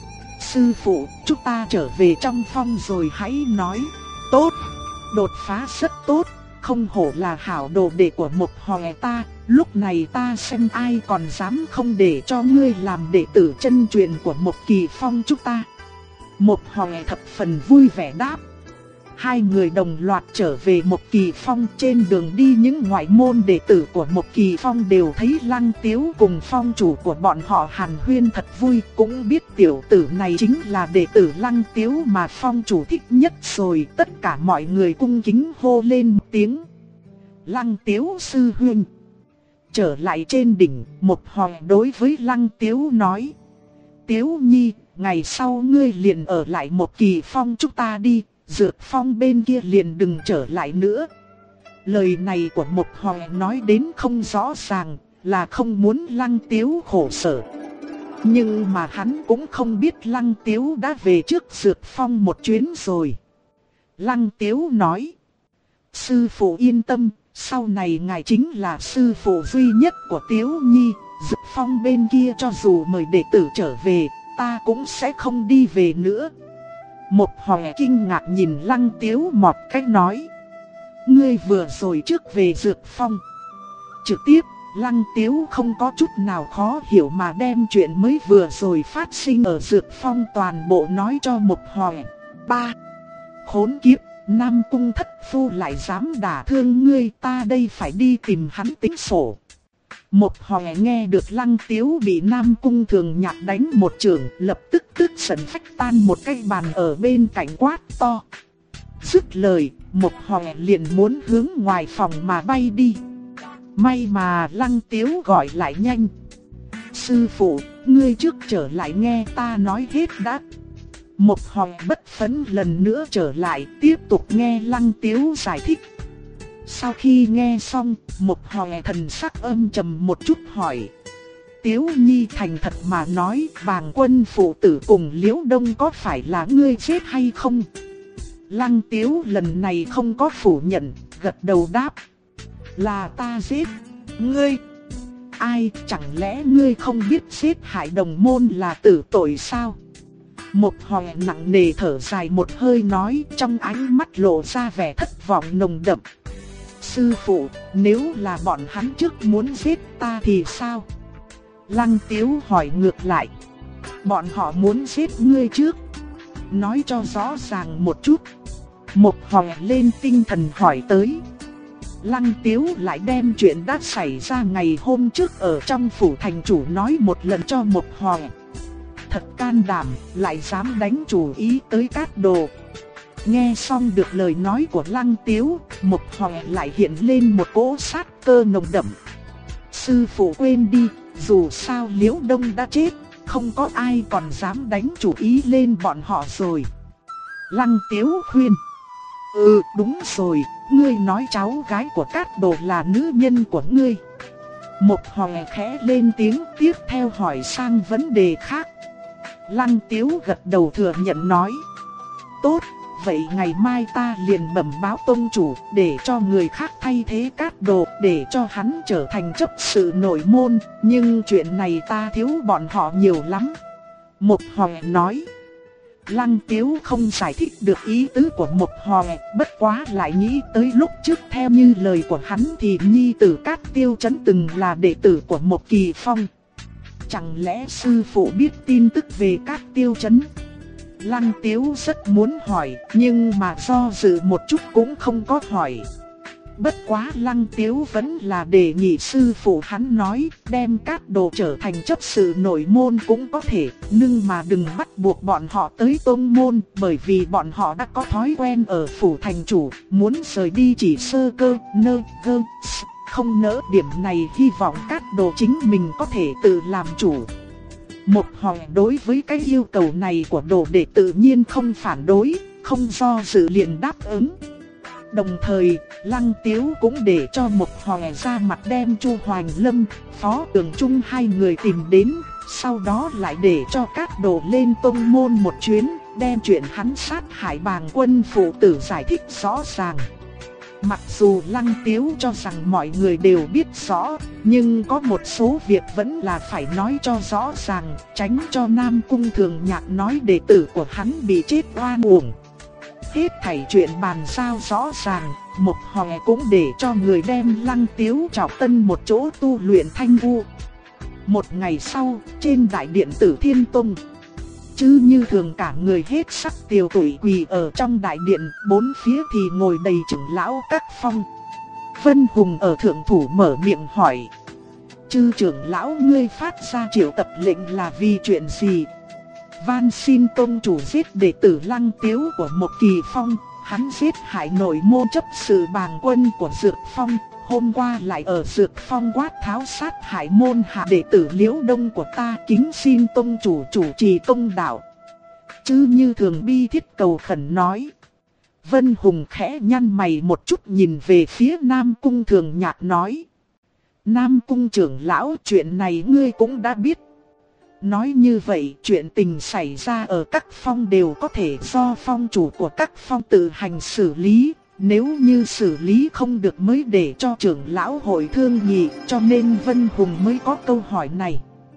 sư phụ, chúng ta trở về trong phong rồi hãy nói. Tốt, đột phá rất tốt, không hổ là hảo đồ đệ của một hòe ta, lúc này ta xem ai còn dám không để cho ngươi làm đệ tử chân truyền của Một Kỳ Phong chúng ta. Một hòe thập phần vui vẻ đáp. Hai người đồng loạt trở về Một Kỳ Phong, trên đường đi những ngoại môn đệ tử của Một Kỳ Phong đều thấy Lăng Tiếu cùng phong chủ của bọn họ hàn huyên thật vui, cũng biết tiểu tử này chính là đệ tử Lăng Tiếu mà phong chủ thích nhất rồi, tất cả mọi người cung kính hô lên một tiếng: Lăng Tiếu sư huynh. Trở lại trên đỉnh, một hòe đối với Lăng Tiếu nói: Tiếu Nhi, ngày sau ngươi liền ở lại Một Kỳ Phong chúng ta đi, Dược Phong bên kia liền đừng trở lại nữa. Lời này của một hòe nói đến không rõ ràng, là không muốn Lăng Tiếu khổ sở. Nhưng mà hắn cũng không biết Lăng Tiếu đã về trước Dược Phong một chuyến rồi. Lăng Tiếu nói: sư phụ yên tâm, sau này ngài chính là sư phụ duy nhất của Tiếu Nhi. Dược Phong bên kia cho dù mời đệ tử trở về, ta cũng sẽ không đi về nữa. Một hòe kinh ngạc nhìn Lăng Tiếu một cách nói: ngươi vừa rồi trước về Dược Phong, trực tiếp Lăng Tiếu không có chút nào khó hiểu mà đem chuyện mới vừa rồi phát sinh ở Dược Phong toàn bộ nói cho Mộc Hoè. 3. Khốn kiếp, Nam Cung thất phu lại dám đả thương ngươi, ta đây phải đi tìm hắn tính sổ. Mộc Hoè nghe được Lăng Tiếu bị Nam Cung Thường Nhạc đánh một chưởng, lập tức tức giận phách tan một cái bàn ở bên cạnh quát to. Dứt lời, Mộc Hoè liền muốn hướng ngoài phòng mà bay đi. May mà Lăng Tiếu gọi lại nhanh. Sư phụ, ngươi trước trở lại nghe ta nói hết đã. Mộc Hoè bất phấn lần nữa trở lại, tiếp tục nghe Lăng Tiếu giải thích. Sau khi nghe xong, Mộc Hoè thần sắc âm trầm một chút hỏi. Tiếu Nhi thành thật mà nói, Bàng Quân phụ tử cùng Liễu Đông có phải là ngươi giết hay không? Lăng Tiếu lần này không có phủ nhận, gật đầu đáp. Là ta giết. Ngươi? Ai, chẳng lẽ ngươi không biết giết hại đồng môn là tử tội sao? Mộc Hoè nặng nề thở dài một hơi nói, trong ánh mắt lộ ra vẻ thất vọng nồng đậm. Sư phụ, nếu là bọn hắn trước muốn giết ta thì sao? Lăng Tiếu hỏi ngược lại. Bọn họ muốn giết ngươi trước. Nói cho rõ ràng một chút. Mộc Hoè lên tinh thần hỏi tới. Lăng Tiếu lại đem chuyện đã xảy ra ngày hôm trước ở trong phủ thành chủ nói một lần cho Mộc Hoè. Thật can đảm, lại dám đánh chủ ý tới Cát Đồ. Nghe xong được lời nói của Lăng Tiếu, Mộc Hoè lại hiện lên một cỗ sát cơ nồng đậm. Sư phụ quên đi, dù sao Liễu Đông đã chết, không có ai còn dám đánh chủ ý lên bọn họ rồi. Lăng Tiếu khuyên. Đúng rồi, ngươi nói cháu gái của Cát Đồ là nữ nhân của ngươi. Mộc Hoè khẽ lên tiếng, tiếp theo hỏi sang vấn đề khác. Lăng Tiếu gật đầu thừa nhận nói. Tốt, vậy ngày mai ta liền bẩm báo tông chủ để cho người khác thay thế Cát Đồ, để cho hắn trở thành chấp sự nội môn. Nhưng chuyện này ta thiếu bọn họ nhiều lắm. Mộc Hoè nói. Lăng Tiếu không giải thích được ý tứ của Mộc Hoè, bất quá lại nghĩ tới lúc trước theo như lời của hắn thì nhi tử Cát Tiêu Chấn từng là đệ tử của Mộc Kỳ Phong. Chẳng lẽ sư phụ biết tin tức về Cát Tiêu Chấn? Lăng Tiếu rất muốn hỏi, nhưng mà do dự một chút cũng không có hỏi. Bất quá Lăng Tiếu vẫn là đề nghị sư phụ hắn nói, đem Cát Đồ trở thành chấp sự nội môn cũng có thể, nhưng mà đừng bắt buộc bọn họ tới tông môn, bởi vì bọn họ đã có thói quen ở phủ thành chủ, muốn rời đi chỉ sơ cơ, nơ, gơ, không nỡ điểm này, hy vọng Cát Đồ chính mình có thể tự làm chủ. Mộc Hoè đối với cái yêu cầu này của đồ đệ tự nhiên không phản đối, không do dự liền đáp ứng. Đồng thời, Lăng Tiếu cũng để cho Mộc Hoè ra mặt đem Chu Hoành Lâm, Phó Tường Trung hai người tìm đến, sau đó lại để cho Cát Đồ lên tông môn một chuyến, đem chuyện hắn sát hại Bàng Quân phụ tử giải thích rõ ràng. Mặc dù Lăng Tiếu cho rằng mọi người đều biết rõ, nhưng có một số việc vẫn là phải nói cho rõ ràng, tránh cho Nam Cung Thường Nhạc nói đệ tử của hắn bị chết oan uổng. Hết thảy chuyện bàn giao rõ ràng, Mộc Hoè cũng để cho người đem Lăng Tiếu trảo tân một chỗ tu luyện thanh u. Một ngày sau, trên đại điện Tử Thiên Tông, Chư Như Thường cả người hết sắc tiều tụy quỳ ở trong đại điện, bốn phía thì ngồi đầy trưởng lão các phong. Vân Hùng ở thượng thủ mở miệng hỏi. Chư trưởng lão, ngươi phát ra triệu tập lệnh là vì chuyện gì? Van xin tông chủ giết đệ tử Lăng Tiếu của Mộc Kỳ Phong, hắn giết hại nội môn chấp sự Bàng Quân của Dược Phong, hôm qua lại ở Dược Phong quát tháo sát hại môn hạ đệ tử Liễu Đông của ta, kính xin tông chủ chủ trì công đạo. Chư Như Thường bi thiết cầu khẩn nói. Vân Hùng khẽ nhăn mày một chút nhìn về phía Nam Cung Thường Nhạc nói. Nam Cung trưởng lão, chuyện này ngươi cũng đã biết. Nói như vậy, chuyện tình xảy ra ở các phong đều có thể do phong chủ của các phong tự hành xử lý. Nếu như xử lý không được mới để cho trưởng lão hội thương nghị, cho nên Vân Hùng mới có câu hỏi này.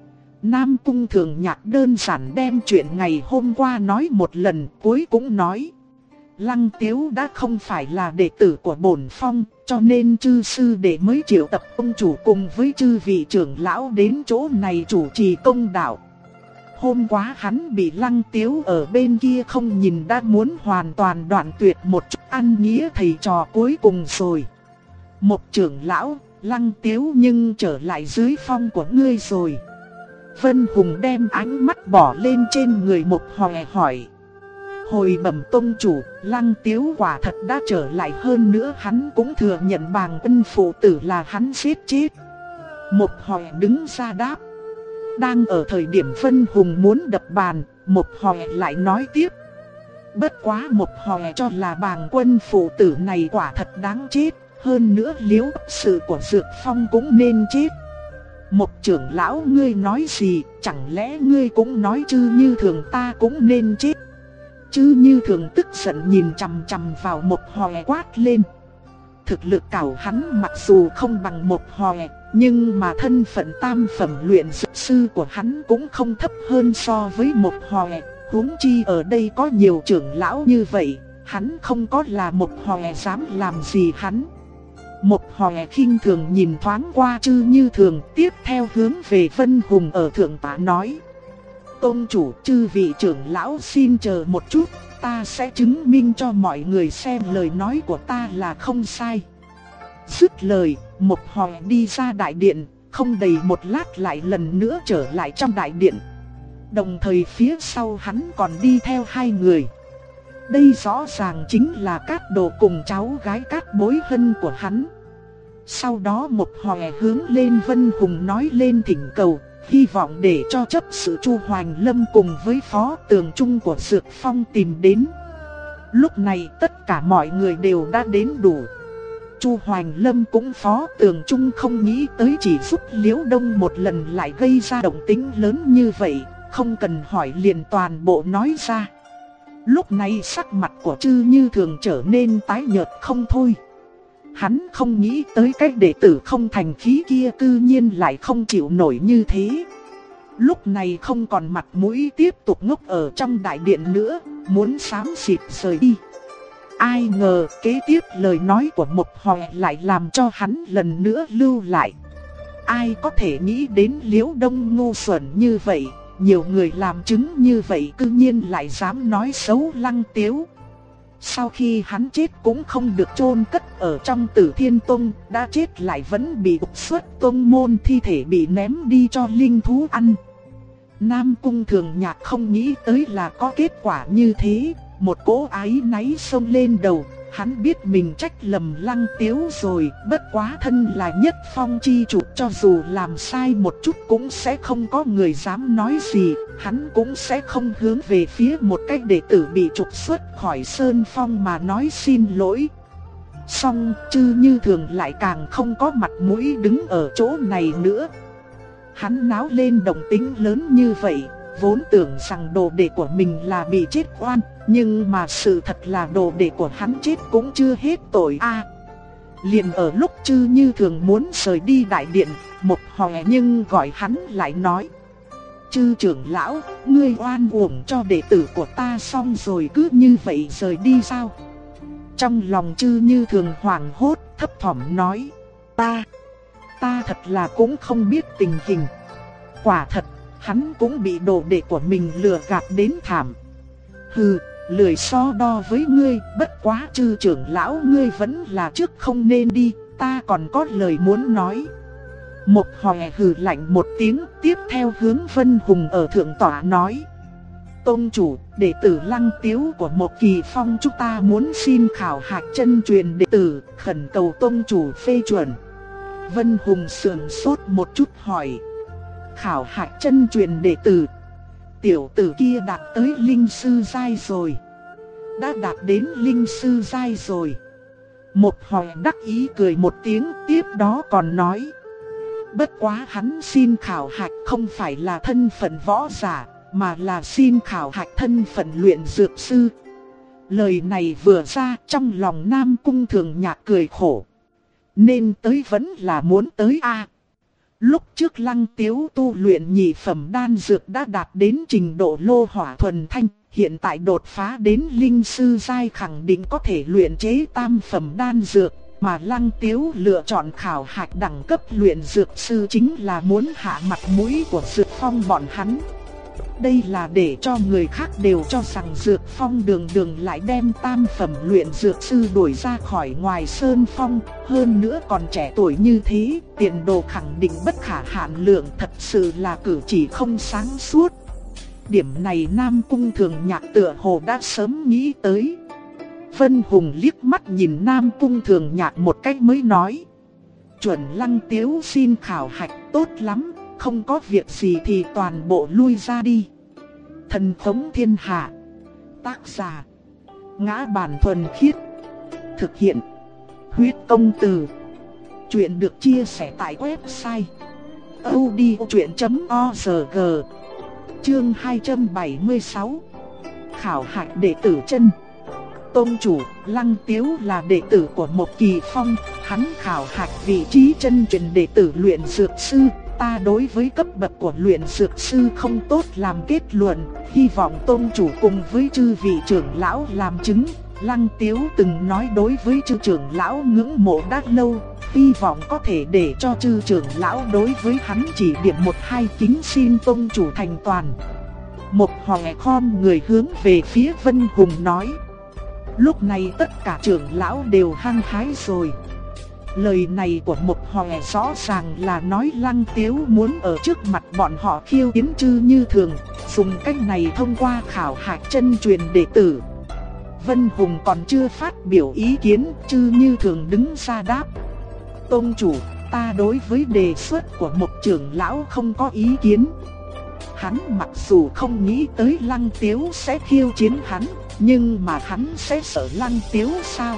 Nam Cung Thường Nhạc đơn giản đem chuyện ngày hôm qua nói một lần, cuối cũng nói. Lăng Tiếu đã không phải là đệ tử của bổn phong, cho nên chư sư đệ mới triệu tập ông chủ cùng với chư vị trưởng lão đến chỗ này chủ trì công đạo. Hôm qua hắn bị Lăng Tiếu ở bên kia không nhìn đã muốn hoàn toàn đoạn tuyệt một chút ăn nghĩa thầy trò cuối cùng rồi. Một trưởng lão, Lăng Tiếu nhưng trở lại dưới phong của ngươi rồi. Vân Hùng đem ánh mắt bỏ lên trên người Một Hòe hỏi. Hồi bẩm tông chủ, Lăng Tiếu quả thật đã trở lại, hơn nữa hắn cũng thừa nhận Bàng Ân phụ tử là hắn giết chết. Một Hòe đứng ra đáp. Đang ở thời điểm Vân Hùng muốn đập bàn, Một Hòe lại nói tiếp. Bất quá Một Hòe cho là Bàng Quân phụ tử này quả thật đáng chết, hơn nữa Liễu sự của Dược Phong cũng nên chết. Một trưởng lão, ngươi nói gì, chẳng lẽ ngươi cũng nói Chư Như Thường ta cũng nên chết? Chư Như Thường tức giận nhìn chằm chằm vào Một Hòe quát lên. Thực lực cảo hắn mặc dù không bằng Một Hòe, nhưng mà thân phận tam phẩm luyện dược sư của hắn cũng không thấp hơn so với Một Hòe. Huống chi ở đây có nhiều trưởng lão như vậy, hắn không có là Một Hòe dám làm gì hắn. Một Hòe khinh thường nhìn thoáng qua Chư Như Thường, tiếp theo hướng về Vân Hùng ở thượng tọa nói. Tôn chủ, chư vị trưởng lão xin chờ một chút, ta sẽ chứng minh cho mọi người xem lời nói của ta là không sai. Dứt lời, Một Hòe đi ra đại điện, không đầy một lát lại lần nữa trở lại trong đại điện. Đồng thời phía sau hắn còn đi theo hai người. Đây rõ ràng chính là Cát Đồ cùng cháu gái Cát Bối Hân của hắn. Sau đó Một Hòe hướng lên Vân Hùng nói lên thỉnh cầu, hy vọng để cho chấp sự Chu Hoành Lâm cùng với phó tường trung của Dược Phong tìm đến. Lúc này tất cả mọi người đều đã đến đủ. Chu Hoành Lâm cũng phó tường trung không nghĩ tới chỉ giúp Liễu Đông một lần lại gây ra động tĩnh lớn như vậy, không cần hỏi liền toàn bộ nói ra. Lúc này sắc mặt của Chư Như Thường trở nên tái nhợt không thôi. Hắn không nghĩ tới cái đệ tử không thành khí kia cư nhiên lại không chịu nổi như thế. Lúc này không còn mặt mũi tiếp tục ngốc ở trong đại điện nữa, muốn xám xịt rời đi. Ai ngờ kế tiếp lời nói của Một Hòe lại làm cho hắn lần nữa lưu lại. Ai có thể nghĩ đến Liễu Đông ngu xuẩn như vậy, nhiều người làm chứng như vậy cư nhiên lại dám nói xấu Lăng Tiếu. Sau khi hắn chết cũng không được chôn cất ở trong Tử Thiên Tông, đã chết lại vẫn bị trục xuất tông môn, thi thể bị ném đi cho linh thú ăn. Nam Cung Thường Nhạc không nghĩ tới là có kết quả như thế, một cỗ áy náy xông lên đầu. Hắn biết mình trách lầm Lăng Tiếu rồi, bất quá thân là nhất phong chi chủ, cho dù làm sai một chút cũng sẽ không có người dám nói gì, hắn cũng sẽ không hướng về phía một cái đệ tử bị trục xuất khỏi Sơn Phong mà nói xin lỗi. Song Chư Như Thường lại càng không có mặt mũi đứng ở chỗ này nữa. Hắn náo lên động tĩnh lớn như vậy, vốn tưởng rằng đồ đệ của mình là bị chết oan, nhưng mà sự thật là đồ đệ của hắn chết cũng chưa hết tội a. Liền ở lúc Chư Như Thường muốn rời đi đại điện, Một Hòe nhưng gọi hắn lại nói. Chư trưởng lão, ngươi oan uổng cho đệ tử của ta xong rồi cứ như vậy rời đi sao? Trong lòng Chư Như Thường hoảng hốt, thấp thỏm nói. Ta thật là cũng không biết tình hình. Quả thật, hắn cũng bị đồ đệ của mình lừa gạt đến thảm. Hừ, lười so đo với ngươi, bất quá Chư trưởng lão ngươi vẫn là trước không nên đi, ta còn có lời muốn nói. Một Hòe hừ lạnh một tiếng, tiếp theo hướng Vân Hùng ở thượng tọa nói. Tôn chủ, đệ tử Lăng Tiếu của Một Kỳ Phong chúng ta muốn xin khảo hạch chân truyền đệ tử, khẩn cầu tôn chủ phê chuẩn. Vân Hùng sườn sốt một chút hỏi. Khảo hạch chân truyền đệ tử? Tiểu tử kia đạt tới linh sư giai rồi. Đã đạt đến linh sư giai rồi. Một Hòe đắc ý cười một tiếng, tiếp đó còn nói. Bất quá hắn xin khảo hạch không phải là thân phận võ giả, mà là xin khảo hạch thân phận luyện dược sư. Lời này vừa ra, trong lòng Nam Cung Thường Nhạc cười khổ. Nên tới vẫn là muốn tới a. Lúc trước Lăng Tiếu tu luyện nhị phẩm đan dược đã đạt đến trình độ lô hỏa thuần thanh, hiện tại đột phá đến linh sư giai khẳng định có thể luyện chế tam phẩm đan dược, mà Lăng Tiếu lựa chọn khảo hạch đẳng cấp luyện dược sư chính là muốn hạ mặt mũi của Dược Phong bọn hắn. Đây là để cho người khác đều cho rằng Dược Phong đường đường lại đem tam phẩm luyện dược sư đuổi ra khỏi ngoài Sơn Phong, hơn nữa còn trẻ tuổi như thế, tiền đồ khẳng định bất khả hạn lượng, thật sự là cử chỉ không sáng suốt. Điểm này Nam Cung Thường Nhạc tựa hồ đã sớm nghĩ tới. Vân Hùng liếc mắt nhìn Nam Cung Thường Nhạc một cách mới nói: chuẩn Lăng Tiếu xin khảo hạch tốt lắm, không có việc gì thì toàn bộ lui ra đi. Thần thống thiên hạ. Tác giả: Ngã Bản Thuần Khiết. Thực hiện: Huyết Công Từ. Chuyện được chia sẻ tại website audiochuyện.org. Chương 276. Khảo hạch đệ tử chân. Tôn chủ, Lăng Tiếu là đệ tử của Một Kỳ Phong, hắn khảo hạch vị trí chân truyền đệ tử luyện dược sư. Ta đối với cấp bậc của luyện dược sư không tốt làm kết luận, hy vọng tôn chủ cùng với chư vị trưởng lão làm chứng. Lăng Tiếu từng nói đối với chư trưởng lão ngưỡng mộ đã lâu, hy vọng có thể để cho chư trưởng lão đối với hắn chỉ điểm một hai, kính xin tôn chủ thành toàn. Một Hòe khom người hướng về phía Vân Hùng nói. Lúc này tất cả trưởng lão đều hăng hái rồi. Lời này của Một Hòe rõ ràng là nói Lăng Tiếu muốn ở trước mặt bọn họ khiêu chiến Chư Như Thường, dùng cách này thông qua khảo hạch chân truyền đệ tử. Vân Hùng còn chưa phát biểu ý kiến, Chư Như Thường đứng ra đáp: tôn chủ, ta đối với đề xuất của một trưởng lão không có ý kiến. Hắn mặc dù không nghĩ tới Lăng Tiếu sẽ khiêu chiến hắn, nhưng mà hắn sẽ sợ Lăng Tiếu sao?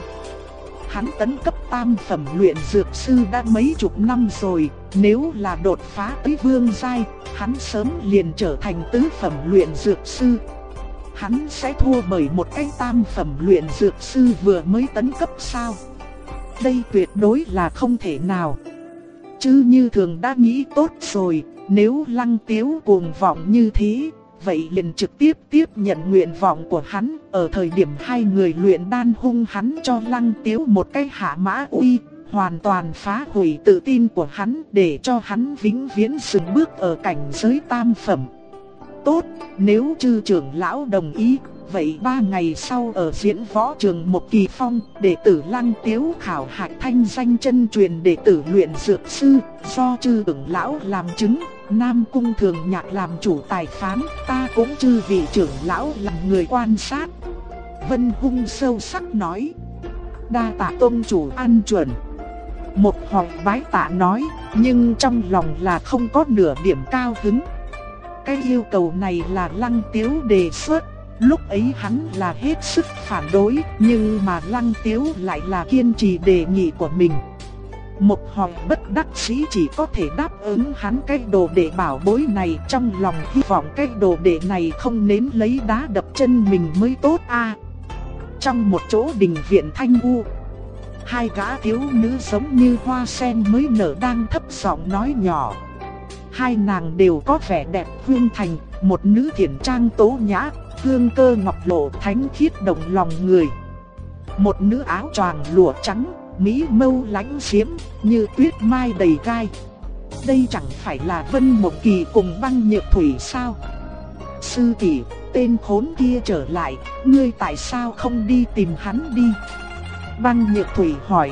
Hắn tấn cấp tam phẩm luyện dược sư đã mấy chục năm rồi, nếu là đột phá tới vương giai, hắn sớm liền trở thành tứ phẩm luyện dược sư. Hắn sẽ thua bởi một cái tam phẩm luyện dược sư vừa mới tấn cấp sao? Đây tuyệt đối là không thể nào. Chư Như Thường đã nghĩ tốt rồi, nếu Lăng Tiếu cuồng vọng như thế, vậy liền trực tiếp tiếp nhận nguyện vọng của hắn. Ở thời điểm hai người luyện đan hung hắn cho Lăng Tiếu một cái hạ mã uy, hoàn toàn phá hủy tự tin của hắn, để cho hắn vĩnh viễn dừng bước ở cảnh giới tam phẩm. Tốt, nếu chư trưởng lão đồng ý, vậy 3 ngày sau ở diễn võ trường Một Kỳ Phong, đệ tử Lăng Tiếu khảo hạch thanh danh chân truyền đệ tử luyện dược sư, do chư trưởng lão làm chứng, Nam Cung Thường Nhạc làm chủ tài phán, ta cũng chư vị trưởng lão làm người quan sát. Vân Hung sâu sắc nói. Đa tạ tôn chủ an chuẩn. Một Hòe bái tạ nói, nhưng trong lòng là không có nửa điểm cao hứng. Cái yêu cầu này là Lăng Tiếu đề xuất, lúc ấy hắn là hết sức phản đối, nhưng mà Lăng Tiếu lại là kiên trì đề nghị của mình. Một Hòe bất đắc dĩ chỉ có thể đáp ứng hắn cái đồ đệ bảo bối này, trong lòng hy vọng cái đồ đệ này không nến lấy đá đập chân mình mới tốt a. Trong một chỗ đình viện thanh u, hai gã thiếu nữ giống như hoa sen mới nở đang thấp giọng nói nhỏ. Hai nàng đều có vẻ đẹp huyên thành, một nữ thiển trang tố nhã, hương cơ ngọc lộ thánh khiết động lòng người. Một nữ áo choàng lụa trắng, mỹ mâu lánh xiếm, như tuyết mai đầy gai. Đây chẳng phải là Vân Mộng Kỳ cùng Băng Nhược Thủy sao? Sư tỷ, tên khốn kia trở lại, ngươi tại sao không đi tìm hắn đi? Băng Nhược Thủy hỏi.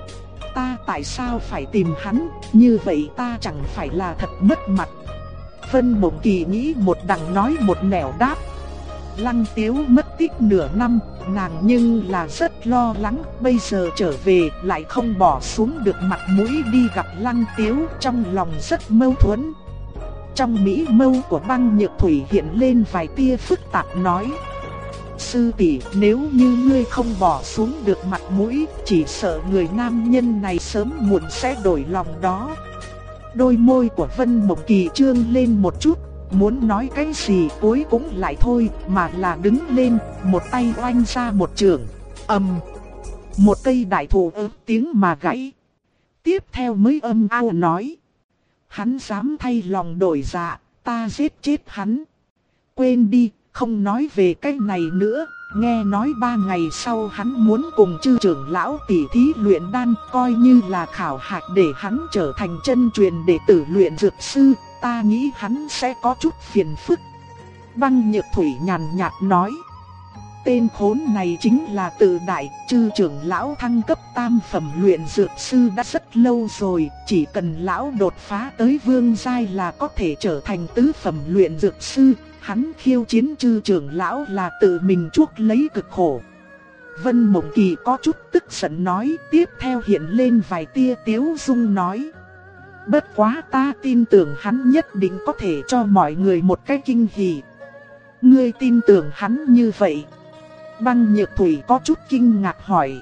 Ta tại sao phải tìm hắn, như vậy ta chẳng phải là thật mất mặt. Vân Mộng Kỳ nghĩ một đằng nói một nẻo đáp. Lăng Tiếu mất tích nửa năm, nàng nhưng là rất lo lắng, bây giờ trở về lại không bỏ xuống được mặt mũi đi gặp Lăng Tiếu, trong lòng rất mâu thuẫn. Trong mỹ mâu của Băng Nhược Thủy hiện lên vài tia phức tạp nói. Sư tỷ, nếu như ngươi không bỏ xuống được mặt mũi, chỉ sợ người nam nhân này sớm muộn sẽ đổi lòng đó. Đôi môi của Vân Mộng Kỳ trương lên một chút, muốn nói cái gì cuối cũng lại thôi, mà là đứng lên, một tay oanh ra một chưởng. Một cây đại thụ ớt tiếng mà gãy. Tiếp theo mới âm ao nói. Hắn dám thay lòng đổi dạ, ta giết chết hắn. Quên đi, không nói về cái này nữa. Nghe nói 3 ngày sau hắn muốn cùng chư trưởng lão tỉ thí luyện đan, coi như là khảo hạch để hắn trở thành chân truyền đệ tử luyện dược sư. Ta nghĩ hắn sẽ có chút phiền phức. Băng Nhược Thủy nhàn nhạt nói. Tên khốn này chính là Tự Đại, chư trưởng lão thăng cấp tam phẩm luyện dược sư đã rất lâu rồi, chỉ cần lão đột phá tới vương giai là có thể trở thành tứ phẩm luyện dược sư. Hắn khiêu chiến chư trưởng lão là tự mình chuốc lấy cực khổ. Vân Mộng Kỳ có chút tức giận nói, tiếp theo hiện lên vài tia tiếu dung nói. Bất quá ta tin tưởng hắn nhất định có thể cho mọi người một cái kinh hỉ. Ngươi tin tưởng hắn như vậy? Băng Nhược Thủy có chút kinh ngạc hỏi.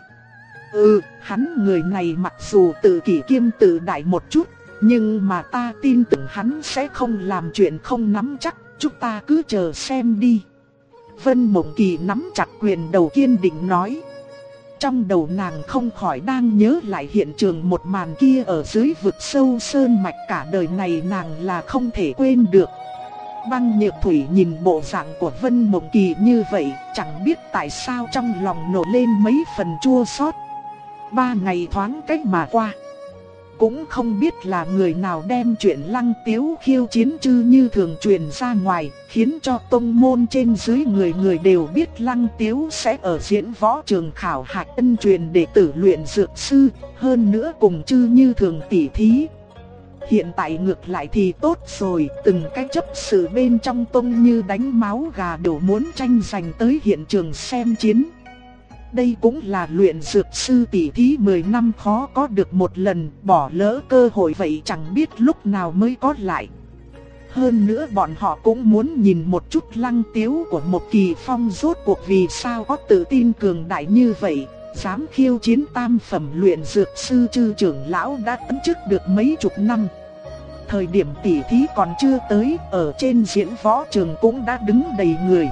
Hắn người này mặc dù tự kỷ kiêm tự đại một chút, nhưng mà ta tin tưởng hắn sẽ không làm chuyện không nắm chắc. Chúng ta cứ chờ xem đi. Vân Mộng Kỳ nắm chặt quyền đầu kiên định nói. Trong đầu nàng không khỏi đang nhớ lại hiện trường một màn kia ở dưới vực sâu sơn mạch, cả đời này nàng là không thể quên được. Băng Nhược Thủy nhìn bộ dạng của Vân Mộng Kỳ như vậy, chẳng biết tại sao trong lòng nổi lên mấy phần chua xót. 3 ngày thoáng cách mà qua. Cũng không biết là người nào đem chuyện Lăng Tiếu khiêu chiến Chư Như Thường truyền ra ngoài, khiến cho tông môn trên dưới người người đều biết Lăng Tiếu sẽ ở diễn võ trường khảo hạch ân truyền đệ tử luyện dược sư, hơn nữa cùng Chư Như Thường tỉ thí. Hiện tại ngược lại thì tốt rồi, từng cái chấp sự bên trong tông như đánh máu gà đều muốn tranh giành tới hiện trường xem chiến. Đây cũng là luyện dược sư tỷ thí 10 năm khó có được một lần, bỏ lỡ cơ hội vậy chẳng biết lúc nào mới có lại. Hơn nữa bọn họ cũng muốn nhìn một chút Lăng Tiếu của một Kỳ Phong rốt cuộc vì sao có tự tin cường đại như vậy, dám khiêu chiến tam phẩm luyện dược sư Chư trưởng lão đã tấn chức được mấy chục năm. Thời điểm tỷ thí còn chưa tới, ở trên diễn võ trường cũng đã đứng đầy người.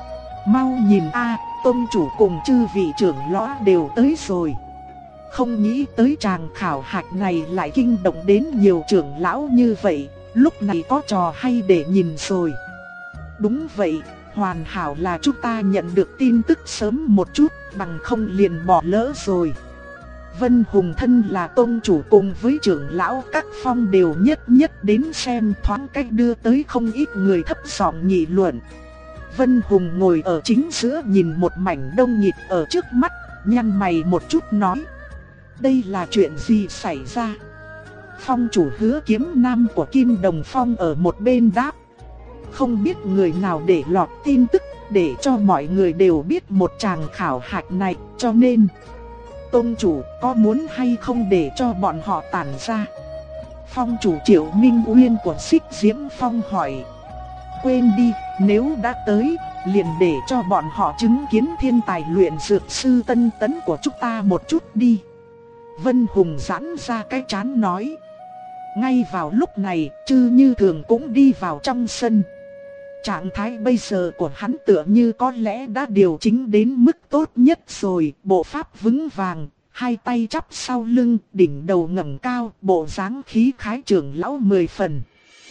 Mau nhìn a, tông chủ cùng chư vị trưởng lão đều tới rồi. Không nghĩ tới tràng khảo hạch này lại kinh động đến nhiều trưởng lão như vậy, lúc này có trò hay để nhìn rồi. Đúng vậy, hoàn hảo là chúng ta nhận được tin tức sớm một chút, bằng không liền bỏ lỡ rồi. Vân Hùng thân là tông chủ cùng với trưởng lão các phong đều nhất đến xem, thoáng cách đưa tới không ít người thấp giọng nghị luận. Vân Hùng ngồi ở chính giữa nhìn một mảnh đông nghịt ở trước mắt, nhăn mày một chút nói. Đây là chuyện gì xảy ra? Phong chủ Hứa Kiếm Nam của Kim Đồng Phong ở một bên đáp. Không biết người nào để lọt tin tức, để cho mọi người đều biết một tràng khảo hạch này, cho nên tông chủ có muốn hay không để cho bọn họ tản ra? Phong chủ Triệu Minh Uyên của Xích Diễm Phong hỏi. Quên đi, nếu đã tới, liền để cho bọn họ chứng kiến thiên tài luyện dược sư Tân Tấn của chúng ta một chút đi. Vân Hùng giãn ra cái trán nói. Ngay vào lúc này, Chư Như Thường cũng đi vào trong sân. Trạng thái bây giờ của hắn tựa như có lẽ đã điều chỉnh đến mức tốt nhất rồi, bộ pháp vững vàng, hai tay chắp sau lưng, đỉnh đầu ngẩng cao, bộ dáng khí khái trưởng lão 10 phần.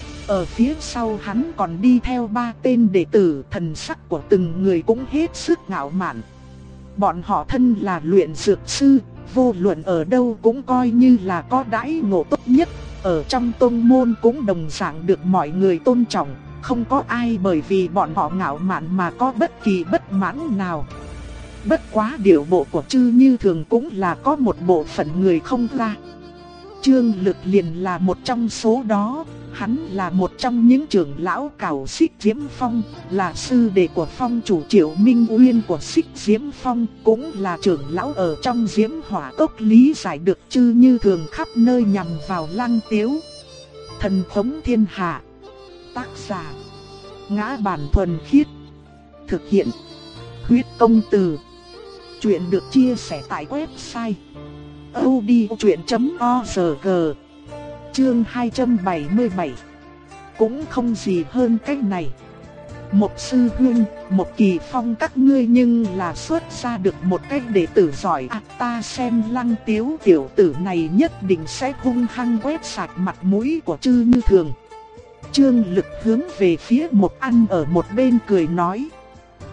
Ở phía sau hắn còn đi theo 3 tên đệ tử, thần sắc của từng người cũng hết sức ngạo mạn. Bọn họ thân là luyện dược sư, vô luận ở đâu cũng coi như là có đãi ngộ tốt nhất, ở trong tông môn cũng đồng dạng được mọi người tôn trọng, không có ai bởi vì bọn họ ngạo mạn mà có bất kỳ bất mãn nào. Bất quá điệu bộ của Chư Như Thường cũng là có một bộ phận người không ra. Trương Lực liền là một trong số đó, hắn là một trong những trưởng lão cảo Xích Diễm Phong, là sư đệ của phong chủ Triệu Minh Uyên của Xích Diễm Phong, cũng là trưởng lão ở trong Diễm Hỏa Cốc, lý giải được Chư Như Thường khắp nơi nhằm vào Lăng Tiếu. Thần thống thiên hạ. Tác giả: Ngã Bản Thuần Khiết. Thực hiện: Huyết Công Từ. Chuyện được chia sẻ tại website audiochuyện.org. Chương 277. Cũng không gì hơn cách này. Một sư huynh, một Kỳ Phong các ngươi nhưng là xuất ra được một cách đệ tử giỏi à, ta xem Lăng Tiếu tiểu tử này nhất định sẽ hung hăng quét sạch mặt mũi của Chư Như Thường. Trương Lực hướng về phía Một Ăn ở một bên cười nói.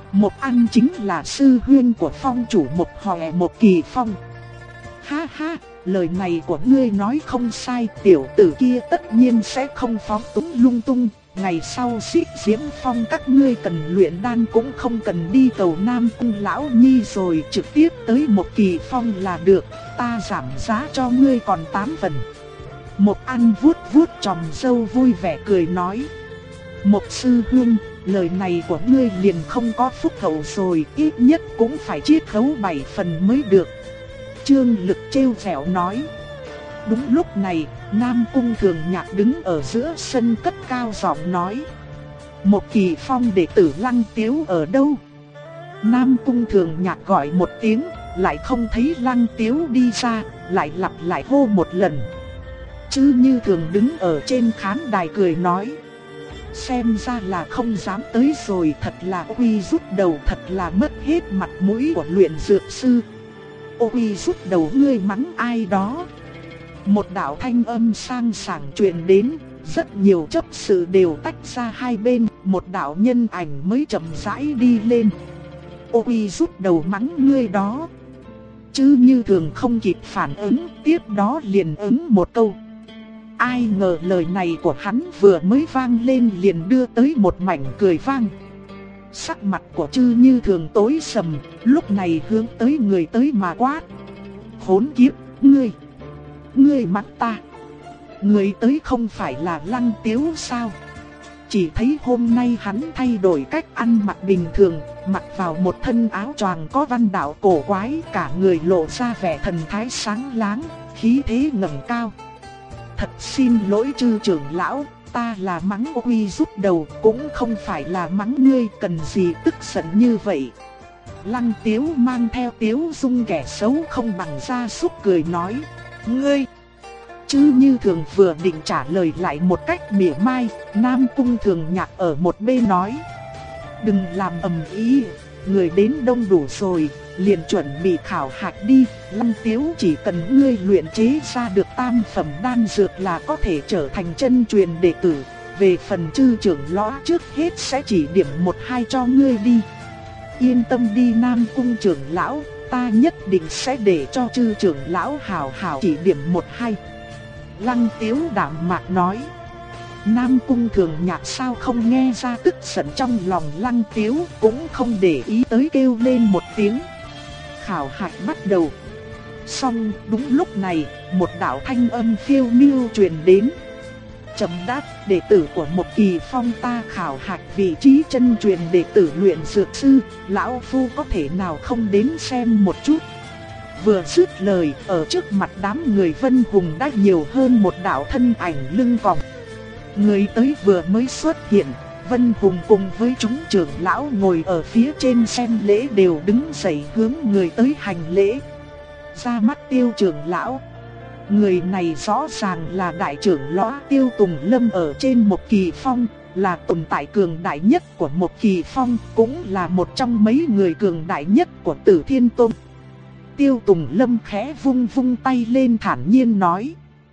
Mộc An chính là sư huynh của phong chủ Mộc Hòe Mộc Kỳ Phong. Ha ha, lời này của ngươi nói không sai, tiểu tử kia tất nhiên sẽ không phóng túng lung tung. Ngày sau Xích Diễm Phong các ngươi cần luyện đan cũng không cần đi cầu Nam Cung lão nhi rồi, trực tiếp tới Mộc Kỳ Phong là được, ta giảm giá cho ngươi còn 8 phần. Mộc An vuốt vuốt chòm râu vui vẻ cười nói. Mộc sư huynh, lời này của ngươi liền không có phúc hậu rồi, ít nhất cũng phải chiết khấu 7 phần mới được. Trương Lực trêu ghẹo nói. Đúng lúc này, Nam Cung Thường Nhạc đứng ở giữa sân cất cao giọng nói. Mộc Kỳ Phong đệ tử Lăng Tiếu ở đâu? Nam Cung Thường Nhạc gọi một tiếng, lại không thấy Lăng Tiếu đi ra, lại lặp lại hô một lần. Chứ Như Thường đứng ở trên khán đài cười nói. Xem ra là không dám tới rồi, thật là Uy rút đầu, thật là mất hết mặt mũi của luyện dược sư. Uy rút đầu, ngươi mắng ai đó? Một đạo thanh âm sang sảng truyền đến, rất nhiều chấp sự đều tách ra hai bên, một đạo nhân ảnh mới chậm rãi đi lên. Uy rút đầu mắng ngươi đó. Chứ Như Thường không kịp phản ứng, tiếp đó liền ứng một câu. Ai ngờ lời này của hắn vừa mới vang lên liền đưa tới một mảnh cười vang. Sắc mặt của Chư Như Thường tối sầm, lúc này hướng tới người tới mà quát. Khốn kiếp, ngươi mắng ta. Người tới không phải là Lăng Tiếu sao? Chỉ thấy hôm nay hắn thay đổi cách ăn mặc bình thường, mặc vào một thân áo choàng có văn đạo cổ quái, cả người lộ ra vẻ thần thái sáng láng, khí thế ngẩng cao. Thật xin lỗi Chư trưởng lão, ta là mắng Uy rút đầu, cũng không phải là mắng ngươi, cần gì tức giận như vậy. Lăng Tiếu mang theo tiếu dung kẻ xấu không bằng gia súc cười nói. Ngươi! Chứ Như Thường vừa định trả lời lại một cách mỉa mai, Nam Cung Thường Nhạc ở một bên nói. Đừng làm ầm ĩ, người đến đông đủ rồi, liền chuẩn bị khảo hạch đi. Lăng Tiếu chỉ cần ngươi luyện chế ra được tam phẩm đan dược là có thể trở thành chân truyền đệ tử. Về phần Chư trưởng lão trước hết sẽ chỉ điểm 1-2 cho ngươi đi. Yên tâm đi Nam Cung trưởng lão, ta nhất định sẽ để cho Chư trưởng lão hảo hảo chỉ điểm 1-2. Lăng Tiếu đạm mạc nói. Nam Cung Thường Nhạc sao không nghe ra tức giận trong lòng Lăng Tiếu, cũng không để ý tới, kêu lên một tiếng. Khảo hạch bắt đầu. Xong đúng lúc này, một đạo thanh âm phiêu miêu truyền đến. Chấm đáp, đệ tử của Mộc Kỳ Phong ta khảo hạch vị trí chân truyền đệ tử luyện dược sư, lão phu có thể nào không đến xem một chút. Vừa dứt lời, ở trước mặt đám người Vân Hùng đã nhiều hơn một đạo thân ảnh lưng còng. Người tới vừa mới xuất hiện, Vân Hùng cùng với chúng trưởng lão ngồi ở phía trên xem lễ đều đứng dậy hướng người tới hành lễ. Ra mắt Tiêu trưởng lão. Người này rõ ràng là đại trưởng lão Tiêu Tùng Lâm ở trên Mộc Kỳ Phong, là tồn tại cường đại nhất của Mộc Kỳ Phong, cũng là một trong mấy người cường đại nhất của Tử Thiên Tông. Tiêu Tùng Lâm khẽ vung vung tay lên thản nhiên nói.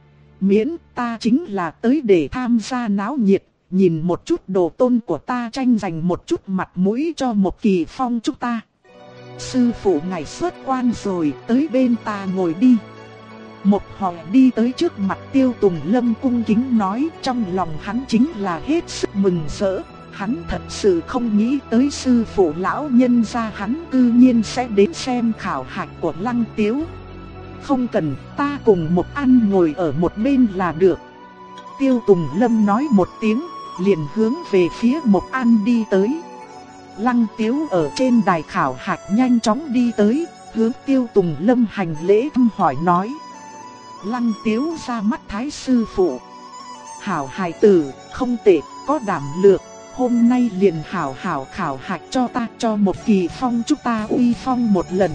Miễn ta chính là tới để tham gia náo nhiệt, nhìn một chút đồ tôn của ta tranh giành một chút mặt mũi cho Mộc Kỳ Phong chúng ta. Sư phụ ngài xuất quan rồi, tới bên ta ngồi đi. Một họ đi tới trước mặt Tiêu Tùng Lâm cung kính nói, trong lòng hắn chính là hết sức mừng rỡ. Hắn thật sự không nghĩ tới sư phụ lão nhân gia hắn cư nhiên sẽ đến xem khảo hạch của Lăng Tiếu. Không cần, ta cùng Mộc An ngồi ở một bên là được. Tiêu Tùng Lâm nói một tiếng, liền hướng về phía Mộc An đi tới. Lăng Tiếu ở trên đài khảo hạch nhanh chóng đi tới, hướng Tiêu Tùng Lâm hành lễ thăm hỏi nói. Lăng Tiếu ra mắt thái sư phụ. Hảo hài tử, không tệ, có đảm lược. Hôm nay liền hảo hảo khảo hạch cho ta, cho Mộc Kỳ Phong chúng ta uy phong một lần.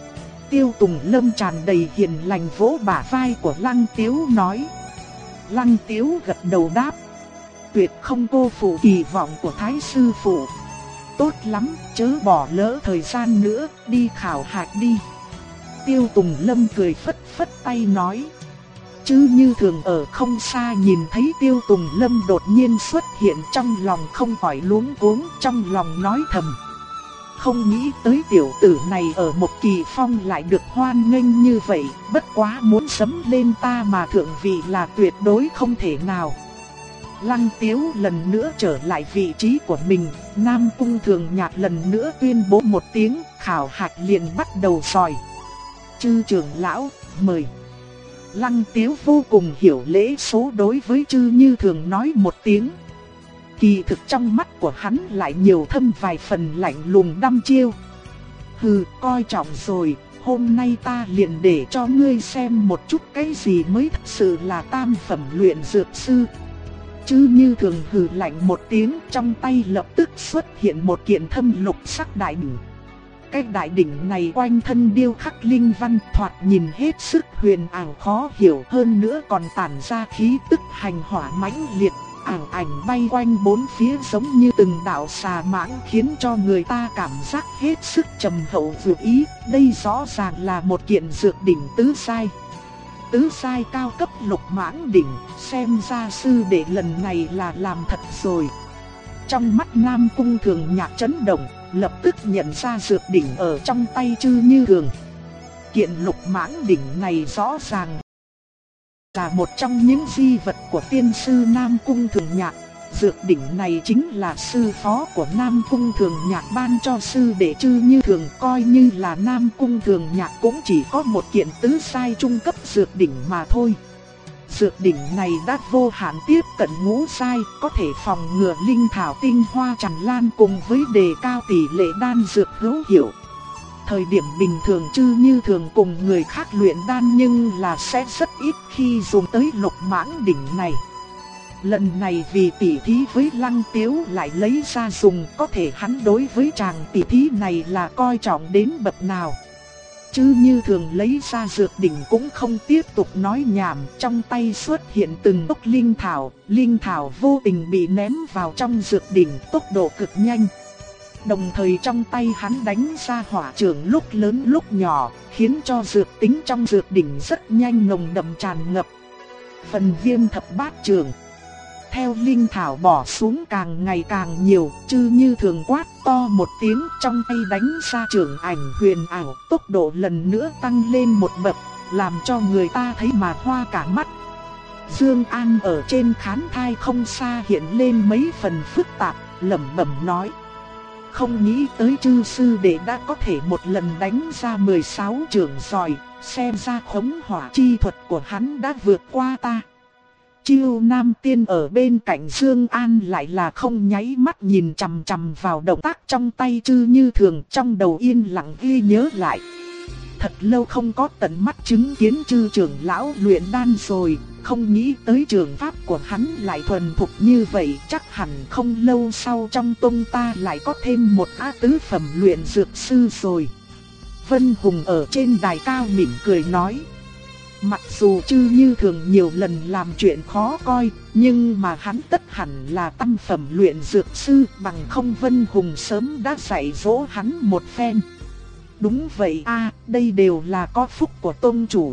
Tiêu Tùng Lâm tràn đầy hiền lành vỗ bả vai của Lăng Tiếu nói. Lăng Tiếu gật đầu đáp. Tuyệt không cô phụ kỳ vọng của thái sư phụ. Tốt lắm, chớ bỏ lỡ thời gian nữa, đi khảo hạch đi. Tiêu Tùng Lâm cười phất phất tay nói. Chứ Như Thường ở không xa nhìn thấy Tiêu Tùng Lâm đột nhiên xuất hiện, trong lòng không khỏi luống cuống, trong lòng nói thầm. Không nghĩ tới tiểu tử này ở một kỳ phong lại được hoan nghênh như vậy, bất quá muốn sấm lên ta mà thượng vị là tuyệt đối không thể nào. Lăng Tiếu lần nữa trở lại vị trí của mình, Nam Cung Thường Nhạc lần nữa tuyên bố một tiếng, khảo hạch liền bắt đầu rồi. Chư trưởng lão, mời. Lăng Tiếu vô cùng hiểu lễ số đối với Chư Như Thường nói một tiếng. Kỳ thực trong mắt của hắn lại nhiều thâm vài phần lạnh lùng đăm chiêu. Hừ, coi trọng rồi, hôm nay ta liền để cho ngươi xem một chút cái gì mới thật sự là tam phẩm luyện dược sư. Chư Như Thường hừ lạnh một tiếng, trong tay lập tức xuất hiện một kiện thâm lục sắc đại đỉnh. Cái đại đỉnh này quanh thân điêu khắc linh văn, thoạt nhìn hết sức huyền ảo khó hiểu, hơn nữa còn tản ra khí tức hành hỏa mãnh liệt, ảo ảnh bay quanh bốn phía giống như từng đạo xà mãng, khiến cho người ta cảm giác hết sức trầm hậu vượt ý. Đây rõ ràng là một kiện dược đỉnh tứ giai. Tứ giai cao cấp lục mãng đỉnh, xem ra sư đệ lần này là làm thật rồi. Trong mắt Nam Cung Thường Nhạc chấn động, lập tức nhận ra dược đỉnh ở trong tay Chư Như Thường. Kiện lục mãng đỉnh này rõ ràng là một trong những di vật của tiên sư Nam Cung Thường Nhạc. Dược đỉnh này chính là sư phó của Nam Cung Thường Nhạc ban cho sư đệ Chư Như Thường, coi như là Nam Cung Thường Nhạc cũng chỉ có một kiện tứ giai trung cấp dược đỉnh mà thôi. Dược đỉnh này đã vô hạn tiếp cận ngũ giai, có thể phòng ngừa linh thảo tinh hoa tràn lan cùng với đề cao tỷ lệ đan dược hữu hiệu. Thời điểm bình thường Chư Như Thường cùng người khác luyện đan nhưng là sẽ rất ít khi dùng tới lục mãng đỉnh này. Lần này vì tỉ thí với Lăng Tiếu lại lấy ra dùng, có thể hắn đối với chàng tỉ thí này là coi trọng đến bậc nào. Chư Như Thường lấy ra dược đỉnh cũng không tiếp tục nói nhảm, trong tay xuất hiện từng tốc linh thảo vô tình bị ném vào trong dược đỉnh, tốc độ cực nhanh. Đồng thời trong tay hắn đánh ra hỏa trường lúc lớn lúc nhỏ, khiến cho dược tính trong dược đỉnh rất nhanh nồng đậm tràn ngập. Phần Viêm Thập Bát Trường. Theo linh thảo bỏ xuống càng ngày càng nhiều, Chư Như Thường quát to một tiếng, trong tay đánh ra trường ảnh huyền ảo, tốc độ lần nữa tăng lên một bậc, làm cho người ta thấy mà hoa cả mắt. Dương An ở trên khán thai không xa hiện lên mấy phần phức tạp, lẩm bẩm nói: không nghĩ tới Chư sư đệ đã có thể một lần đánh ra 16 trường giỏi, xem ra khống hỏa chi thuật của hắn đã vượt qua ta. Chiêu Nam Tiên ở bên cạnh Dương An lại là không nháy mắt nhìn chằm chằm vào động tác trong tay Chư Như Thường, trong đầu yên lặng ghi nhớ lại. Thật lâu không có tận mắt chứng kiến Chư trưởng lão luyện đan rồi, không nghĩ tới trường pháp của hắn lại thuần thục như vậy, chắc hẳn không lâu sau trong tông ta lại có thêm một á tứ phẩm luyện dược sư rồi. Vân Hùng ở trên đài cao mỉm cười nói. Mặc dù Chư Như Thường nhiều lần làm chuyện khó coi, nhưng mà hắn tất hẳn là tam phẩm luyện dược sư, bằng không Vân Hùng sớm đã dạy dỗ hắn một phen. Đúng vậy a, đây đều là có phúc của tông chủ.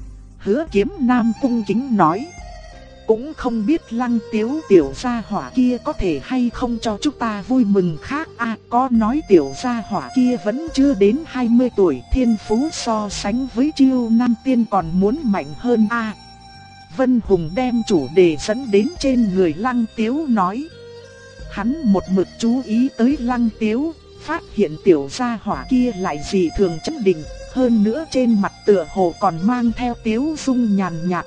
Hứa Kiếm Nam cung kính nói. Cũng không biết Lăng Tiếu tiểu gia hỏa kia có thể hay không cho chúng ta vui mừng khác a, có nói tiểu gia hỏa kia vẫn chưa đến 20 tuổi, thiên phú so sánh với Chiêu Nam Tiên còn muốn mạnh hơn a. Vân Hùng đem chủ đề dẫn đến trên người Lăng Tiếu nói. Hắn một mực chú ý tới Lăng Tiếu, phát hiện tiểu gia hỏa kia lại dị thường chấn định, hơn nữa trên mặt tựa hồ còn mang theo tiếu dung nhàn nhạt.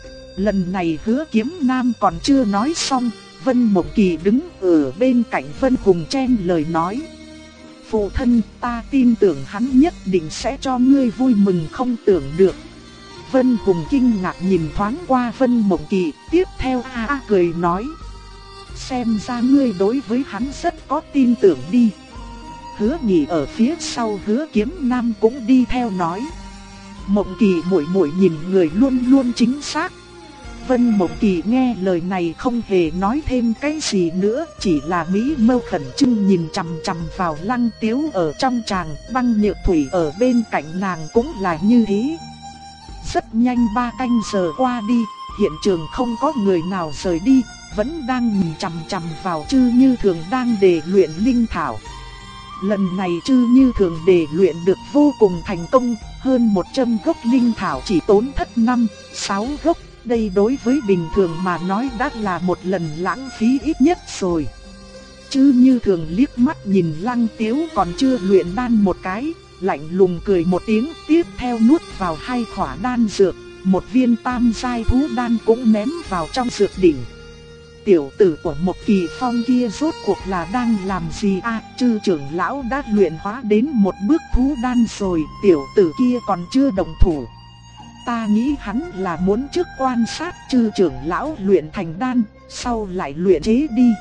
Lần này Hứa Kiếm Nam còn chưa nói xong, Vân Mộng Kỳ đứng ở bên cạnh Vân Hùng chen lời nói. Phụ thân, ta tin tưởng hắn nhất định sẽ cho ngươi vui mừng không tưởng được. Vân Hùng kinh ngạc nhìn thoáng qua Vân Mộng Kỳ, tiếp theo cười nói. Xem ra ngươi đối với hắn rất có tin tưởng đi. Hứa Nghị ở phía sau Hứa Kiếm Nam cũng đi theo nói. Mộng Kỳ muội muội nhìn người luôn luôn chính xác. Vân Mộng Kỳ nghe lời này không hề nói thêm cái gì nữa, chỉ là mỹ mâu khẩn trương nhìn chằm chằm vào Lăng Tiếu ở trong tràng, Băng Nhược Thủy ở bên cạnh nàng cũng là như thế. Rất nhanh 3 canh giờ qua đi, hiện trường không có người nào rời đi, vẫn đang nhìn chằm chằm vào Chư Như Thường đang đề luyện linh thảo. Lần này Trư Như Thường để luyện được vô cùng thành công, hơn 100 gốc linh thảo chỉ tốn thất 5-6 gốc. Đây đối với bình thường mà nói đã là một lần lãng phí ít nhất rồi. Trư Như Thường liếc mắt nhìn Lăng Tiếu còn chưa luyện đan một cái, lạnh lùng cười một tiếng, tiếp theo nuốt vào 2 khỏa đan dược, một viên tam giai thú đan cũng ném vào trong dược đỉnh. Tiểu tử của một Kỳ Phong kia rốt cuộc là đang làm gì à? Trư trưởng lão đã luyện hóa đến một bước thú đan rồi, tiểu tử kia còn chưa động thủ. Ta nghĩ hắn là muốn trước quan sát Trư trưởng lão luyện thành đan, sau lại luyện chế đi.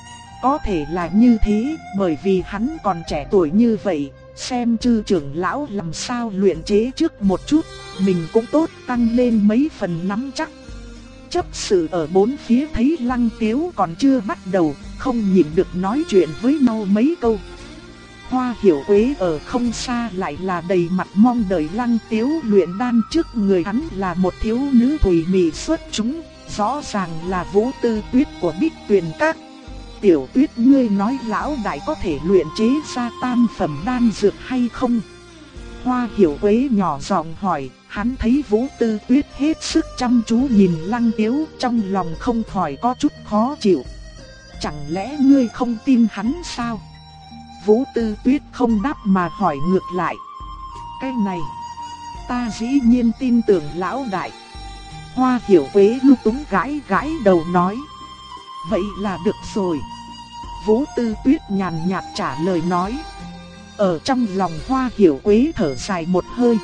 Có thể là như thế, bởi vì hắn còn trẻ tuổi như vậy, xem Trư trưởng lão làm sao luyện chế trước một chút, mình cũng tốt tăng lên mấy phần nắm chắc. Chấp sự ở bốn phía thấy Lăng Tiếu còn chưa bắt đầu, không nhịn được nói chuyện với nhau mấy câu. Hoa Hiểu Quế ở không xa lại là đầy mặt mong đợi Lăng Tiếu luyện đan, trước người hắn là một thiếu nữ thùy mị xuất chúng, rõ ràng là Vũ Tư Tuyết của Bích Tuyền Các. Tiểu Tuyết, ngươi nói lão đại có thể luyện chế ra tam phẩm đan dược hay không? Hoa Hiểu Quế nhỏ giọng hỏi. Hắn thấy Vũ Tư Tuyết hết sức chăm chú nhìn Lăng Tiếu, trong lòng không khỏi có chút khó chịu. Chẳng lẽ ngươi không tin hắn sao? Vũ Tư Tuyết không đáp mà hỏi ngược lại. Cái này, ta dĩ nhiên tin tưởng lão đại. Hoa Hiểu Quế lung túng gãi gãi đầu nói. Vậy là được rồi. Vũ Tư Tuyết nhàn nhạt trả lời nói. Ở trong lòng Hoa Hiểu Quế thở dài một hơi.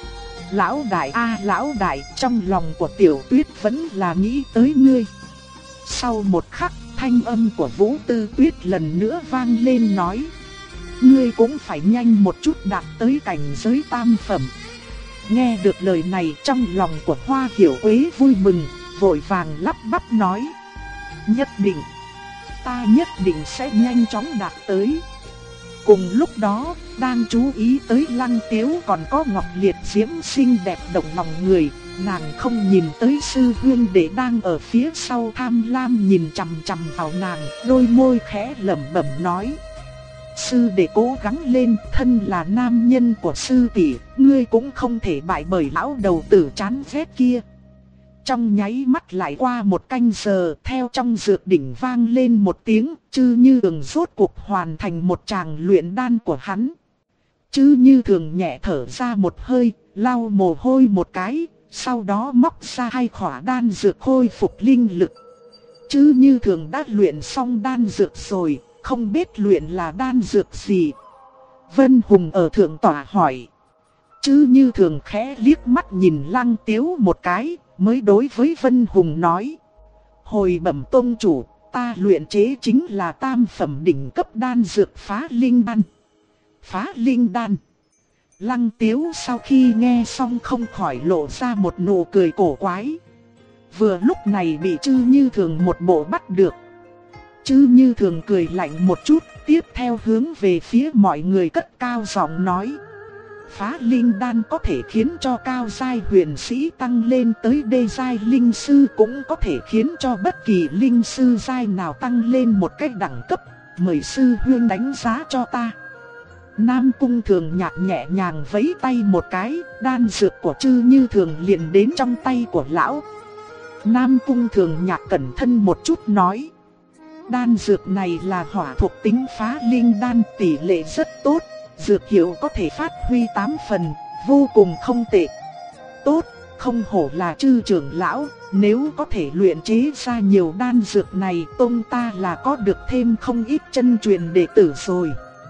Lão đại a, lão đại, trong lòng của Tiểu Tuyết vẫn là nghĩ tới ngươi. Sau một khắc, thanh âm của Vũ Tư Tuyết lần nữa vang lên nói. Ngươi cũng phải nhanh một chút đạt tới cảnh giới tam phẩm. Nghe được lời này, trong lòng của Hoa Hiểu Quế vui mừng, vội vàng lắp bắp nói. Nhất định, ta nhất định sẽ nhanh chóng đạt tới. Cùng lúc đó, đang chú ý tới Lăng Tiếu còn có Ngọc Liệt Diễm xinh đẹp động lòng người, nàng không nhìn tới sư huynh đệ đang ở phía sau tham lam nhìn chằm chằm vào nàng, đôi môi khẽ lẩm bẩm nói. Sư đệ cố gắng lên, thân là nam nhân của sư tỷ, ngươi cũng không thể bại bởi lão đầu tử chán ghét kia. Trong nháy mắt lại qua một canh giờ, theo trong dược đỉnh vang lên một tiếng, Trư Như Thường rốt cuộc hoàn thành một tràng luyện đan của hắn. Trư Như Thường nhẹ thở ra một hơi, lau mồ hôi một cái, sau đó móc ra 2 khỏa đan dược khôi phục linh lực. Trư Như Thường đã luyện xong đan dược rồi, không biết luyện là đan dược gì. Vân Hùng ở thượng tọa hỏi. Trư Như Thường khẽ liếc mắt nhìn Lăng Tiếu một cái, mới đối với Vân Hùng nói. Hồi bẩm tông chủ, ta luyện chế chính là tam phẩm đỉnh cấp đan dược phá linh đan. Phá linh đan. Lăng Tiếu sau khi nghe xong không khỏi lộ ra một nụ cười cổ quái. Vừa lúc này bị Trư Như Thường một bộ bắt được. Trư Như Thường cười lạnh một chút, tiếp theo hướng về phía mọi người cất cao giọng nói. Phá linh đan có thể khiến cho cao giai huyền sĩ tăng lên tới đê giai linh sư, cũng có thể khiến cho bất kỳ linh sư giai nào tăng lên một cách đẳng cấp. Mời sư huynh đánh giá cho ta. Nam Cung Thường Nhạc nhẹ nhàng vẫy tay một cái, đan dược của Trư Như Thường liền đến trong tay của lão. Nam Cung Thường Nhạc cẩn thận một chút nói. Đan dược này là hỏa thuộc tính phá linh đan, tỷ lệ rất tốt. Dược hiệu có thể phát huy 8 phần, vô cùng không tệ. Tốt, không hổ là Trư trưởng lão, nếu có thể luyện chế ra nhiều đan dược này, tông ta là có được thêm không ít chân truyền đệ tử rồi.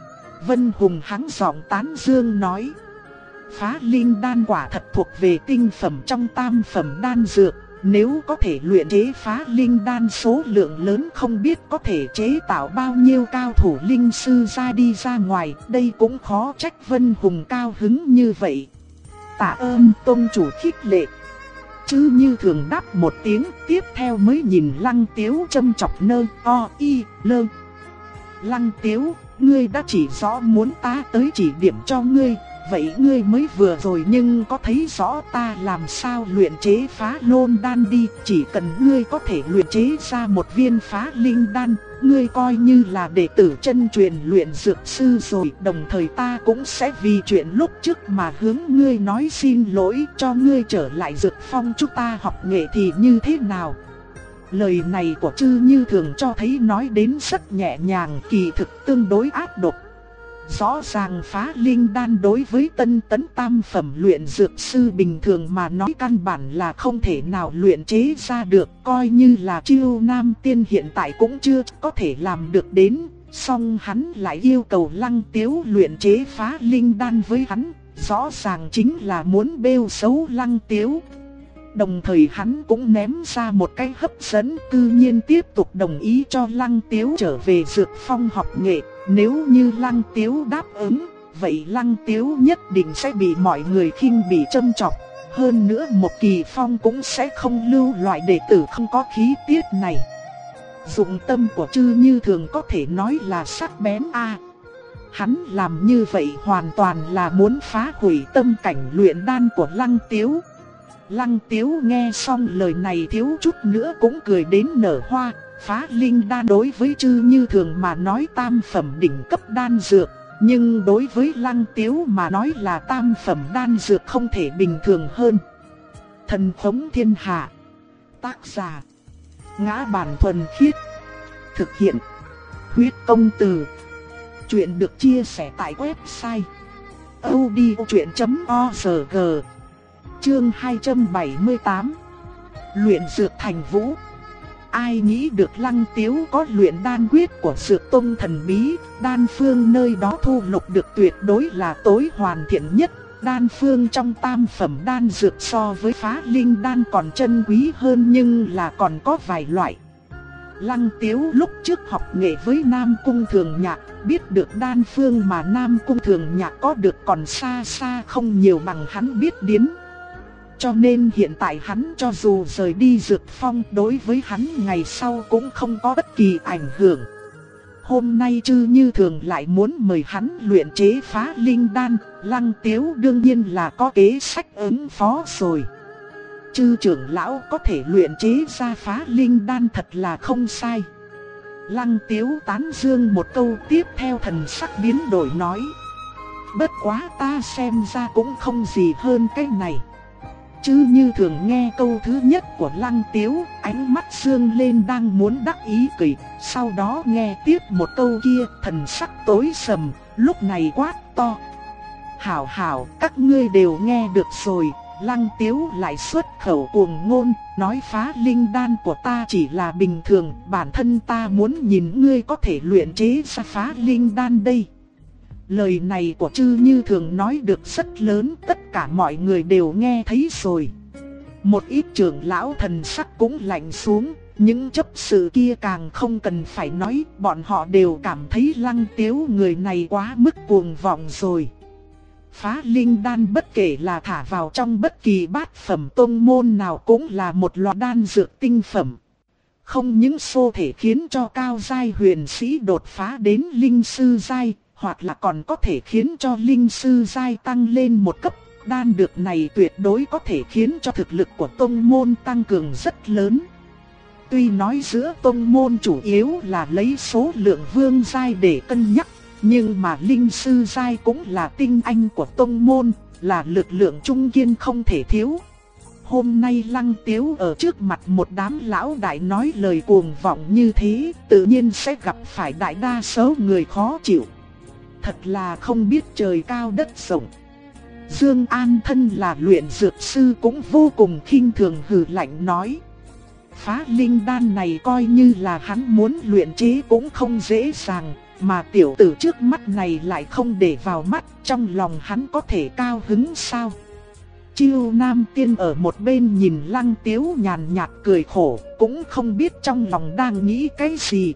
Vân Hùng hắng giọng tán dương nói. Phá linh đan quả thật thuộc về tinh phẩm trong tam phẩm đan dược. Nếu có thể luyện chế phá linh đan số lượng lớn, không biết có thể chế tạo bao nhiêu cao thủ linh sư ra đi ra ngoài. Đây cũng khó trách Vân Hùng cao hứng như vậy. Tạ ơn tôn chủ khích lệ. Trư Như Thường đáp một tiếng, tiếp theo mới nhìn Lăng Tiếu châm chọc nơ o y lơ. Lăng Tiếu, ngươi đã chỉ rõ muốn ta tới chỉ điểm cho ngươi, vậy ngươi mới vừa rồi nhưng có thấy rõ ta làm sao luyện chế phá lôn đan đi, chỉ cần ngươi có thể luyện chế ra một viên phá linh đan, ngươi coi như là đệ tử chân truyền luyện dược sư rồi. Đồng thời ta cũng sẽ vì chuyện lúc trước mà hướng ngươi nói xin lỗi, cho ngươi trở lại Dược Phong chúng ta học nghệ thì như thế nào. Lời này của Trư Như Thường cho thấy nói đến rất nhẹ nhàng, kỳ thực tương đối ác độc. Rõ ràng phá linh đan đối với tân tấn tam phẩm luyện dược sư bình thường mà nói căn bản là không thể nào luyện chế ra được, coi như là Chiêu Nam Tiên hiện tại cũng chưa có thể làm được đến, song hắn lại yêu cầu Lăng Tiếu luyện chế phá linh đan với hắn, rõ ràng chính là muốn bêu xấu Lăng Tiếu. Đồng thời hắn cũng ném ra một cái hấp dẫn, cư nhiên tiếp tục đồng ý cho Lăng Tiếu trở về Dược Phong học nghệ. Nếu như Lăng Tiếu đáp ứng, vậy Lăng Tiếu nhất định sẽ bị mọi người khinh bỉ châm chọc. Hơn nữa Một Kỳ Phong cũng sẽ không lưu loại đệ tử không có khí tiết này. Dụng tâm của Trư Như Thường có thể nói là sắc bén a. Hắn làm như vậy hoàn toàn là muốn phá hủy tâm cảnh luyện đan của Lăng Tiếu. Lăng Tiếu nghe xong lời này thiếu chút nữa cũng cười đến nở hoa. Phá linh đan đối với Trư Như Thường mà nói tam phẩm đỉnh cấp đan dược, nhưng đối với Lăng Tiếu mà nói là tam phẩm đan dược không thể bình thường hơn. Thần Khống Thiên Hạ. Tác giả: Ngã Bản Thuần Khiết. Thực hiện: Huyết Công Từ. Chuyện được chia sẻ tại website audiochuyện.org. Chương 278. Luyện dược thành vũ. Ai nghĩ được Lăng Tiếu có luyện đan quyết của Dược Tông thần bí, đan phương nơi đó thu lục được tuyệt đối là tối hoàn thiện nhất. Đan phương trong tam phẩm đan dược so với phá linh đan còn chân quý hơn, nhưng là còn có vài loại. Lăng Tiếu lúc trước học nghệ với Nam Cung Thường Nhạc, biết được đan phương mà Nam Cung Thường Nhạc có được còn xa xa không nhiều bằng hắn biết đến. Cho nên hiện tại hắn cho dù rời đi Dược Phong, đối với hắn ngày sau cũng không có bất kỳ ảnh hưởng. Hôm nay Trư Như Thường lại muốn mời hắn luyện chế phá linh đan, Lăng Tiếu đương nhiên là có kế sách ứng phó rồi. Trư trưởng lão có thể luyện chế ra phá linh đan thật là không sai. Lăng Tiếu tán dương một câu, tiếp theo thần sắc biến đổi nói: bất quá ta xem ra cũng không gì hơn cái này. Trư Như Thường nghe câu thứ nhất của Lăng Tiếu, ánh mắt dương lên đang muốn đắc ý cười, sau đó nghe tiếp một câu kia, thần sắc tối sầm, lúc này quát to: hảo hảo, các ngươi đều nghe được rồi. Lăng Tiếu lại xuất khẩu cuồng ngôn, nói phá linh đan của ta chỉ là bình thường, bản thân ta muốn nhìn ngươi có thể luyện chế ra phá linh đan đây. Lời này của Trư Như Thường nói được rất lớn, tất cả mọi người đều nghe thấy rồi. Một ít trưởng lão thần sắc cũng lạnh xuống, những chấp sự kia càng không cần phải nói, bọn họ đều cảm thấy Lăng Tiếu người này quá mức cuồng vọng rồi. Phá linh đan bất kể là thả vào trong bất kỳ bát phẩm tông môn nào cũng là một loại đan dược tinh phẩm. Không những xô thể khiến cho cao giai huyền sĩ đột phá đến linh sư giai, hoặc là còn có thể khiến cho linh sư giai tăng lên một cấp. Đan dược này tuyệt đối có thể khiến cho thực lực của tông môn tăng cường rất lớn. Tuy nói giữa tông môn chủ yếu là lấy số lượng vương giai để cân nhắc, nhưng mà linh sư giai cũng là tinh anh của tông môn, là lực lượng trung kiên không thể thiếu. Hôm nay Lăng Tiếu ở trước mặt một đám lão đại nói lời cuồng vọng như thế, tự nhiên sẽ gặp phải đại đa số người khó chịu. Thật là không biết trời cao đất rộng. Dương An thân là luyện dược sư cũng vô cùng khinh thường hừ lạnh nói: phá linh đan này coi như là hắn muốn luyện chế cũng không dễ dàng, mà tiểu tử trước mắt này lại không để vào mắt, trong lòng hắn có thể cao hứng sao? Chiêu Nam Tiên ở một bên nhìn Lăng Tiếu nhàn nhạt cười khổ, cũng không biết trong lòng đang nghĩ cái gì.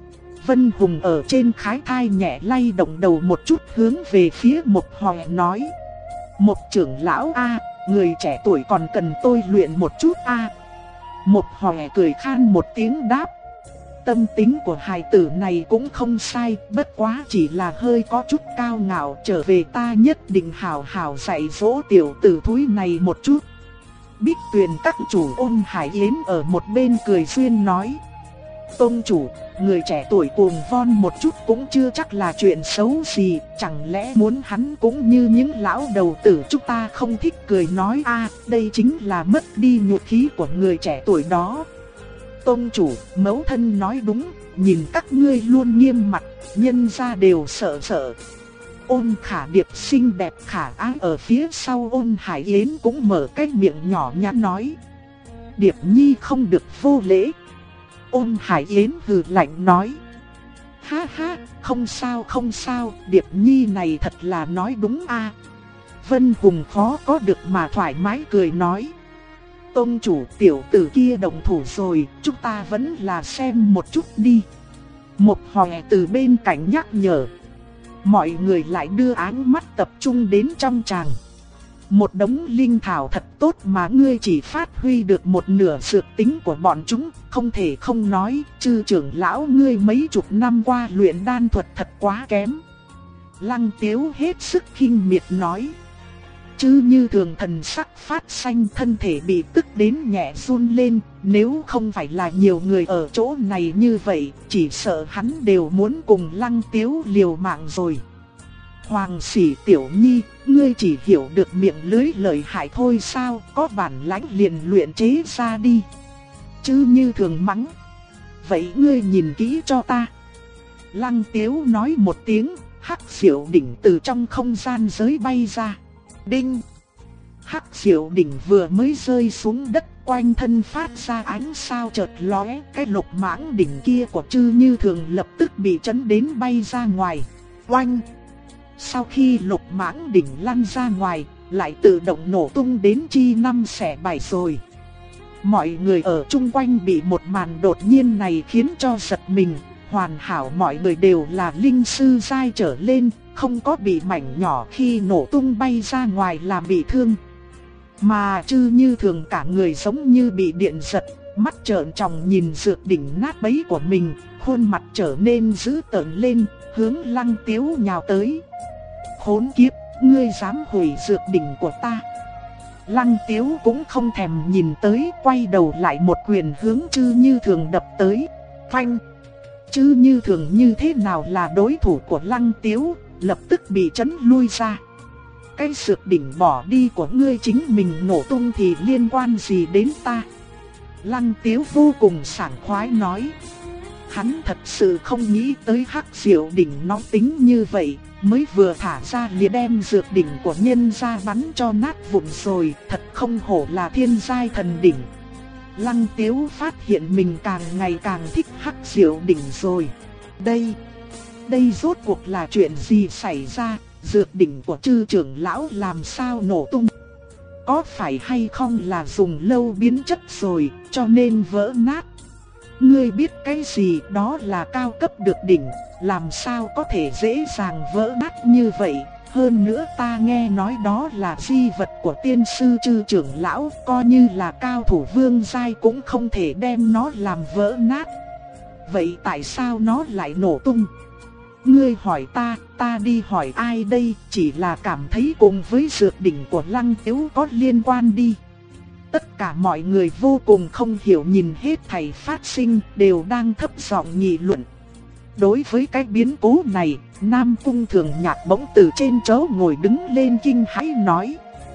Vân Hùng ở trên khái thai nhẹ lay động đầu một chút, hướng về phía Mộc Hòe nói: Mộc trưởng lão a, người trẻ tuổi còn cần tôi luyện một chút a. Mộc Hòe cười khan một tiếng đáp: Tâm tính của hài tử này cũng không sai, bất quá chỉ là hơi có chút cao ngạo, trở về ta nhất định hảo hảo dạy dỗ tiểu tử thúi này một chút. Bích Tuyền các chủ Ôn Hải Yến ở một bên cười duyên nói: Tông chủ, người trẻ tuổi cuồng von một chút cũng chưa chắc là chuyện xấu gì, chẳng lẽ muốn hắn cũng như những lão đầu tử chúng ta không thích cười nói đây chính là mất đi nhuệ khí của người trẻ tuổi đó. Tông chủ, mẫu thân nói đúng, nhìn các ngươi luôn nghiêm mặt, nhân gia đều sợ sợ. Ôn Khả Điệp xinh đẹp khả ái ở phía sau Ôn Hải Yến cũng mở cái miệng nhỏ nhắn nói: Điệp Nhi không được vô lễ. Ôn Hải Yến hừ lạnh nói: Ha ha, không sao không sao, Điệp Nhi này thật là nói đúng a. Vân Hùng khó có được mà thoải mái cười nói: Tông chủ, tiểu tử kia động thủ rồi, chúng ta vẫn là xem một chút đi. Một Hòe từ bên cạnh nhắc nhở. Mọi người lại đưa ánh mắt tập trung đến trong tràng. Một đống linh thảo thật tốt mà ngươi chỉ phát huy được một nửa dược tính của bọn chúng, không thể không nói, chư trưởng lão ngươi mấy chục năm qua luyện đan thuật thật quá kém. Lăng Tiếu hết sức khinh miệt nói. Chư Như Thường thần sắc phát xanh, thân thể bị tức đến nhẹ run lên, nếu không phải là nhiều người ở chỗ này như vậy, chỉ sợ hắn đều muốn cùng Lăng Tiếu liều mạng rồi. Hoàng Sĩ Tiểu Nhi, ngươi chỉ hiểu được miệng lưới lợi hại thôi sao, có bản lãnh liền luyện chế ra đi. Chư Như Thường mắng. Vậy ngươi nhìn kỹ cho ta. Lăng Tiếu nói một tiếng, hắc diệu đỉnh từ trong không gian giới bay ra. Đinh! Hắc diệu đỉnh vừa mới rơi xuống đất, quanh thân phát ra ánh sao chợt lóe, cái lục mãng đỉnh kia của Chư Như Thường lập tức bị chấn đến bay ra ngoài. Oanh! Sau khi lục mãng đỉnh lăn ra ngoài, lại tự động nổ tung đến chi năm xẻ bảy rồi. Mọi người ở chung quanh bị một màn đột nhiên này khiến cho giật mình. Hoàn hảo mọi người đều là linh sư giai trở lên, không có bị mảnh nhỏ khi nổ tung bay ra ngoài làm bị thương. Mà Chư Như Thường cả người giống như bị điện giật, mắt trợn tròng nhìn dược đỉnh nát bấy của mình, khuôn mặt trở nên dữ tợn lên, hướng Lăng Tiếu nhào tới. Khốn kiếp, ngươi dám hủy dược đỉnh của ta. Lăng Tiếu cũng không thèm nhìn tới, quay đầu lại một quyền hướng Chư Như Thường đập tới. Phanh! Chư Như Thường như thế nào là đối thủ của Lăng Tiếu, lập tức bị chấn lui ra. Cái dược đỉnh bỏ đi của ngươi chính mình nổ tung thì liên quan gì đến ta? Lăng Tiếu vô cùng sảng khoái nói. Hắn thật sự không nghĩ tới hắc diệu đỉnh nó tính như vậy, mới vừa thả ra liền đem dược đỉnh của nhân gia bắn cho nát vụn rồi, thật không hổ là thiên giai thần đỉnh. Lăng Tiếu phát hiện mình càng ngày càng thích hắc diệu đỉnh rồi. Đây rốt cuộc là chuyện gì xảy ra, dược đỉnh của Chư trưởng lão làm sao nổ tung? Có phải hay không là dùng lâu biến chất rồi, cho nên vỡ nát? Ngươi biết cái gì đó là cao cấp được đỉnh, làm sao có thể dễ dàng vỡ nát như vậy? Hơn nữa ta nghe nói đó là di vật của tiên sư Chư trưởng lão, coi như là cao thủ vương giai cũng không thể đem nó làm vỡ nát. Vậy tại sao nó lại nổ tung? Ngươi hỏi ta đi hỏi ai đây, chỉ là cảm thấy cùng với dược đỉnh của Lăng Tiếu có liên quan đi. Tất cả mọi người vô cùng không hiểu nhìn hết thảy phát sinh, đều đang thấp giọng nghị luận. Đối với cái biến cố này, Nam Cung Thường Nhạc bỗng từ trên chỗ ngồi đứng lên kinh hãi nói: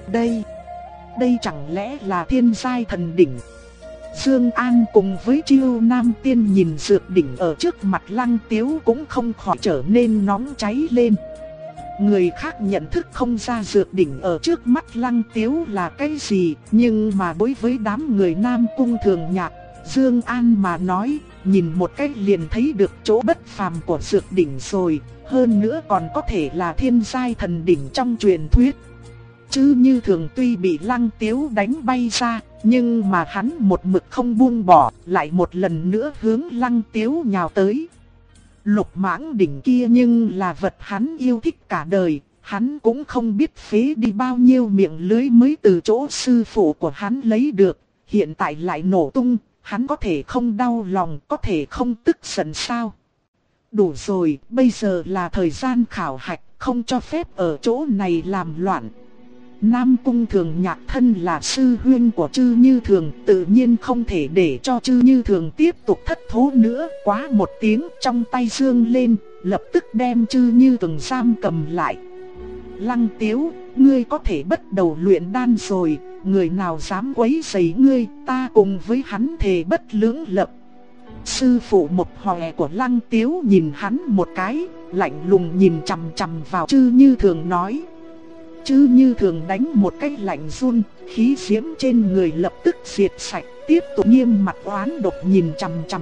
Đây chẳng lẽ là thiên giai thần đỉnh? Dương An cùng với Chiêu Nam Tiên nhìn dược đỉnh ở trước mặt Lăng Tiếu cũng không khỏi trở nên nóng cháy lên. Người khác nhận thức không ra dược đỉnh ở trước mắt Lăng Tiếu là cái gì, nhưng mà đối với đám người Nam Cung Thường Nhạc, Dương An mà nói, nhìn một cách liền thấy được chỗ bất phàm của dược đỉnh rồi, hơn nữa còn có thể là thiên giai thần đỉnh trong truyền thuyết. Chư Như Thường tuy bị Lăng Tiếu đánh bay ra, nhưng mà hắn một mực không buông bỏ, lại một lần nữa hướng Lăng Tiếu nhào tới. Lục mãng đỉnh kia nhưng là vật hắn yêu thích cả đời, hắn cũng không biết phế đi bao nhiêu miệng lưới mới từ chỗ sư phụ của hắn lấy được, hiện tại lại nổ tung, hắn có thể không đau lòng, có thể không tức giận sao? Đủ rồi, bây giờ là thời gian khảo hạch, không cho phép ở chỗ này làm loạn. Nam Cung Thường Nhạc thân là sư huynh của Trư Như Thường, tự nhiên không thể để cho Trư Như Thường tiếp tục thất thố nữa. Quá một tiếng, trong tay giương lên, lập tức đem Trư Như Thường giam cầm lại. Lăng Tiếu, ngươi có thể bắt đầu luyện đan rồi, người nào dám quấy rầy ngươi, ta cùng với hắn thề bất lưỡng lập. Sư phụ Một Hòe của Lăng Tiếu nhìn hắn một cái, lạnh lùng nhìn chằm chằm vào Trư Như Thường nói. Trư Như Thường đánh một cái lạnh run, khí diễm trên người lập tức diệt sạch, tiếp tục nghiêm mặt oán độc nhìn chằm chằm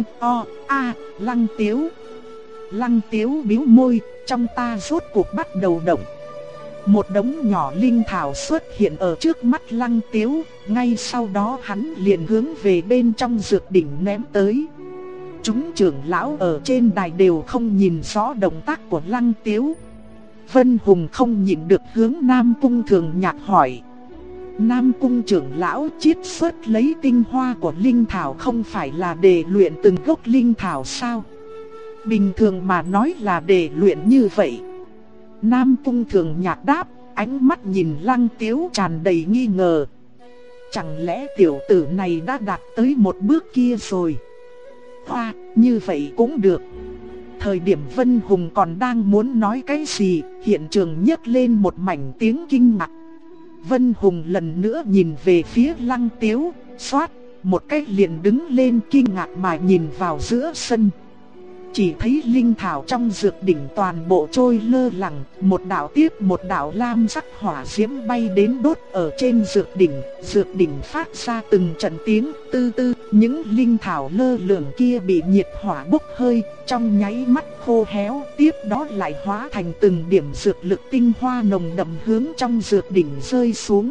Lăng Tiếu. Lăng Tiếu bĩu môi, trong ta rốt cuộc bắt đầu động. Một đống nhỏ linh thảo xuất hiện ở trước mắt Lăng Tiếu, ngay sau đó hắn liền hướng về bên trong dược đỉnh ném tới. Chúng trưởng lão ở trên đài đều không nhìn rõ động tác của Lăng Tiếu. Vân Hùng không nhịn được hướng Nam Cung Thường Nhạc hỏi. Nam Cung trưởng lão chiết xuất lấy tinh hoa của linh thảo không phải là để luyện từng gốc linh thảo sao? Bình thường mà nói là để luyện như vậy. Nam Cung Thường Nhạc đáp, ánh mắt nhìn Lăng Tiếu tràn đầy nghi ngờ. Chẳng lẽ tiểu tử này đã đạt tới một bước kia rồi? Như vậy cũng được. Thời điểm Vân Hùng còn đang muốn nói cái gì, hiện trường nhấc lên một mảnh tiếng kinh ngạc. Vân Hùng lần nữa nhìn về phía Lăng Tiếu, xoát, một cái liền đứng lên kinh ngạc mà nhìn vào giữa sân. Chỉ thấy linh thảo trong dược đỉnh toàn bộ trôi lơ lẳng, một đạo tiếp một đạo lam sắc hỏa diễm bay đến đốt ở trên dược đỉnh phát ra từng trận tiếng tư tư, những linh thảo lơ lửng kia bị nhiệt hỏa bốc hơi, trong nháy mắt khô héo, tiếp đó lại hóa thành từng điểm dược lực tinh hoa nồng đậm hướng trong dược đỉnh rơi xuống.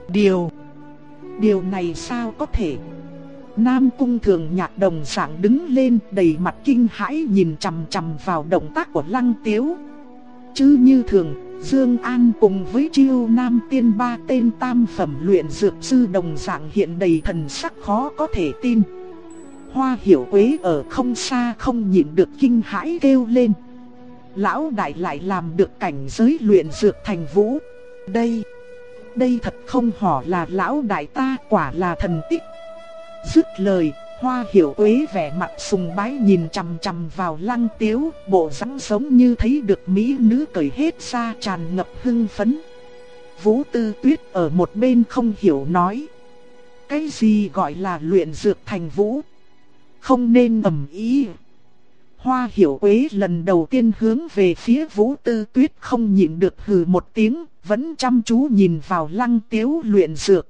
Điều này sao có thể? Nam Cung Thường Nhạc đồng dạng đứng lên đầy mặt kinh hãi nhìn chằm chằm vào động tác của Lăng Tiếu. Trư Như Thường, Dương An cùng với Chiêu Nam Tiên ba tên tam phẩm luyện dược sư đồng dạng hiện đầy thần sắc khó có thể tin. Hoa Hiểu Quế ở không xa không nhịn được kinh hãi kêu lên. Lão đại lại làm được cảnh giới luyện dược thành vũ. Đây thật không hổ là lão đại ta, quả là thần tích. Dứt lời, Hoa Hiểu Quế vẻ mặt sùng bái nhìn chằm chằm vào Lăng Tiếu, bộ dáng giống như thấy được mỹ nữ cởi hết ra, tràn ngập hưng phấn. Vũ Tư Tuyết ở một bên không hiểu nói. Cái gì gọi là luyện dược thành vũ? Không nên ầm ĩ. Hoa Hiểu Quế lần đầu tiên hướng về phía Vũ Tư Tuyết không nhịn được hừ một tiếng, vẫn chăm chú nhìn vào Lăng Tiếu luyện dược.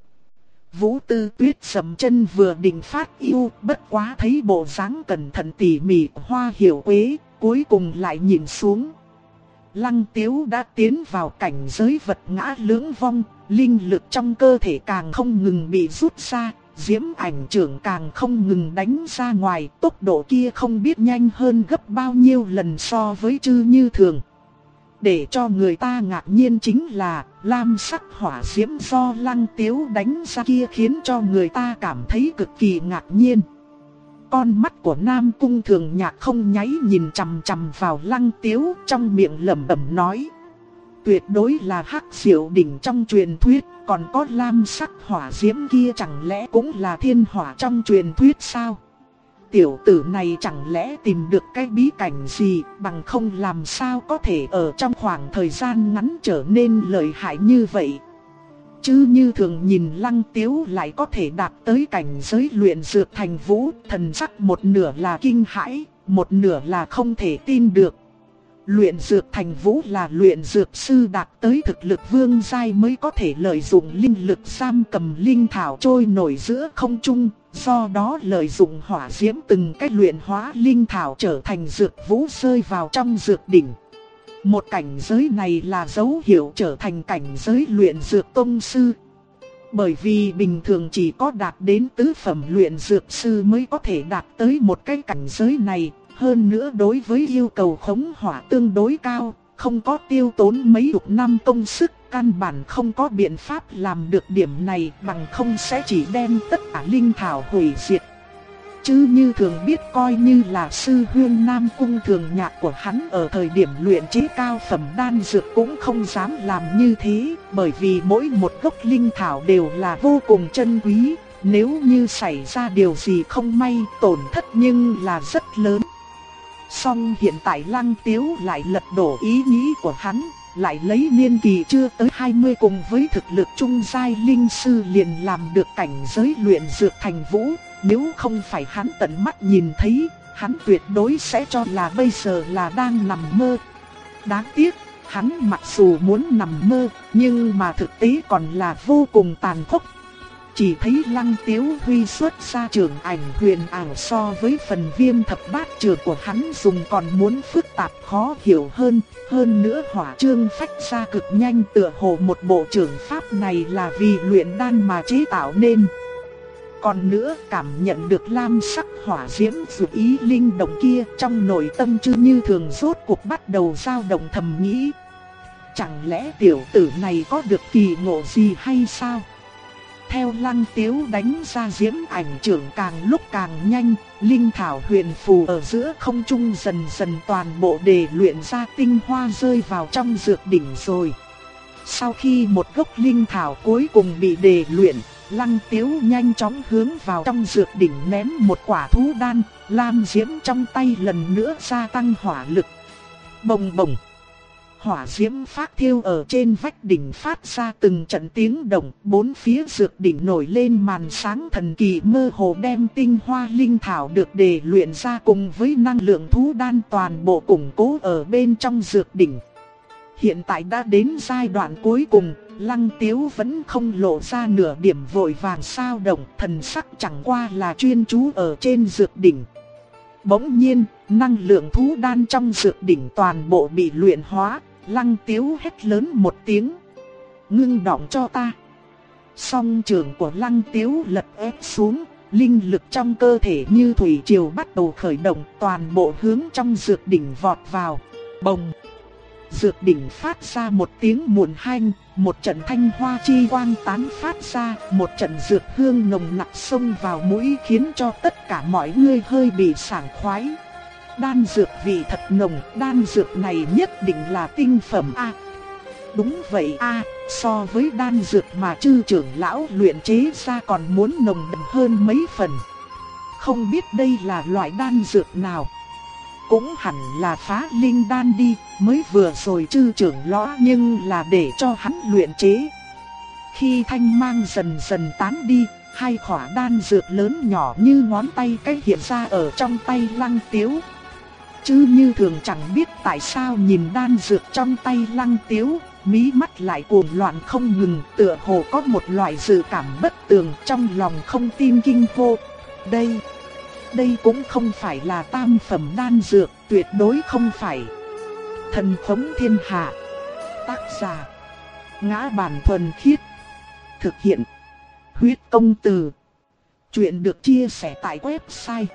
Vũ Tư Tuyết sầm chân vừa định phát yêu, bất quá thấy bộ dáng cẩn thận tỉ mỉ Hoa Hiểu Quế, cuối cùng lại nhìn xuống. Lăng Tiếu đã tiến vào cảnh giới vật ngã lưỡng vong, linh lực trong cơ thể càng không ngừng bị rút ra, diễm ảnh trưởng càng không ngừng đánh ra ngoài, tốc độ kia không biết nhanh hơn gấp bao nhiêu lần so với Trư Như Thường. Để cho người ta ngạc nhiên chính là lam sắc hỏa diễm do Lăng Tiếu đánh ra kia khiến cho người ta cảm thấy cực kỳ ngạc nhiên. Con mắt của Nam Cung Thường Nhạc không nháy nhìn chằm chằm vào Lăng Tiếu, trong miệng lẩm bẩm nói. Tuyệt đối là hắc diệu đỉnh trong truyền thuyết, còn có lam sắc hỏa diễm kia chẳng lẽ cũng là thiên hỏa trong truyền thuyết sao? Tiểu tử này chẳng lẽ tìm được cái bí cảnh gì, bằng không làm sao có thể ở trong khoảng thời gian ngắn trở nên lợi hại như vậy. Chứ Như Thường nhìn Lăng Tiếu lại có thể đạt tới cảnh giới luyện dược thành vũ, thần sắc một nửa là kinh hãi, một nửa là không thể tin được. Luyện dược thành vũ là luyện dược sư đạt tới thực lực vương giai mới có thể lợi dụng linh lực giam cầm linh thảo trôi nổi giữa không trung, do đó lợi dụng hỏa diễm từng cách luyện hóa linh thảo trở thành dược vũ rơi vào trong dược đỉnh. Một cảnh giới này là dấu hiệu trở thành cảnh giới luyện dược tông sư. Bởi vì bình thường chỉ có đạt đến tứ phẩm luyện dược sư mới có thể đạt tới một cái cảnh giới này. Hơn nữa đối với yêu cầu khống hỏa tương đối cao, không có tiêu tốn mấy chục năm công sức, căn bản không có biện pháp làm được điểm này, bằng không sẽ chỉ đem tất cả linh thảo hủy diệt. Chứ Như Thường biết coi như là sư huynh Nam Cung Thường Nhạc của hắn ở thời điểm luyện chế cao phẩm đan dược cũng không dám làm như thế, bởi vì mỗi một gốc linh thảo đều là vô cùng chân quý, nếu như xảy ra điều gì không may tổn thất nhưng là rất lớn. Song hiện tại Lăng Tiếu lại lật đổ ý nghĩ của hắn, lại lấy niên kỳ chưa tới 20 cùng với thực lực trung giai linh sư liền làm được cảnh giới luyện dược thành vũ. Nếu không phải hắn tận mắt nhìn thấy, hắn tuyệt đối sẽ cho là bây giờ là đang nằm mơ. Đáng tiếc, hắn mặc dù muốn nằm mơ, nhưng mà thực tế còn là vô cùng tàn khốc. Chỉ thấy Lăng Tiếu huy xuất ra trường ảnh huyền ảo so với phần Viêm thập bát trường của hắn dùng còn muốn phức tạp khó hiểu hơn nữa hỏa chương phách ra cực nhanh, tựa hồ một bộ trường pháp này là vì luyện đan mà chế tạo nên. Còn nữa, cảm nhận được lam sắc hỏa diễm dù ý linh động kia, trong nội tâm Chư Như Thường rốt cuộc bắt đầu dao động, thầm nghĩ: chẳng lẽ tiểu tử này có được kỳ ngộ gì hay sao? Theo Lăng Tiếu đánh ra diễm ảnh trưởng càng lúc càng nhanh, linh thảo huyền phù ở giữa không trung dần dần toàn bộ đề luyện ra tinh hoa rơi vào trong dược đỉnh rồi. Sau khi một gốc linh thảo cuối cùng bị đề luyện, Lăng Tiếu nhanh chóng hướng vào trong dược đỉnh ném một quả thú đan, lam diễm trong tay lần nữa gia tăng hỏa lực. Bồng bồng. Hỏa diễm phát thiêu ở trên vách đỉnh phát ra từng trận tiếng động, bốn phía dược đỉnh nổi lên màn sáng thần kỳ mơ hồ, đem tinh hoa linh thảo được đề luyện ra cùng với năng lượng thú đan toàn bộ củng cố ở bên trong dược đỉnh. Hiện tại đã đến giai đoạn cuối cùng, Lăng Tiếu vẫn không lộ ra nửa điểm vội vàng sao động, thần sắc chẳng qua là chuyên chú ở trên dược đỉnh. Bỗng nhiên, năng lượng thú đan trong dược đỉnh toàn bộ bị luyện hóa, Lăng Tiếu hét lớn một tiếng: ngưng động cho ta. Song trường của Lăng Tiếu lật ép xuống, linh lực trong cơ thể như thủy triều bắt đầu khởi động, toàn bộ hướng trong dược đỉnh vọt vào. Bồng! Dược đỉnh phát ra một tiếng muộn hanh, một trận thanh hoa chi quang tán phát ra, một trận dược hương nồng nặc xông vào mũi khiến cho tất cả mọi người hơi bị sảng khoái. Đan dược vị thật nồng, đan dược này nhất định là tinh phẩm a. Đúng vậy a, so với đan dược mà Chư trưởng lão luyện chế ra còn muốn nồng đậm hơn mấy phần. Không biết đây là loại đan dược nào? Cũng hẳn là phá linh đan đi, mới vừa rồi Chư trưởng lão nhưng là để cho hắn luyện chế. Khi thanh mang dần dần tán đi, hai khỏa đan dược lớn nhỏ như ngón tay cái hiện ra ở trong tay Lăng Tiếu. Chư Như Thường chẳng biết tại sao nhìn đan dược trong tay Lăng Tiếu, mí mắt lại cuồng loạn không ngừng, tựa hồ có một loại dự cảm bất tường, trong lòng không tin kinh hô: Đây cũng không phải là tam phẩm đan dược, tuyệt đối không phải. Thần Phóng Thiên Hạ. Tác giả: Ngã Bản Thuần Khiết. Thực hiện: Huyết Công Từ. Chuyện được chia sẻ tại website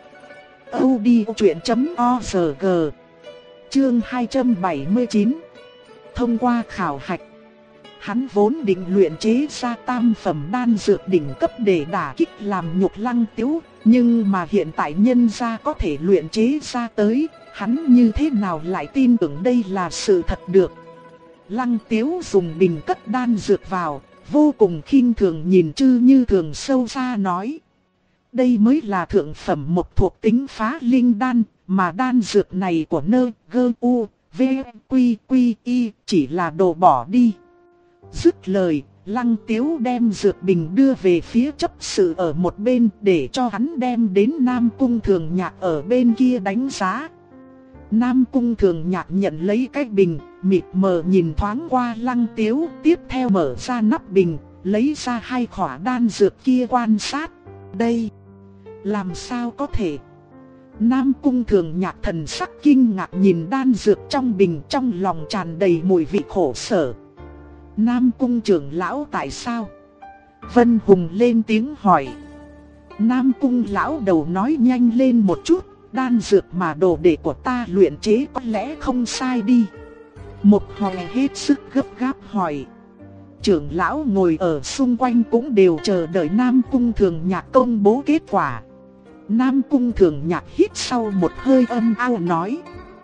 audiochuyện.org. Chương 279. Thông qua khảo hạch. Hắn vốn định luyện chế ra tam phẩm đan dược đỉnh cấp để đả kích làm nhục Lăng Tiếu, nhưng mà hiện tại nhân gia có thể luyện chế ra tới, hắn như thế nào lại tin tưởng đây là sự thật được. Lăng Tiếu dùng bình cất đan dược vào, vô cùng khinh thường nhìn Chư Như Thường sâu xa nói: đây mới là thượng phẩm một thuộc tính phá linh đan, mà đan dược này của nơ gơ u v quy quy y chỉ là đồ bỏ đi. Dứt lời, Lăng Tiếu đem dược bình đưa về phía chấp sự ở một bên để cho hắn đem đến Nam Cung Thường Nhạc ở bên kia đánh giá. Nam Cung Thường Nhạc nhận lấy cái bình, mịt mờ nhìn thoáng qua Lăng Tiếu, tiếp theo mở ra nắp bình, lấy ra hai khỏa đan dược kia quan sát. Đây, làm sao có thể? Nam Cung Thường Nhạc thần sắc kinh ngạc nhìn đan dược trong bình, trong lòng tràn đầy mùi vị khổ sở. Nam Cung trưởng lão tại sao? Vân Hùng lên tiếng hỏi. Nam Cung lão đầu nói nhanh lên một chút, đan dược mà đồ đệ của ta luyện chế có lẽ không sai đi. Một Hoè hết sức gấp gáp hỏi. Trưởng lão ngồi ở xung quanh cũng đều chờ đợi Nam Cung Thường Nhạc công bố kết quả. Nam Cung Thường Nhạc hít sau một hơi âm ao nói.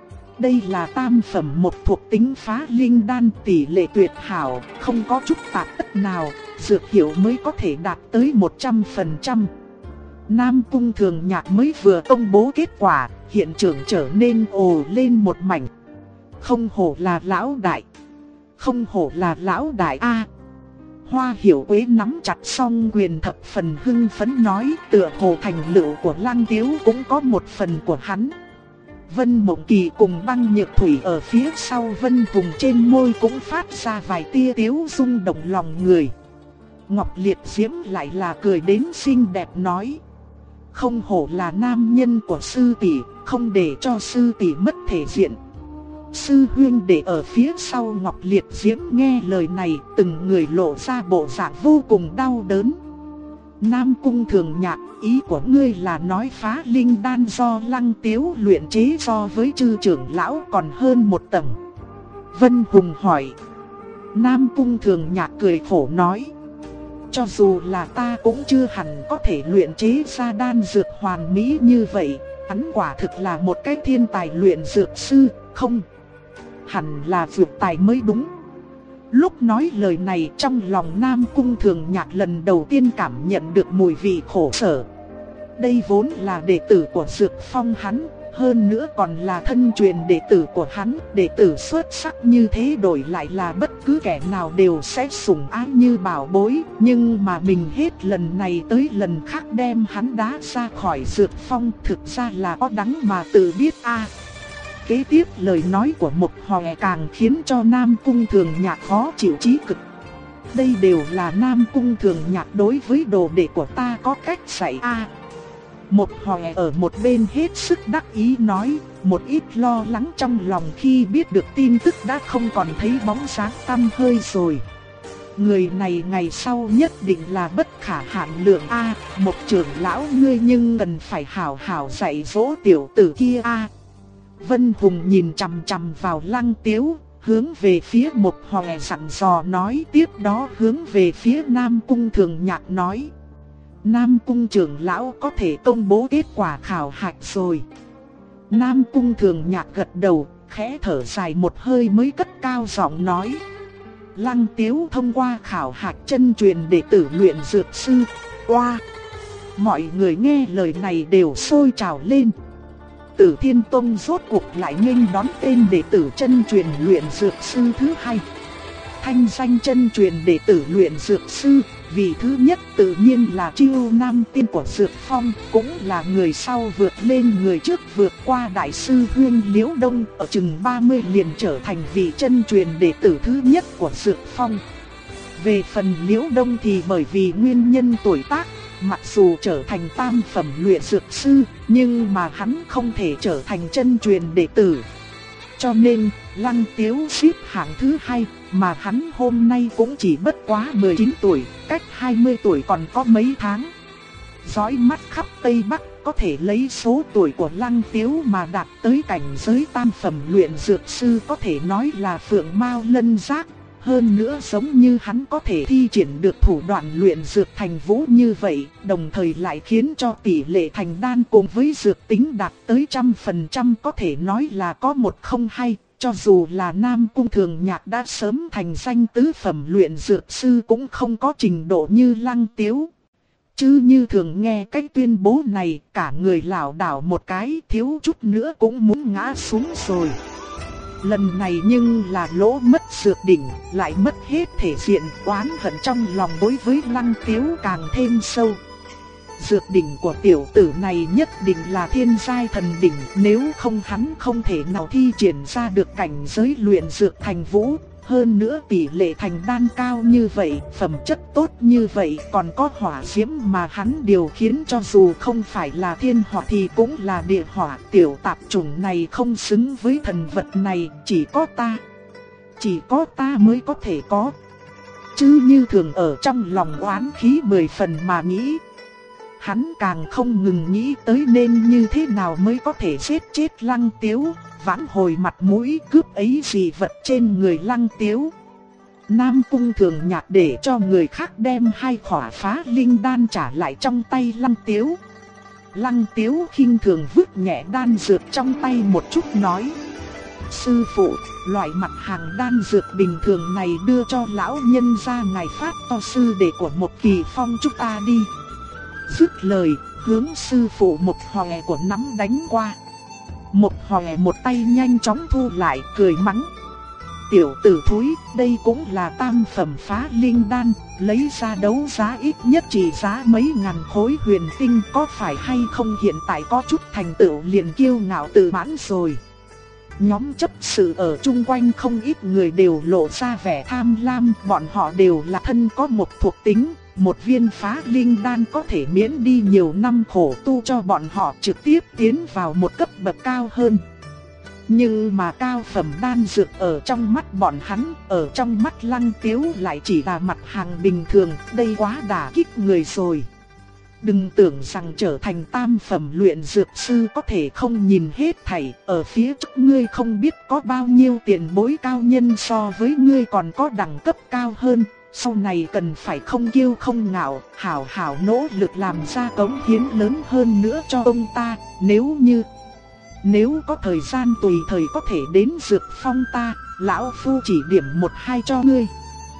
Đây là tam phẩm một thuộc tính phá linh đan, tỷ lệ tuyệt hảo, không có chút tạp tất nào, dược hiệu mới có thể đạt tới 100%. Nam Cung Thường Nhạc mới vừa công bố kết quả, hiện trường trở nên ồ lên một mảnh. Không hổ là lão đại. Không hổ là lão đại a. Hoa Hiểu Quế nắm chặt song quyền thập phần hưng phấn nói, tựa hồ thành lựu của Lăng Tiếu cũng có một phần của hắn. Vân Mộng Kỳ cùng Băng Nhược Thủy ở phía sau Vân Hùng trên môi cũng phát ra vài tia tiếu rung động lòng người. Ngọc Liệt Diễm lại là cười đến xinh đẹp nói. Không hổ là nam nhân của sư tỷ, không để cho sư tỷ mất thể diện. Sư huynh để ở phía sau Ngọc Liệt Diễm nghe lời này, từng người lộ ra bộ dạng vô cùng đau đớn. Nam Cung Thường Nhạc, ý của ngươi là nói phá linh đan do Lăng Tiếu luyện chế so với chư trưởng lão còn hơn một tầng. Vân Hùng hỏi. Nam Cung Thường Nhạc cười khổ nói. Cho dù là ta cũng chưa hẳn có thể luyện chế ra đan dược hoàn mỹ như vậy. Hắn quả thực là một cái thiên tài luyện dược sư, không? Hẳn là dược tài mới đúng. Lúc nói lời này trong lòng Nam Cung Thường Nhạc lần đầu tiên cảm nhận được mùi vị khổ sở. Đây vốn là đệ tử của Dược Phong hắn, hơn nữa còn là thân truyền đệ tử của hắn. Đệ tử xuất sắc như thế đổi lại là bất cứ kẻ nào đều sẽ sủng ái như bảo bối. Nhưng mà mình hết lần này tới lần khác đem hắn đá ra khỏi Dược Phong, thực ra là có đắng mà tự biết a. Kế tiếp lời nói của Mộc Hòe càng khiến cho Nam Cung Thường Nhạc khó chịu chí cực. Đây đều là Nam Cung Thường Nhạc đối với đồ đệ của ta có cách dạy a. Mộc Hòe ở một bên hết sức đắc ý nói, một ít lo lắng trong lòng khi biết được tin tức đã không còn thấy bóng dáng tăm hơi rồi. Người này ngày sau nhất định là bất khả hạn lượng a. Mộc trưởng lão ngươi nhưng cần phải hảo hảo dạy dỗ tiểu tử kia a. Vân Hùng nhìn chằm chằm vào Lăng Tiếu, hướng về phía Mộc Hòe dặn dò nói, tiếp đó hướng về phía Nam Cung Thường Nhạc nói. Nam Cung trưởng lão có thể công bố kết quả khảo hạch rồi. Nam Cung Thường Nhạc gật đầu, khẽ thở dài một hơi mới cất cao giọng nói. Lăng Tiếu thông qua khảo hạch chân truyền đệ tử luyện dược sư. Oa! Mọi người nghe lời này đều sôi trào lên. Tử Thiên Tông rốt cuộc lại nghênh đón tên đệ tử chân truyền luyện dược sư thứ hai. Thanh danh chân truyền đệ tử luyện dược sư, vị thứ nhất tự nhiên là Chiêu Nam Tiên của Dược Phong, cũng là người sau vượt lên người trước vượt qua đại sư Huyên Liễu Đông, ở chừng 30 liền trở thành vị chân truyền đệ tử thứ nhất của Dược Phong. Về phần Liễu Đông thì bởi vì nguyên nhân tuổi tác, mặc dù trở thành tam phẩm luyện dược sư, nhưng mà hắn không thể trở thành chân truyền đệ tử. Cho nên, Lăng Tiếu xếp hạng thứ hai, mà hắn hôm nay cũng chỉ bất quá 19 tuổi, cách 20 tuổi còn có mấy tháng. Dõi mắt khắp Tây Bắc, có thể lấy số tuổi của Lăng Tiếu mà đạt tới cảnh giới tam phẩm luyện dược sư có thể nói là phượng mao lân giác. Hơn nữa giống như hắn có thể thi triển được thủ đoạn luyện dược thành vũ như vậy, đồng thời lại khiến cho tỷ lệ thành đan cùng với dược tính đạt tới 100%, có thể nói là có một không hai. Cho dù là Nam Cung Thường Nhạc đã sớm thành danh tứ phẩm luyện dược sư cũng không có trình độ như Lăng Tiếu. Chứ như thường nghe cái tuyên bố này, cả người lảo đảo một cái, thiếu chút nữa cũng muốn ngã xuống rồi. Lần này nhưng là lỗ mất dược đỉnh, lại mất hết thể diện, oán hận trong lòng đối với Lăng Tiếu càng thêm sâu. Dược đỉnh của tiểu tử này nhất định là thiên giai thần đỉnh, nếu không hắn không thể nào thi triển ra được cảnh giới luyện dược thành vũ. Hơn nữa tỷ lệ thành đan cao như vậy, phẩm chất tốt như vậy, còn có hỏa diễm mà hắn điều khiến, cho dù không phải là thiên hỏa thì cũng là địa hỏa. Tiểu tạp chủng này không xứng với thần vật này, chỉ có ta mới có thể có. Chứ như thường ở trong lòng oán khí 10 phần mà nghĩ. Hắn càng không ngừng nghĩ tới nên như thế nào mới có thể giết chết Lăng Tiếu, vãn hồi mặt mũi cướp ấy gì vật trên người Lăng Tiếu. Nam Cung Thường Nhạc để cho người khác đem 2 khỏa phá linh đan trả lại trong tay Lăng Tiếu. Lăng Tiếu khinh thường vứt nhẹ đan dược trong tay một chút nói: sư phụ, loại mặt hàng đan dược bình thường này đưa cho lão nhân gia ngài phát to sư đệ của một Kỳ Phong chúng ta đi. Dứt lời, hướng sư phụ một hòe của nắm đánh qua. Một hòe một tay nhanh chóng thu lại, cười mắng: tiểu tử thúi, đây cũng là tam phẩm phá linh đan, lấy ra đấu giá ít nhất chỉ giá mấy ngàn khối huyền tinh, có phải hay không hiện tại có chút thành tựu liền kiêu ngạo tự mãn rồi. Nhóm chấp sự ở chung quanh không ít người đều lộ ra vẻ tham lam, bọn họ đều là thân có một thuộc tính, một viên phá linh đan có thể miễn đi nhiều năm khổ tu cho bọn họ trực tiếp tiến vào một cấp bậc cao hơn. Nhưng mà cao phẩm đan dược ở trong mắt bọn hắn, ở trong mắt Lăng Tiếu lại chỉ là mặt hàng bình thường, đây quá đả kích người rồi. Đừng tưởng rằng trở thành tam phẩm luyện dược sư có thể không nhìn hết thảy, ở phía trước ngươi không biết có bao nhiêu tiền bối cao nhân so với ngươi còn có đẳng cấp cao hơn, sau này cần phải không kiêu không ngạo, hảo hảo nỗ lực làm ra cống hiến lớn hơn nữa cho ông ta, nếu có thời gian tùy thời có thể đến Dược Phong ta, lão phu chỉ điểm một hai cho ngươi.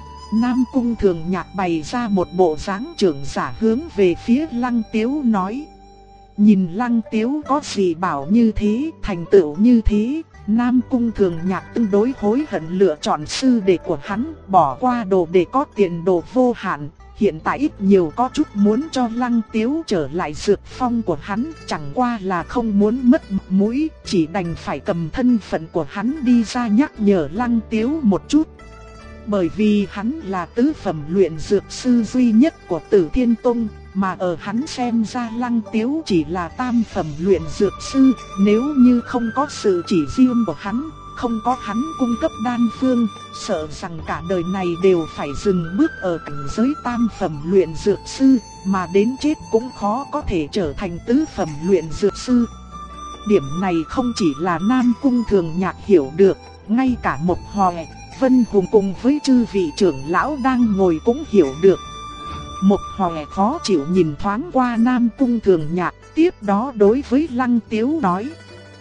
Nam Cung Thường Nhạc bày ra một bộ dáng trưởng giả hướng về phía Lăng Tiếu nói. Nhìn Lăng Tiếu có gì bảo như thế, thành tựu như thế, Nam Cung Thường Nhạc tương đối hối hận lựa chọn sư đệ của hắn, bỏ qua đồ để có tiền đồ vô hạn. Hiện tại ít nhiều có chút muốn cho Lăng Tiếu trở lại Dược Phong của hắn, chẳng qua là không muốn mất mặt mũi, chỉ đành phải cầm thân phận của hắn đi ra nhắc nhở Lăng Tiếu một chút. Bởi vì hắn là tứ phẩm luyện dược sư duy nhất của Tử Thiên Tông, mà ở hắn xem ra Lăng Tiếu chỉ là tam phẩm luyện dược sư, nếu như không có sự chỉ riêng của hắn, không có hắn cung cấp đan phương, sợ rằng cả đời này đều phải dừng bước ở cảnh giới tam phẩm luyện dược sư, mà đến chết cũng khó có thể trở thành tứ phẩm luyện dược sư. Điểm này không chỉ là Nam Cung Thường Nhạc hiểu được, ngay cả Mộc Hòe, Vân Hùng cùng với chư vị trưởng lão đang ngồi cũng hiểu được. Mộc Hòe khó chịu nhìn thoáng qua Nam Cung Thường Nhạc, tiếp đó đối với Lăng Tiếu nói.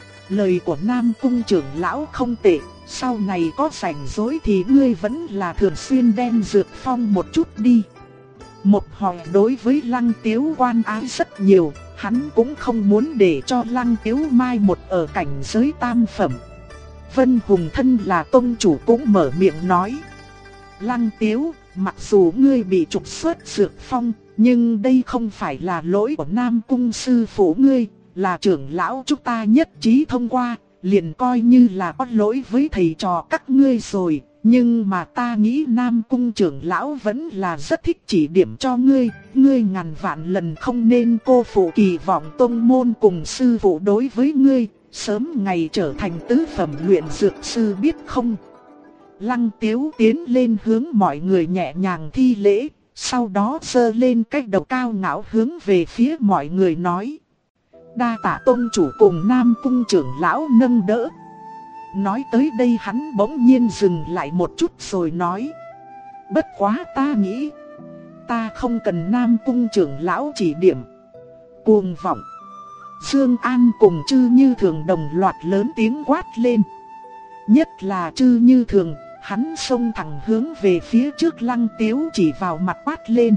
Lời của Nam Cung trưởng lão không tệ, sau này có rảnh rỗi thì ngươi vẫn là thường xuyên đem Dược Phong một chút đi. Mộc Hòe đối với Lăng Tiếu quan ái rất nhiều, hắn cũng không muốn để cho Lăng Tiếu mai một ở cảnh giới tam phẩm. Vân Hùng thân là tông chủ cũng mở miệng nói. Lăng Tiếu, mặc dù ngươi bị trục xuất Dược Phong, nhưng đây không phải là lỗi của Nam Cung sư phụ ngươi, là trưởng lão chúng ta nhất trí thông qua, liền coi như là có lỗi với thầy trò các ngươi rồi. Nhưng mà ta nghĩ Nam Cung trưởng lão vẫn là rất thích chỉ điểm cho ngươi, ngươi ngàn vạn lần không nên cô phụ kỳ vọng tông môn cùng sư phụ đối với ngươi, sớm ngày trở thành tứ phẩm luyện dược sư biết không. Lăng Tiếu tiến lên hướng mọi người nhẹ nhàng thi lễ, sau đó giơ lên cái đầu cao ngạo hướng về phía mọi người nói. Đa tạ tông chủ cùng Nam Cung trưởng lão nâng đỡ. Nói tới đây hắn bỗng nhiên dừng lại một chút rồi nói. Bất quá ta nghĩ, ta không cần Nam Cung trưởng lão chỉ điểm. Cuồng vọng. Dương An cùng Trư Như Thường đồng loạt lớn tiếng quát lên. Nhất là Trư Như Thường, hắn xông thẳng hướng về phía trước Lăng Tiếu chỉ vào mặt quát lên.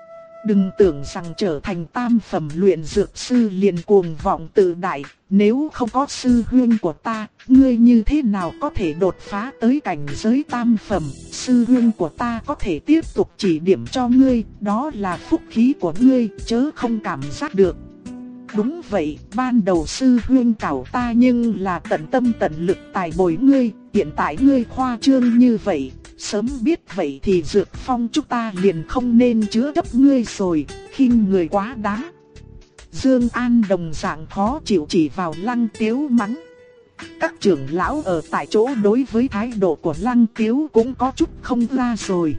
Đừng tưởng rằng trở thành tam phẩm luyện dược sư liền cuồng vọng tự đại, nếu không có sư huynh của ta, ngươi như thế nào có thể đột phá tới cảnh giới tam phẩm, sư huynh của ta có thể tiếp tục chỉ điểm cho ngươi, đó là phúc khí của ngươi, chớ không cảm giác được. Đúng vậy, ban đầu sư huynh cảo ta nhưng là tận tâm tận lực tài bồi ngươi, hiện tại ngươi khoa trương như vậy, sớm biết vậy thì Dược Phong chúng ta liền không nên chứa chấp ngươi rồi, khinh người quá đáng. Dương An đồng dạng khó chịu chỉ vào Lăng Tiếu mắng. Các trưởng lão ở tại chỗ đối với thái độ của Lăng Tiếu cũng có chút không ra rồi.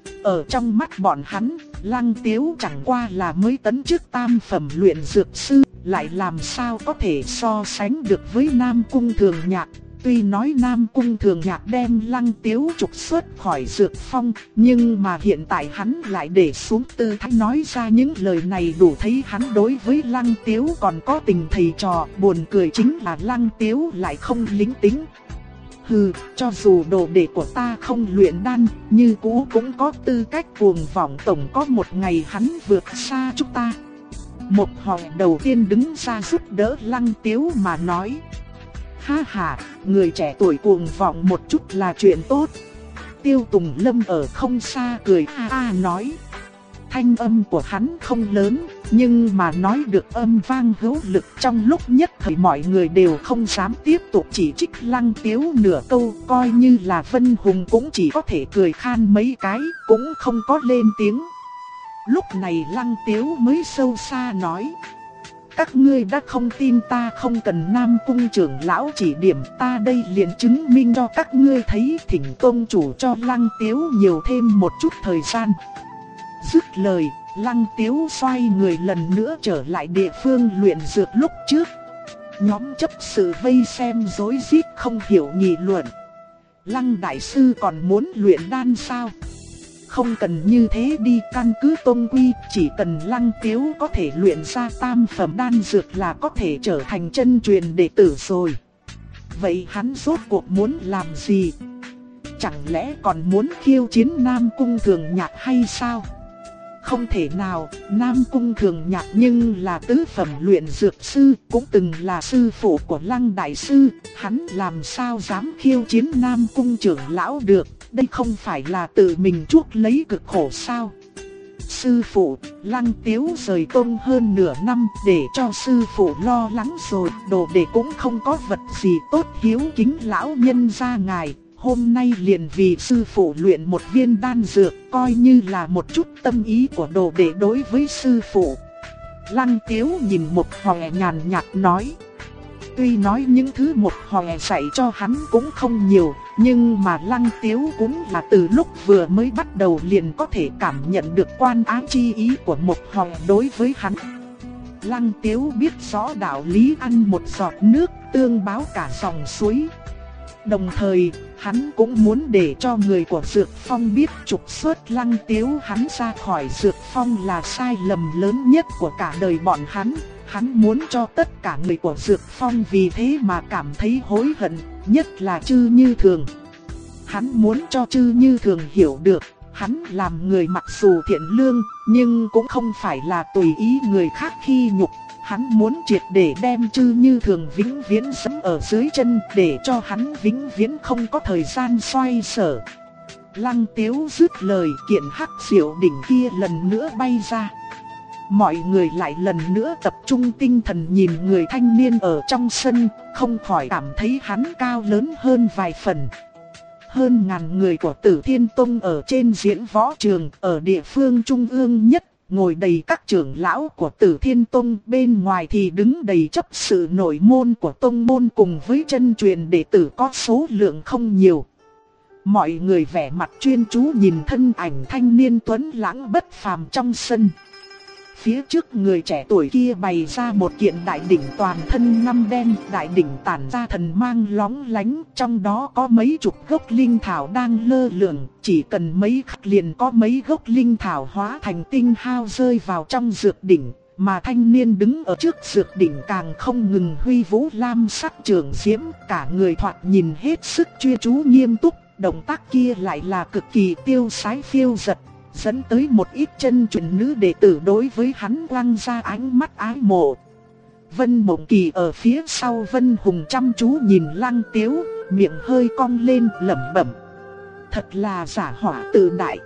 Ở trong mắt bọn hắn, Lăng Tiếu chẳng qua là mới tấn chức tam phẩm luyện dược sư, lại làm sao có thể so sánh được với Nam Cung Thường Nhạc. Tuy nói Nam Cung Thường Nhạc đem Lăng Tiếu trục xuất khỏi Dược Phong, nhưng mà hiện tại hắn lại để xuống tư thái nói ra những lời này, đủ thấy hắn đối với Lăng Tiếu còn có tình thầy trò. Buồn cười chính là Lăng Tiếu lại không lính tính. Hừ, cho dù đồ đệ của ta không luyện đan, như cũ cũng có tư cách cuồng vọng, tổng có một ngày hắn vượt xa chúng ta. Một họ đầu tiên đứng ra giúp đỡ Lăng Tiếu mà nói. Ha ha, người trẻ tuổi cuồng vọng một chút là chuyện tốt. Tiêu Tùng Lâm ở không xa cười nói. Thanh âm của hắn không lớn, nhưng mà nói được âm vang hữu lực. Trong lúc nhất thời mọi người đều không dám tiếp tục chỉ trích Lăng Tiếu nửa câu. Coi như là Vân Hùng cũng chỉ có thể cười khan mấy cái, cũng không có lên tiếng. Lúc này Lăng Tiếu mới sâu xa nói. Các ngươi đã không tin ta, không cần Nam Cung trưởng lão chỉ điểm, ta đây liền chứng minh cho các ngươi thấy. Thỉnh tông chủ cho Lăng Tiếu nhiều thêm một chút thời gian. Dứt lời, Lăng Tiếu xoay người lần nữa trở lại địa phương luyện dược lúc trước. Nhóm chấp sự vây xem rối rít không hiểu nghị luận. Lăng đại sư còn muốn luyện đan sao? Không cần như thế đi, căn cứ tông quy, chỉ cần Lăng Tiếu có thể luyện ra tam phẩm đan dược là có thể trở thành chân truyền đệ tử rồi. Vậy hắn rốt cuộc muốn làm gì? Chẳng lẽ còn muốn khiêu chiến Nam Cung Thường Nhạc hay sao? Không thể nào, Nam Cung Thường Nhạc nhưng là tứ phẩm luyện dược sư, cũng từng là sư phụ của Lăng đại sư, hắn làm sao dám khiêu chiến Nam Cung trưởng lão được? Đây không phải là tự mình chuốc lấy cực khổ sao? Sư phụ, Lăng Tiếu rời tông hơn nửa năm, để cho sư phụ lo lắng rồi. Đồ đệ cũng không có vật gì tốt, hiếu kính lão nhân gia ngài. Hôm nay liền vì sư phụ luyện một viên đan dược, coi như là một chút tâm ý của đồ đệ đối với sư phụ. Lăng Tiếu nhìn Một Hòe nhàn nhạt nói. Tuy nói những thứ Một Hòe dạy cho hắn cũng không nhiều, nhưng mà Lăng Tiếu cũng là từ lúc vừa mới bắt đầu liền có thể cảm nhận được quan ái chi ý của Một Hòe đối với hắn. Lăng Tiếu biết rõ đạo lý ăn một giọt nước tương báo cả dòng suối. Đồng thời, hắn cũng muốn để cho người của Dược Phong biết trục xuất Lăng Tiếu hắn ra khỏi Dược Phong là sai lầm lớn nhất của cả đời bọn hắn. Hắn muốn cho tất cả người của Dược Phong vì thế mà cảm thấy hối hận, nhất là Trư Như Thường. Hắn muốn cho Trư Như Thường hiểu được, hắn làm người mặc dù thiện lương, nhưng cũng không phải là tùy ý người khác khi nhục. Hắn muốn triệt để đem Trư Như Thường vĩnh viễn giẫm ở dưới chân, để cho hắn vĩnh viễn không có thời gian xoay sở. Lăng Tiếu dứt lời, kiện hắc diệu đỉnh kia lần nữa bay ra. Mọi người lại lần nữa tập trung tinh thần nhìn người thanh niên ở trong sân, không khỏi cảm thấy hắn cao lớn hơn vài phần. Hơn ngàn người của Tử Thiên Tông ở trên diễn võ trường, ở địa phương trung ương nhất, ngồi đầy các trưởng lão của Tử Thiên Tông, bên ngoài thì đứng đầy chấp sự nội môn của tông môn cùng với chân truyền đệ tử có số lượng không nhiều. Mọi người vẻ mặt chuyên chú nhìn thân ảnh thanh niên tuấn lãng bất phàm trong sân. Phía trước người trẻ tuổi kia bày ra một kiện đại đỉnh toàn thân ngăm đen, đại đỉnh tản ra thần mang lóng lánh, trong đó có mấy chục gốc linh thảo đang lơ lửng, chỉ cần mấy khắc liền có mấy gốc linh thảo hóa thành tinh hao rơi vào trong dược đỉnh, mà thanh niên đứng ở trước dược đỉnh càng không ngừng huy vũ lam sắc trường diễm, cả người thoạt nhìn hết sức chuyên chú nghiêm túc, động tác kia lại là cực kỳ tiêu sái phiêu dật, dẫn tới một ít chân truyền nữ đệ tử đối với hắn quăng ra ánh mắt ái mộ. Vân Mộng Kỳ ở phía sau Vân Hùng chăm chú nhìn Lăng Tiếu, miệng hơi cong lên lẩm bẩm. Thật là giả hỏa tự đại.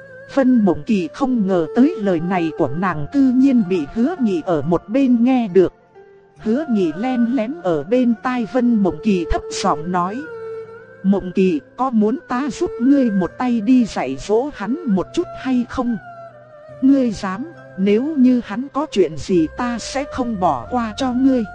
Vân Mộng Kỳ không ngờ tới lời này của nàng cư nhiên bị Hứa Nghị ở một bên nghe được. Hứa Nghị len lén ở bên tai Vân Mộng Kỳ thấp giọng nói. Mộng Kỳ, có muốn ta giúp ngươi một tay đi dạy dỗ hắn một chút hay không? Ngươi dám, nếu như hắn có chuyện gì ta sẽ không bỏ qua cho ngươi.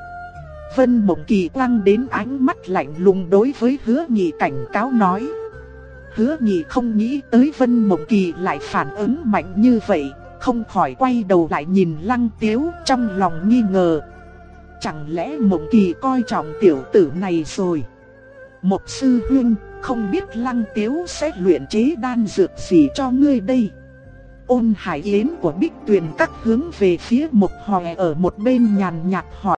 Vân Mộng Kỳ quăng đến ánh mắt lạnh lùng đối với Hứa Nghị cảnh cáo nói. Hứa Nghị không nghĩ tới Vân Mộng Kỳ lại phản ứng mạnh như vậy, không khỏi quay đầu lại nhìn Lăng Tiếu trong lòng nghi ngờ. Chẳng lẽ Mộng Kỳ coi trọng tiểu tử này rồi? Một sư huynh, không biết Lăng Tiếu sẽ luyện chế đan dược gì cho ngươi đây? Ôn Hải Yến của Bích Tuyền Các hướng về phía Mộc Hòe ở một bên nhàn nhạt hỏi.